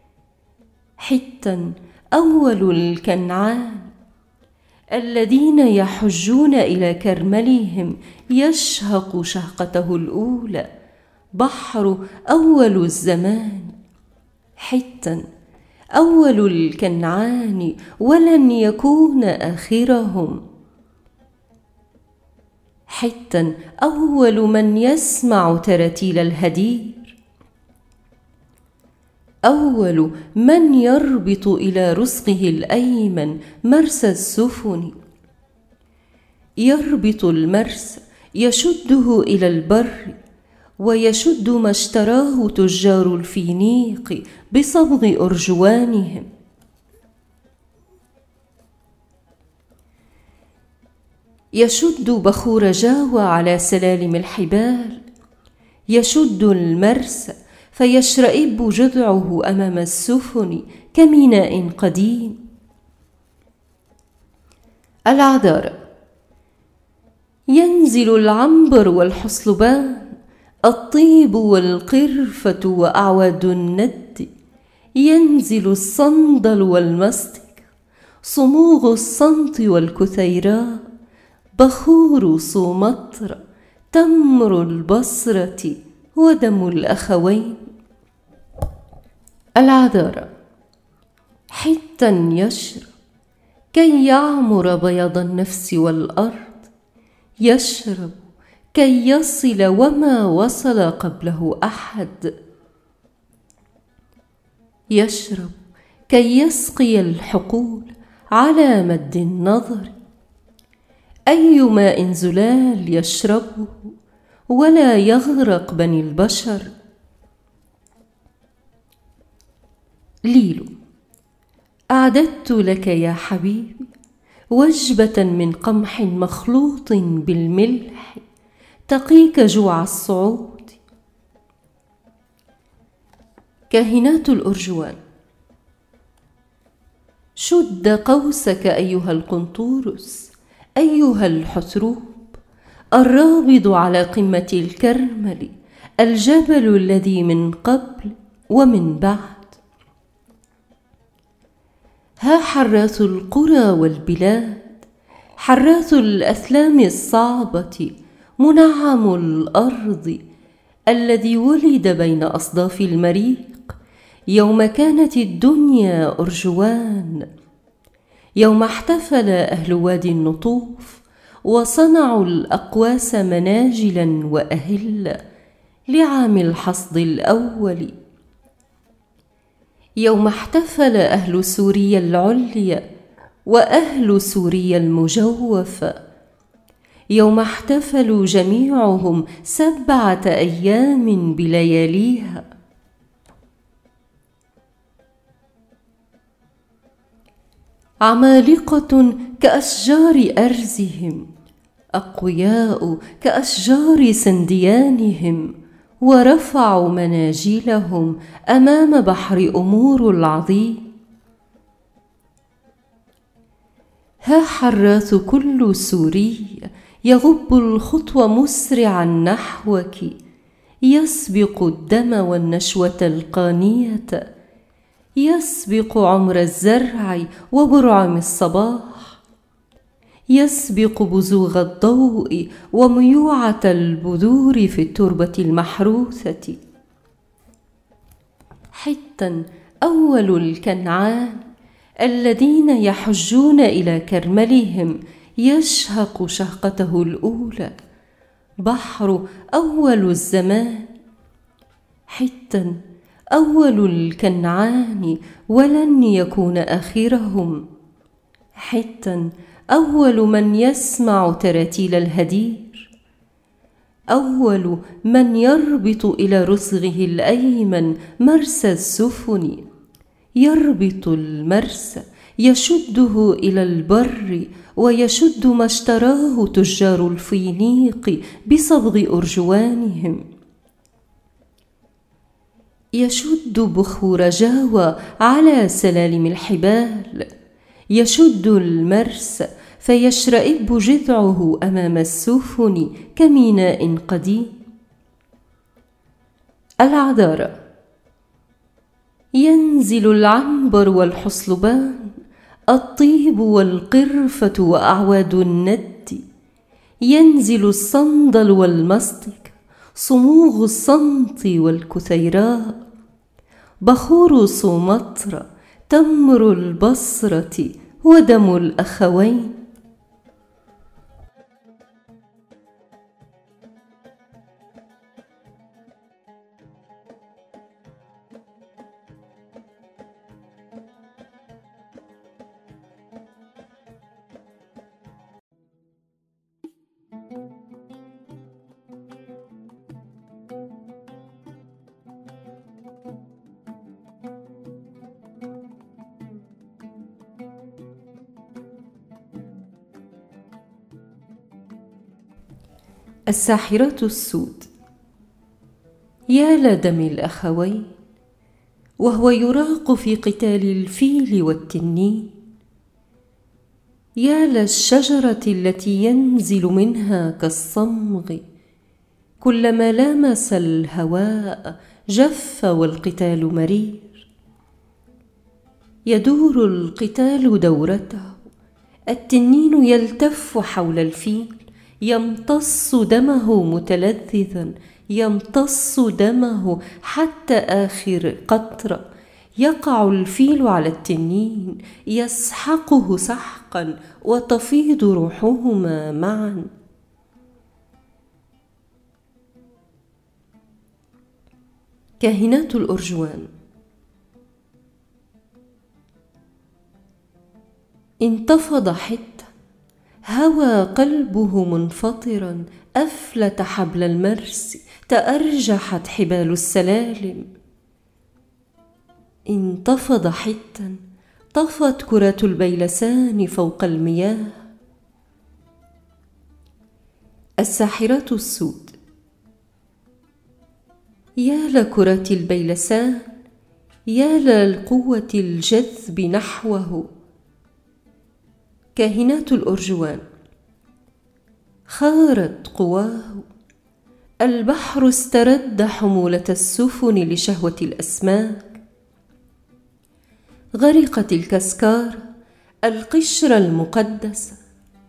حتا أول الكنعان الذين يحجون إلى كرملهم يشهق شهقته الأولى، بحر أول الزمان. حتا أول الكنعان ولن يكون آخرهم. حتا أول من يسمع تراتيل الهدير، أول من يربط إلى رزقه الأيمن مرسى السفن، يربط المرسى يشده إلى البر، ويشد ما اشتراه تجار الفينيق بصبغ أرجوانهم. يشد بخور جاوى على سلالم الحبال، يشد المرسى فيشرئب جذعه أمام السفن كميناء قديم. العذارى ينزل العنبر والحصلبان، الطيب والقرفة وأعواد الند، ينزل الصندل والمستك، صموغ الصمت والكثيراء، بخور صومطر، تمر البصرة ودم الأخوين. العذارى حتا يشرب كي يعمر بياض النفس والأرض، يشرب كي يصل وما وصل قبله أحد، يشرب كي يسقي الحقول على مد النظر. أي ماء زلال يشربه ولا يغرق بني البشر. ليل أعددت لك يا حبيبي وجبة من قمح مخلوط بالملح تقيك جوع الصعود. كاهنات الأرجوان شد قوسك أيها القنطورس، أيها الحتروب الرابض على قمة الكرمل، الجبل الذي من قبل ومن بعد. ها حراث القرى والبلاد، حراث الأثلام الصعبة، منعم الأرض الذي ولد بين أصداف المريق، يوم كانت الدنيا أرجوان، يوم احتفل أهل وادي النطوف وصنعوا الأقواس مناجلا وأهل لعام الحصد الأول، يوم احتفل أهل سوريا العليا وأهل سوريا المجوف، يوم احتفلوا جميعهم 7 أيام بلياليها. عمالقة كأشجار أرزهم، أقوياء كأشجار سنديانهم، ورفعوا مناجلهم أمام بحر أمور العظيم. ها حراث كل سوري يغب الخطو مسرعا نحوك، يسبق الدم والنشوة القانية، يسبق عمر الزرع وبرعم الصباح، يسبق بزوغ الضوء وميوعة البذور في التربة المحروثة. حتا أول الكنعان الذين يحجون إلى كرملهم يشهق شهقته الأولى، بحر أول الزمان. حتا أول الكنعان ولن يكون آخرهم. حتا أول من يسمع تراتيل الهدير، أول من يربط إلى رسغه الأيمن مرسى السفن، يربط المرسى يشده إلى البر، ويشد ما اشتراه تجار الفينيق بصبغ أرجوانهم. يشد بخور جاوى على سلالم الحبال، يشد المرسى فيشرئب جذعه أمام السفن كميناء قديم. العذارى. ينزل العنبر والحصلبان، الطيب والقرفة وأعواد الند، ينزل الصندل والمستك، صموغ الصمت والكثيراء، بخور سومطرة، تمر البصرة، ودم الأخوين. الساحرات السود. يا لدم الأخوين، وهو يراق في قتال الفيل والتنين. يا للشجرة التي ينزل منها كالصمغ، كلما لامس الهواء جف والقتال مرير. يدور القتال دورته، التنين يلتف حول الفيل، يمتص دمه متلذذا، يمتص دمه حتى آخر قطرة. يقع الفيل على التنين، يسحقه سحقا، وتفيض روحهما معا. كاهنات الأرجوان. انتفض حتى، هوى قلبه منفطرا، أفلت حبل المرس، تأرجحت حبال السلالم. انتفض حتا، طفت كرة البيلسان فوق المياه. الساحرات السود. يا لكرة البيلسان، يا للقوة الجذب نحوه. كاهنات الأرجوان. خارت قواه، البحر استرد حمولة السفن لشهوة الأسماك. غرقت الكسكار، القشرة المقدسة.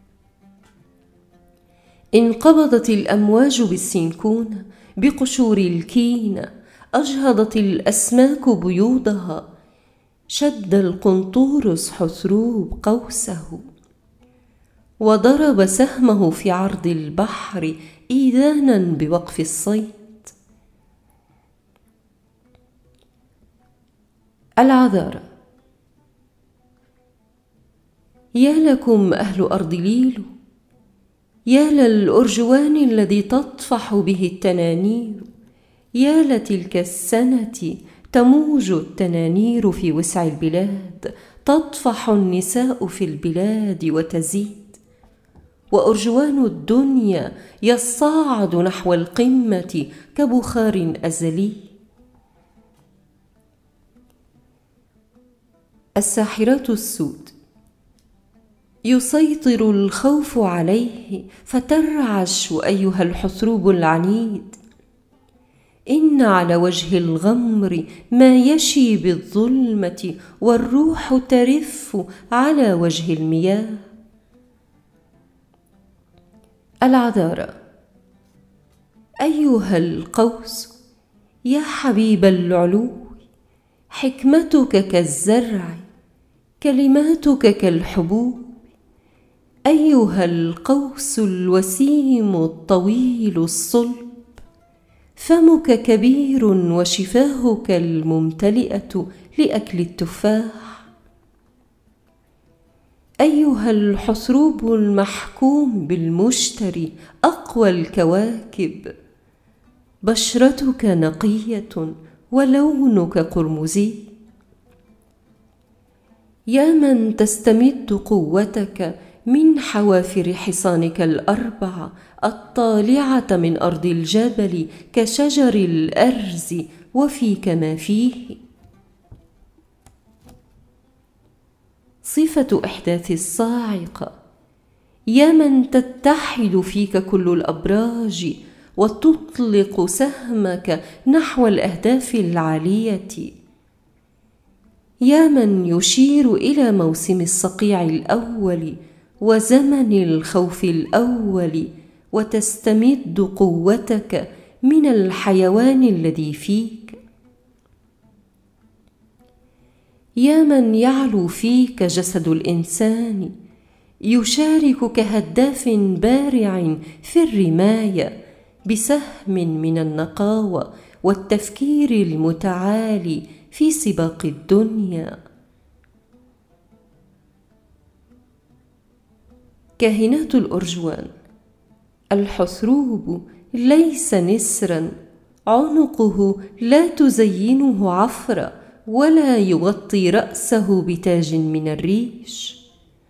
انقبضت الأمواج بالسنكونة، بقشور الكينة، أجهضت الأسماك بيوضها. شد القنطورس حثروب قوسه، وضرب سهمه في عرض البحر إيذانا بوقف الصيد. العذارى. يا لكم أهل أرض ليلو، يا للأرجوان الذي تطفح به التنانير. يا لتلك السنة تموج التنانير في وسع البلاد، تطفح النساء في البلاد وتزيد، وأرجوان الدنيا يصعد نحو القمة كبخار أزلي. الساحرات السود. يسيطر الخوف عليه، فترعش أيها الحثروب العنيد. إن على وجه الغمر ما يشي بالظلمة، والروح ترف على وجه المياه. العذارى: أيها القوس يا حبيب العلو، حكمتك كالزرع، كلماتك كالحبوب. أيها القوس الوسيم الطويل الصلب، فمك كبير وشفاهك الممتلئة لأكل التفاح. أيها الحصروب المحكوم بالمشتري أقوى الكواكب، بشرتك نقية ولونك قرمزي. يا من تستمد قوتك من حوافر حصانك الأربعة الطالعة من أرض الجبل كشجر الأرز، وفيك ما فيه. صفة إحداث الصاعقة: يا من تتحد فيك كل الأبراج وتطلق سهمك نحو الأهداف العالية. يا من يشير إلى موسم الصقيع الأول وزمن الخوف الأول، وتستمد قوتك من الحيوان الذي فيك. يا من يعلو فيك جسد الإنسان، يشارك كهداف بارع في الرماية بسهم من النقاوة والتفكير المتعالي في سباق الدنيا. كاهنات الأرجوان: الحثروب ليس نسرا، عنقه لا تزينه عفرة، ولا يغطي رأسه بتاج من الريش.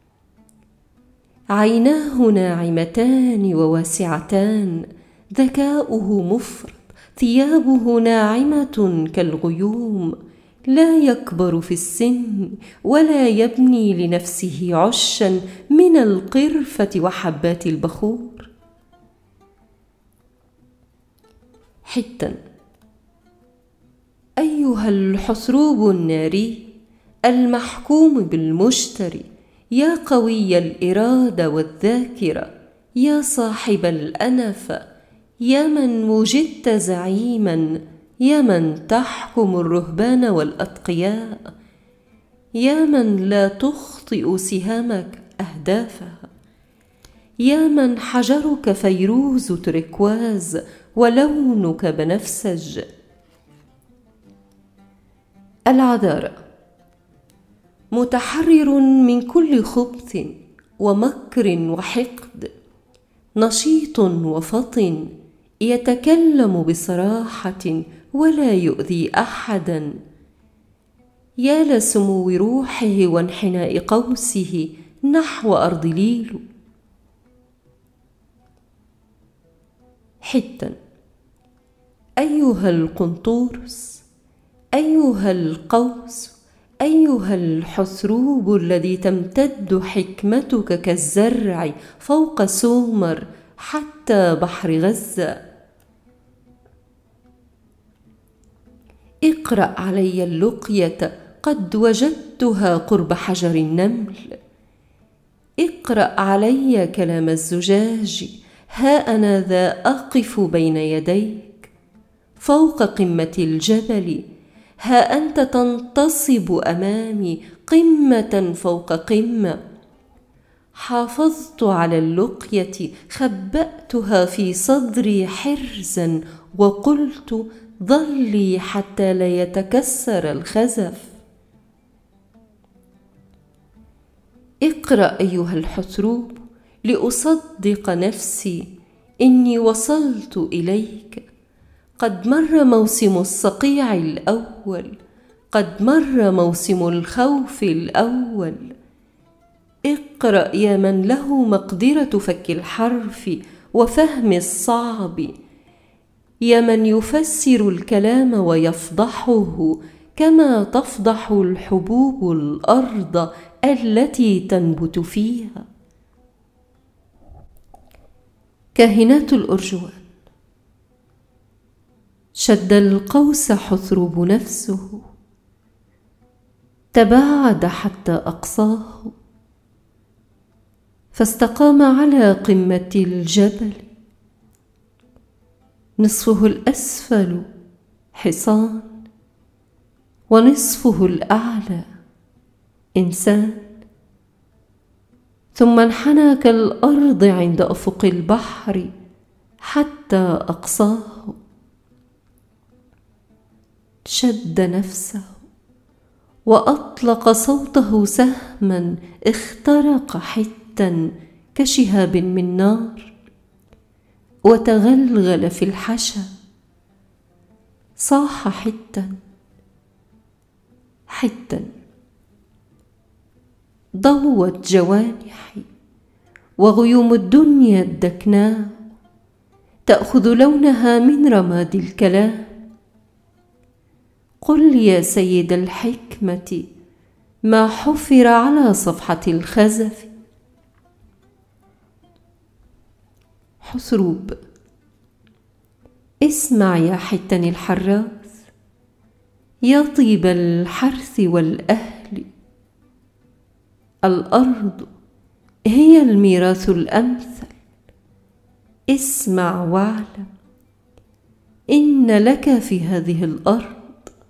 عيناه ناعمتان وواسعتان، ذكاؤه مفرط، ثيابه ناعمة كالغيوم، لا يكبر في السن ولا يبني لنفسه عشا من القرفة وحبات البخور. حتا: أيها الحثروب الناري المحكوم بالمشتري، يا قوي الإرادة والذاكرة، يا صاحب الأنف، يا من وجدت زعيما، يا من تحكم الرهبان والأتقياء، يا من لا تخطئ سهامك أهدافها، يا من حجرك فيروز تركواز ولونك بنفسج. العذارى: متحرر من كل خبث ومكر وحقد، نشيط وفطن، يتكلم بصراحة ولا يؤذي أحدا. يا لسمو روحه وانحناء قوسه نحو أرض ليلو. حتا: أيها القنطورس، أيها القوس، أيها الحثروب الذي تمتد حكمتك كالزرع فوق سومر حتى بحر غزة. اقرأ علي اللقية، قد وجدتها قرب حجر النمل. اقرأ علي كلام الزجاج، ها أنا ذا أقف بين يديك. فوق قمة الجبل، ها أنت تنتصب أمامي قمة فوق قمة. حافظت على اللقية، خبأتها في صدري حرزا، وقلت ظلي حتى لا يتكسر الخزف. اقرأ أيها الحثروب لأصدق نفسي إني وصلت إليك. قد مر موسم الصقيع الأول، قد مر موسم الخوف الأول. اقرأ يا من له مقدرة فك الحرف وفهم الصعب، يا من يفسر الكلام ويفضحه كما تفضح الحبوب الأرض التي تنبت فيها. كاهنات الأرجوان: شد القوس حثروب نفسه، تباعد حتى أقصاه، فاستقام على قمة الجبل، نصفه الأسفل حصان ونصفه الأعلى إنسان، ثم انحنى كالأرض عند أفق البحر حتى أقصاه. شد نفسه وأطلق صوته سهما اخترق حتا كشهاب من نار، وتغلغل في الحشا. صاح حتا حتا، ضوت جوانحي وغيوم الدنيا الدكناء تأخذ لونها من رماد الكلام. قل يا سيد الحكمة ما حفر على صفحة الخزف. حثروب: اسمع يا حتن الحراث، يا طيب الحرث والأهل، الأرض هي الميراث الأمثل. اسمع واعلم إن لك في هذه الأرض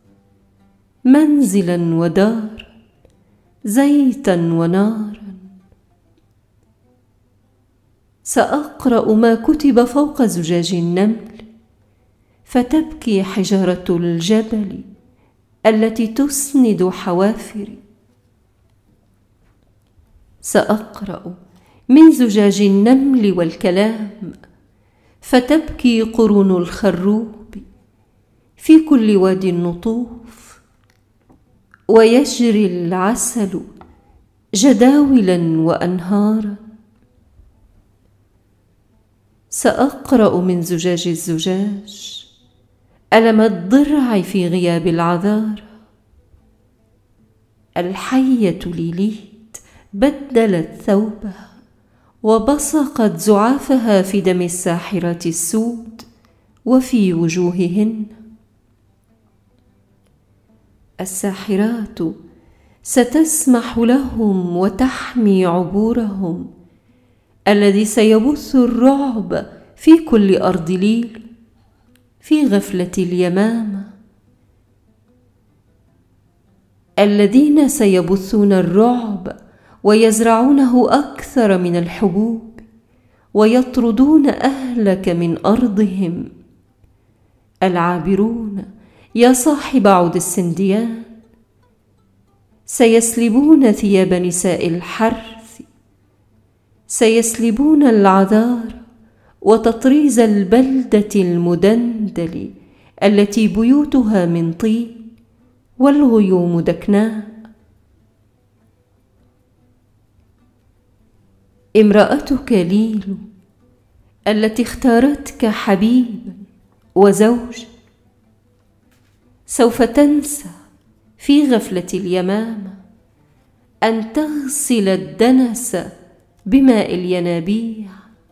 منزلا ودارا، زيتا ونارا. سأقرأ ما كتب فوق زجاج النمل، فتبكي حجارة الجبل التي تسند حوافري. سأقرأ من زجاج النمل والكلام، فتبكي قرون الخروب في كل واد نطوف، ويجري العسل جداولا وأنهارا. سأقرأ من زجاج الزجاج ألم الضرع في غياب العذارى. الحية ليليت بدلت ثوبها وبصقت زعافها في دم الساحرات السود وفي وجوههن. الساحرات ستسمح لهم وتحمي عبورهم الذي سيبث الرعب في كل أرض ليل، في غفلة اليمامة. الذين سيبثون الرعب ويزرعونه أكثر من الحبوب، ويطردون أهلك من أرضهم. العابرون يا صاحب عود السنديان سيسلبون ثياب نساء الحرث، سيسلبون العذار وتطريز البلدة المدندل التي بيوتها من طين والغيوم دكناء. امرأتك ليل التي اختارتك حبيبا وزوجا سوف تنسى في غفلة اليمامة أن تغسل الدنس بماء الينابيع.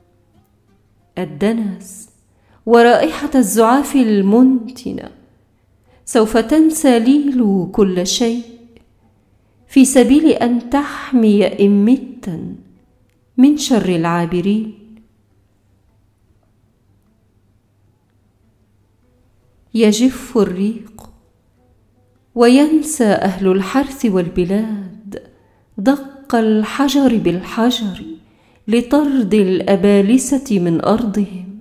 الدنس ورائحة الزعاف المنتنة. سوف تنسى ليل كل شيء في سبيل أن تحمي إمتا من شر العابرين. يجف الريق وينسى أهل الحرث والبلاد دق الحجر بالحجر لطرد الأبالسة من أرضهم.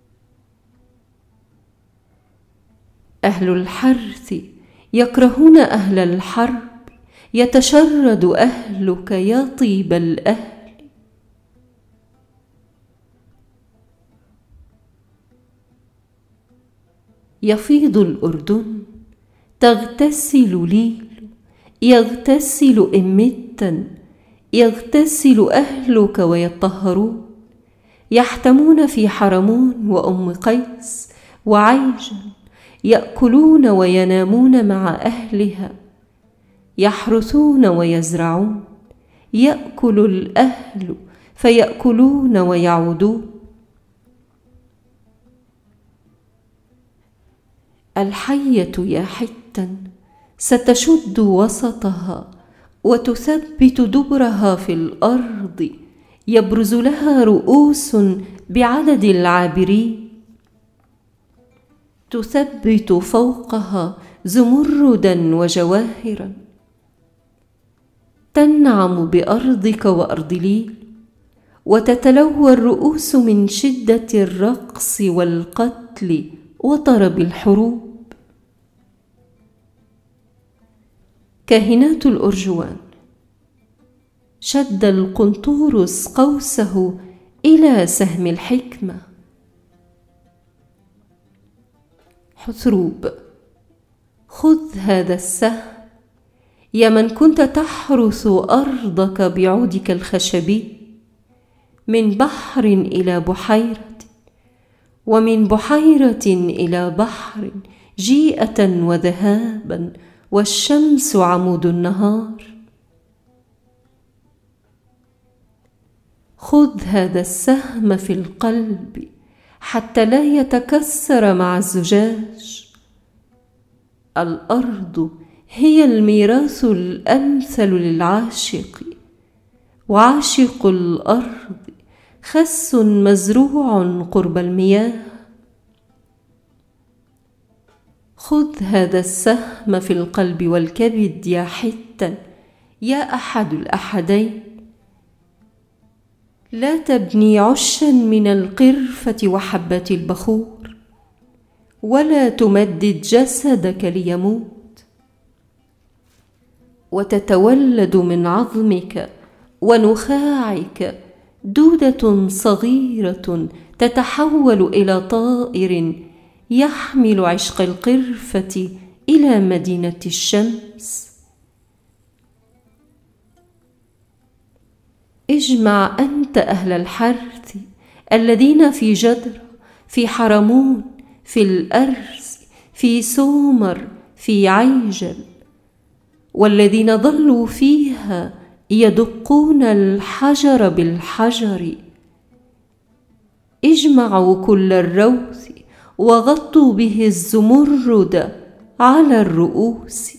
أهل الحرث يكرهون أهل الحرب، يتشرد أهلك يا طيب الأهل. يفيض الأردن، تغتسل ليل، يغتسل إمتا، يغتسل أهلك ويطهرون، يحتمون في حرمون وأم قيس وعيجا، يأكلون وينامون مع أهلها، يحرثون ويزرعون، يأكل الأهل فيأكلون ويعودون. الحية يا حتا ستشد وسطها وتثبت دبرها في الأرض، يبرز لها رؤوس بعدد العابرين، تثبت فوقها زمردا وجواهرا، تنعم بأرضك وأرض ليل، وتتلوى الرؤوس من شدة الرقص والقتل وطرب الحروب. كاهنات الأرجوان. شد القنطورس قوسه إلى سهم الحكمة. حثروب. خذ هذا السهم يا من كنت تحرث أرضك بعودك الخشبي، من بحر إلى بحيرة، ومن بحيرة إلى بحر، جيئة وذهابا، والشمس عمود النهار. خذ هذا السهم في القلب حتى لا يتكسر مع الزجاج. الأرض هي الميراث الأمثل للعاشق، وعاشق الأرض خس مزروع قرب المياه. خذ هذا السهم في القلب والكبد يا حتا يا أحد الأحدين. لا تبني عشا من القرفة وحبات البخور، ولا تمدد جسدك ليموت، وتتولد من عظمك ونخاعك دودة صغيرة تتحول إلى طائر يحمل عشق القرفة إلى مدينة الشمس. اجمع أنت أهل الحرث الذين في جدر، في حرمون، في الأرز، في سومر، في عيجل، والذين ظلوا فيها يدقون الحجر بالحجر. اجمعوا كل الروث وغطوا به الزمرد على الرؤوس.